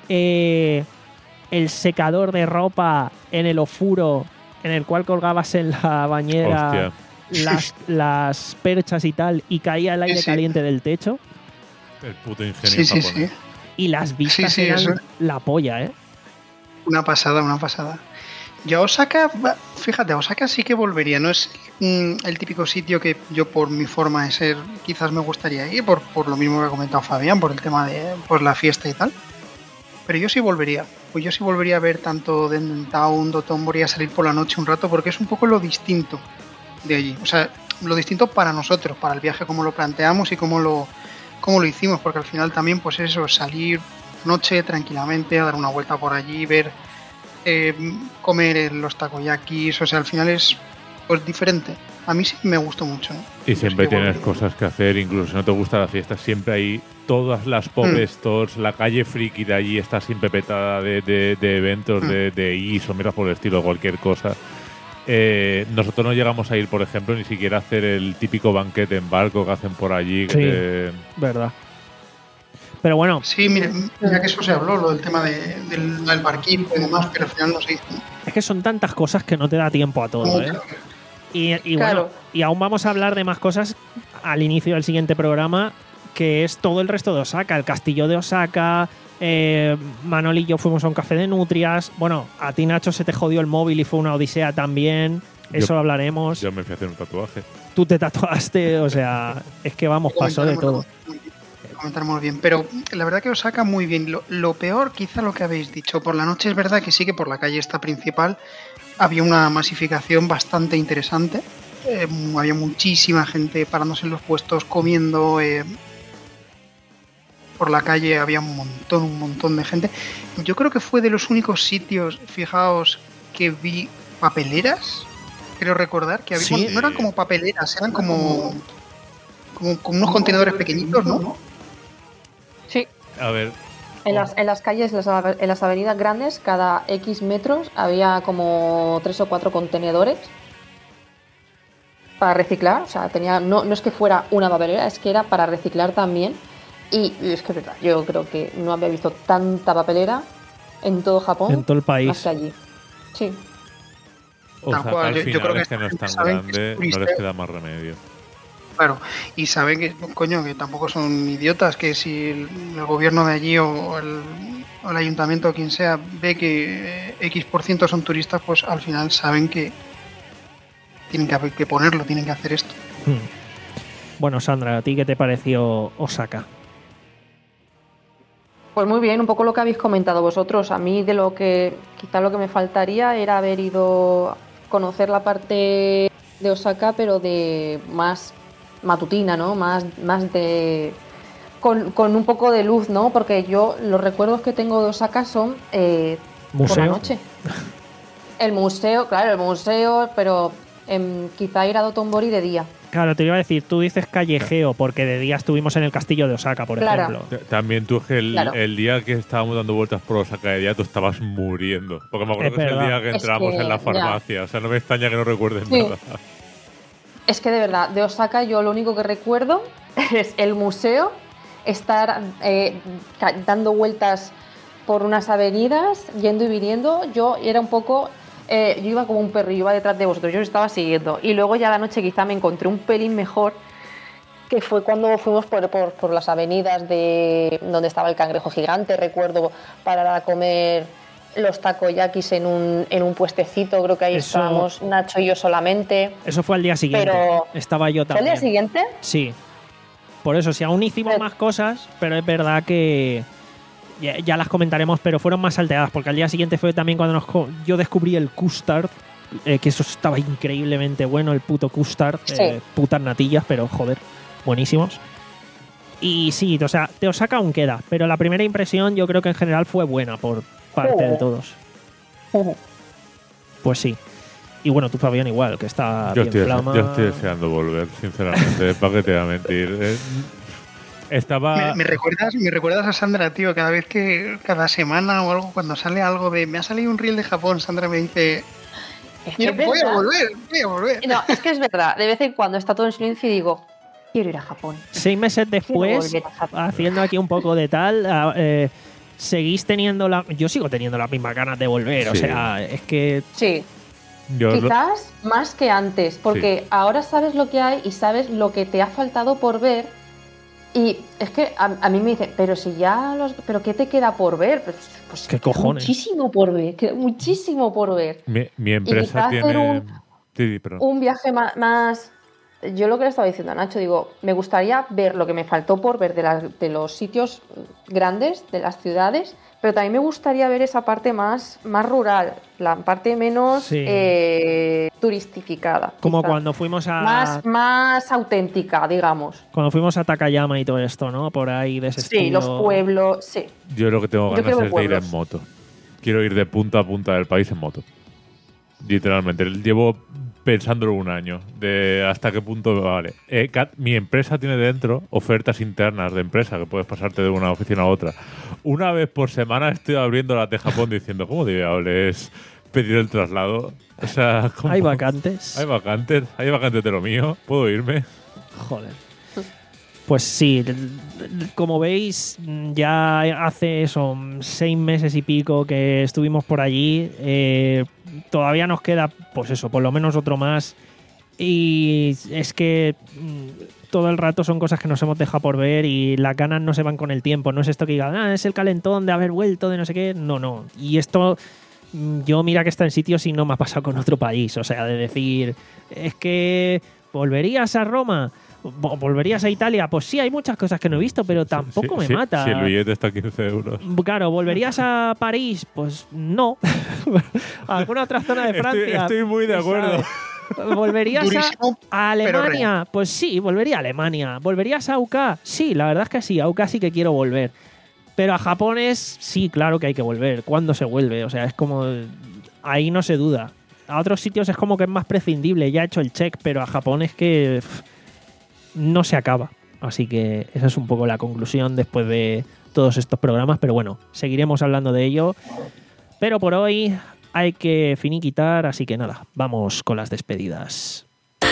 eh, el secador de ropa en el ofuro en el cual colgabas en la bañera Hostia. las, las perchas y tal y caía el aire Sí, sí. caliente del techo. El puto ingenio Sí, sí, japonés. sí. Y las vistas Sí, sí, eran eso. la polla, ¿eh? Una pasada, una pasada. Yo a Osaka, va, fíjate, a Osaka sí que volvería. No es mm, el típico sitio que yo por mi forma de ser quizás me gustaría ir, por, por lo mismo que ha comentado Fabián, por el tema de pues, la fiesta y tal. Pero yo sí volvería. Pues yo sí volvería a ver tanto Denden Town, Dotonbori, a salir por la noche un rato, porque es un poco lo distinto de allí. O sea, lo distinto para nosotros, para el viaje, cómo lo planteamos y cómo lo, cómo lo hicimos, porque al final también, pues eso, salir noche tranquilamente, a dar una vuelta por allí, ver, eh, comer en los takoyakis, o sea, al final es pues diferente. A mí sí me gustó mucho, ¿eh? Y siempre Es que tienes volvería. cosas que hacer, incluso si no te gusta la fiesta, siempre hay todas las pop Mm. stores, la calle friki de allí está siempre petada de, de- de eventos, Mm. de, de I S O, mira por el estilo, cualquier cosa. Eh, nosotros no llegamos a ir, por ejemplo, ni siquiera a hacer el típico banquete en barco que hacen por allí. Sí. eh, Verdad. Pero bueno, Sí, mira, mira que eso se habló, lo del tema de, del, del barquito y demás, pero al final no se hizo. es que son tantas cosas que no te da tiempo a todo, Como ¿eh? que- Y, y Claro. bueno, y aún vamos a hablar de más cosas al inicio del siguiente programa, que es todo el resto de Osaka, el castillo de Osaka. eh, Manoli y yo fuimos a un café de nutrias. Bueno, a ti, Nacho, se te jodió el móvil y fue una odisea también. Eso Yo- lo hablaremos. yo me fui a hacer un tatuaje. Tú te tatuaste, o sea, es que vamos, pasó de todo. Comentaremos bien, pero la verdad que Osaka muy bien. Lo, lo peor, quizá lo que habéis dicho, por la noche es verdad que sí que por la calle esta principal había una masificación bastante interesante. Eh, había muchísima gente parándose en los puestos, comiendo. eh, por la calle había un montón, un montón de gente. Yo creo que fue de los únicos sitios, fijaos, que vi papeleras. creo recordar, que había, Sí. no eran como papeleras, eran como, como, como unos contenedores pequeñitos, ¿no? Sí. A ver, En las, en las calles, en las, ave- en las avenidas grandes, cada X metros había como tres o cuatro contenedores para reciclar. O sea, tenía, no, no es que fuera una papelera, es que era para reciclar también. Y, y es que es verdad, yo creo que no había visto tanta papelera en todo Japón En todo el país. más que allí. Sí. Tal Osaka cual, al yo- yo final creo que es que no es tan saben que es grande, no turista. les queda más remedio. Claro, y saben que, coño, que tampoco son idiotas, que si el, el gobierno de allí o el, o el ayuntamiento o quien sea ve que eh, X por ciento son turistas, pues al final saben que tienen que, que ponerlo, tienen que hacer esto. Hmm. Bueno, Sandra, ¿a ti qué te pareció Osaka? Pues muy bien, un poco lo que habéis comentado vosotros. A mí de lo que quizá lo que me faltaría era haber ido a conocer la parte de Osaka, pero de más matutina, ¿no? Más, más de con, con un poco de luz, ¿no? Porque yo los recuerdos que tengo de Osaka son eh, por la ¿Museo? noche. El museo, claro, el museo, pero em, quizá ir a Dotonbori de día. Claro, te iba a decir, tú dices callejeo, porque de día estuvimos en el castillo de Osaka, por Claro. ejemplo. T- También tú, es que el, Claro. el día que estábamos dando vueltas por Osaka de día, tú estabas muriendo. Porque me acuerdo Es que es el verdad. día que Es entramos que, en la ya. farmacia. O sea, no me extraña que no recuerdes Sí. nada. Es que de verdad, de Osaka yo lo único que recuerdo es el museo, estar eh, ca- dando vueltas por unas avenidas, yendo y viniendo. Yo era un poco, eh, yo iba como un perro, yo iba detrás de vosotros, yo os estaba siguiendo. Y luego ya a la noche quizá me encontré un pelín mejor, que fue cuando fuimos por, por, por las avenidas de donde estaba el cangrejo gigante, recuerdo, para comer los takoyakis en un, en un puestecito, creo que ahí Eso- estábamos Nacho y yo solamente. Eso fue al día siguiente. Pero- Estaba yo ¿Fue el también. día siguiente? Sí. Por eso, sí, aún hicimos Pero- más cosas, pero es verdad que ya, ya las comentaremos, pero fueron más salteadas, porque al día siguiente fue también cuando nos co- yo descubrí el custard, eh, que eso estaba increíblemente bueno, el puto custard, Sí. eh, putas natillas, pero joder, buenísimos. Y sí, o sea, de Osaka aún queda, pero la primera impresión yo creo que en general fue buena por parte de Oh. todos. Pues sí. Y bueno, tú, Fabián, igual, que está Yo bien estoy, flama. yo estoy deseando volver, sinceramente. ¿Para qué te voy a mentir? Eh, Estaba. Me, me recuerdas, me recuerdas a Sandra, tío, cada vez que, cada semana o algo, cuando sale algo de, me ha salido un reel de Japón, Sandra me dice, Es que "Yo es voy a verdad. volver, voy a volver. No, es que es verdad. De vez en cuando está todo en silencio y digo, quiero ir a Japón. Seis meses después, volver a Japón. haciendo aquí un poco de tal, ah, eh, seguís teniendo la. Yo sigo teniendo las mismas ganas de volver. O Sí. sea, es que. Sí, yo lo- quizás más que antes, porque ahora sabes lo que hay y sabes lo que te ha faltado por ver. Y es que a, a mí me dicen, pero si ya los. ¿Pero qué te queda por ver? Pues, pues ¿Qué queda cojones? Muchísimo por ver, queda muchísimo por ver. mi, mi empresa quizá hacer tiene. un- Sí, sí, perdón. Un viaje ma- más. Yo lo que le estaba diciendo a Nacho, digo, me gustaría ver lo que me faltó por ver de, las- de los sitios grandes, de las ciudades, pero también me gustaría ver esa parte más, más rural, la parte menos Sí. eh, turistificada. Como quizá. cuando fuimos a. Más, más auténtica, digamos. Cuando fuimos a Takayama y todo esto, ¿no? Por ahí de ese Sí, estilo. los pueblos, sí. Yo lo que tengo Yo ganas quiero es de ir pueblos. en moto. Quiero ir de punta a punta del país en moto. Literalmente. Llevo pensándolo un año. De hasta qué punto vale. Eh, Kat, mi empresa tiene dentro ofertas internas de empresa que puedes pasarte de una oficina a otra. Una vez por semana estoy abriendo las de Japón diciendo, ¿cómo de viable es pedir el traslado? O sea, ¿cómo- Hay vacantes. Hay vacantes. Hay vacantes de lo mío. ¿Puedo irme? Joder. Pues sí, como veis, ya hace eso, seis meses y pico que estuvimos por allí. Eh, todavía nos queda, pues eso, por lo menos otro más. Y es que mm, todo el rato son cosas que nos hemos dejado por ver y las ganas no se van con el tiempo. No es esto que digan, ah, es el calentón de haber vuelto, de no sé qué. No, no. Y esto, mm, yo mira que está en sitios y no me ha pasado con otro país. O sea, de decir, es que volverías a Roma. Vo- ¿Volverías a Italia? Pues sí, hay muchas cosas que no he visto, pero tampoco Sí, me sí, mata. Si el billete está a quince euros. Claro, ¿volverías a París? Pues no. ¿A alguna otra zona de Estoy- Francia? estoy muy de acuerdo. ¿Sabes? ¿Volverías a, Durísimo, a pero Alemania? Pues sí, volvería a Alemania. ¿Volverías a U K A? Sí, la verdad es que sí, a U K A sí que quiero volver. Pero a Japón es, sí, claro que hay que volver. ¿Cuándo se vuelve? O sea, es como... Ahí no se duda. a otros sitios es como que es más prescindible, ya he hecho el check, pero a Japón es que pff, no se acaba. Así que esa es un poco la conclusión después de todos estos programas, pero bueno, seguiremos hablando de ello. Pero por hoy hay que finiquitar, así que nada, vamos con las despedidas.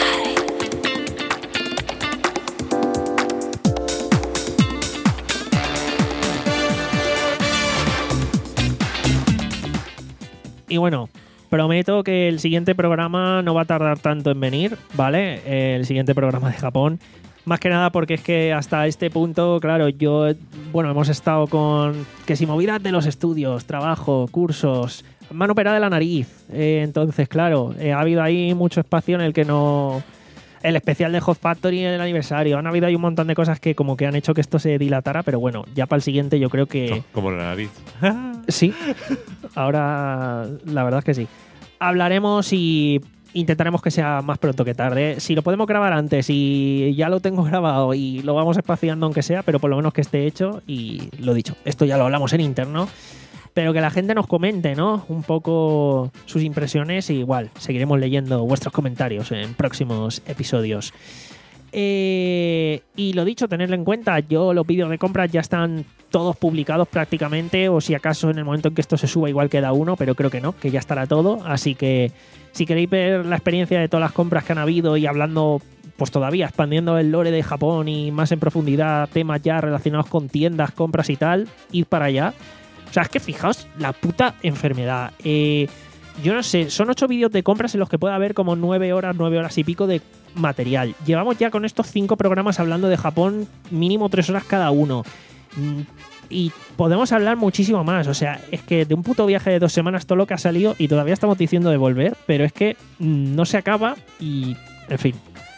Y bueno, prometo que el siguiente programa no va a tardar tanto en venir, ¿vale? El siguiente programa de Japón. Más que nada porque es que hasta este punto, claro, yo, bueno, hemos estado con que si movidas de los estudios, trabajo, cursos, mano operada de la nariz. Eh, entonces, claro, eh, ha habido ahí mucho espacio en el que no... El especial de Hot Factory en el aniversario. Han habido ahí un montón de cosas que como que han hecho que esto se dilatara, pero bueno, ya para el siguiente yo creo que... Como la nariz. Sí, ahora la verdad es que sí. Hablaremos y intentaremos que sea más pronto que tarde. Si lo podemos grabar antes y ya lo tengo grabado y lo vamos espaciando aunque sea, pero por lo menos que esté hecho y lo dicho. Esto ya lo hablamos en interno. Pero que la gente nos comente, ¿no? Un poco sus impresiones y igual seguiremos leyendo vuestros comentarios en próximos episodios. Eh, y lo dicho, tenerlo en cuenta, yo los vídeos de compras ya están todos publicados prácticamente, o si acaso en el momento en que esto se suba igual queda uno, pero creo que no, que ya estará todo. Así que si queréis ver la experiencia de todas las compras que han habido y hablando, pues todavía expandiendo el lore de Japón y más en profundidad, temas ya relacionados con tiendas, compras y tal, id para allá. O sea, es que fijaos la puta enfermedad. Eh, yo no sé, son ocho vídeos de compras en los que puede haber como nueve horas, nueve horas y pico de material. Llevamos ya con estos cinco programas hablando de Japón, mínimo tres horas cada uno. Y podemos hablar muchísimo más. O sea, es que de un puto viaje de dos semanas todo lo que ha salido y todavía estamos diciendo de volver, pero es que no se acaba y, en fin.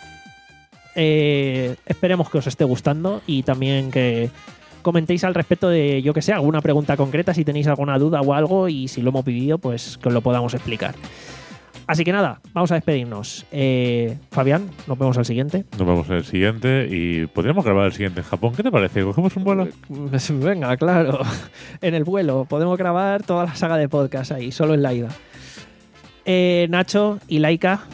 Eh, esperemos que os esté gustando y también que comentéis al respecto de, yo que sé, alguna pregunta concreta, si tenéis alguna duda o algo, y si lo hemos vivido, pues que os lo podamos explicar. Así que nada, vamos a despedirnos. Eh, Fabián, nos vemos al siguiente. Nos vemos en el siguiente y podríamos grabar el siguiente en Japón. ¿Qué te parece? ¿Cogemos un vuelo? Venga, claro. En el vuelo podemos grabar toda la saga de podcast ahí, solo en la ida. Eh, Nacho y Laika.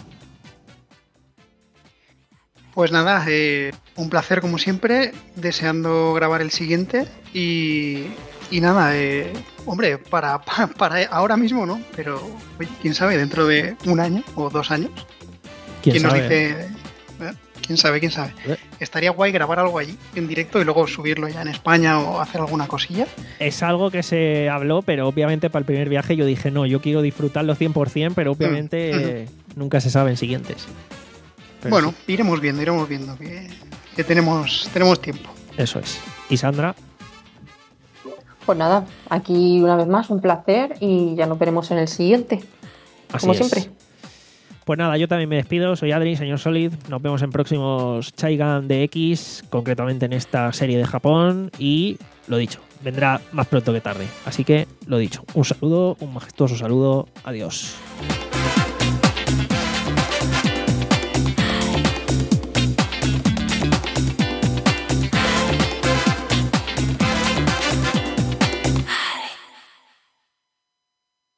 Pues nada, eh, un placer como siempre, deseando grabar el siguiente y, y nada, eh, hombre, para, para, para ahora mismo no, pero oye, quién sabe, dentro de un año o dos años, ¿Quién, ¿quién sabe? nos dice? Eh, quién sabe, quién sabe. ¿Eh? Estaría guay grabar algo allí en directo y luego subirlo ya en España o hacer alguna cosilla. Es algo que se habló, pero obviamente para el primer viaje yo dije, no, yo quiero disfrutarlo cien por ciento, pero obviamente Mm. eh, nunca se sabe en siguientes. Pero bueno, sí, iremos viendo, iremos viendo, que, que tenemos, tenemos tiempo. eso es. ¿Y Sandra? Pues nada, aquí una vez más un placer y ya nos veremos en el siguiente. Así como es. siempre. Pues nada, yo también me despido. Soy Adri, señor Solid. Nos vemos en próximos Chaigan de X, concretamente en esta serie de Japón. Y lo dicho, vendrá más pronto que tarde. Así que lo dicho, un saludo, un majestuoso saludo. Adiós.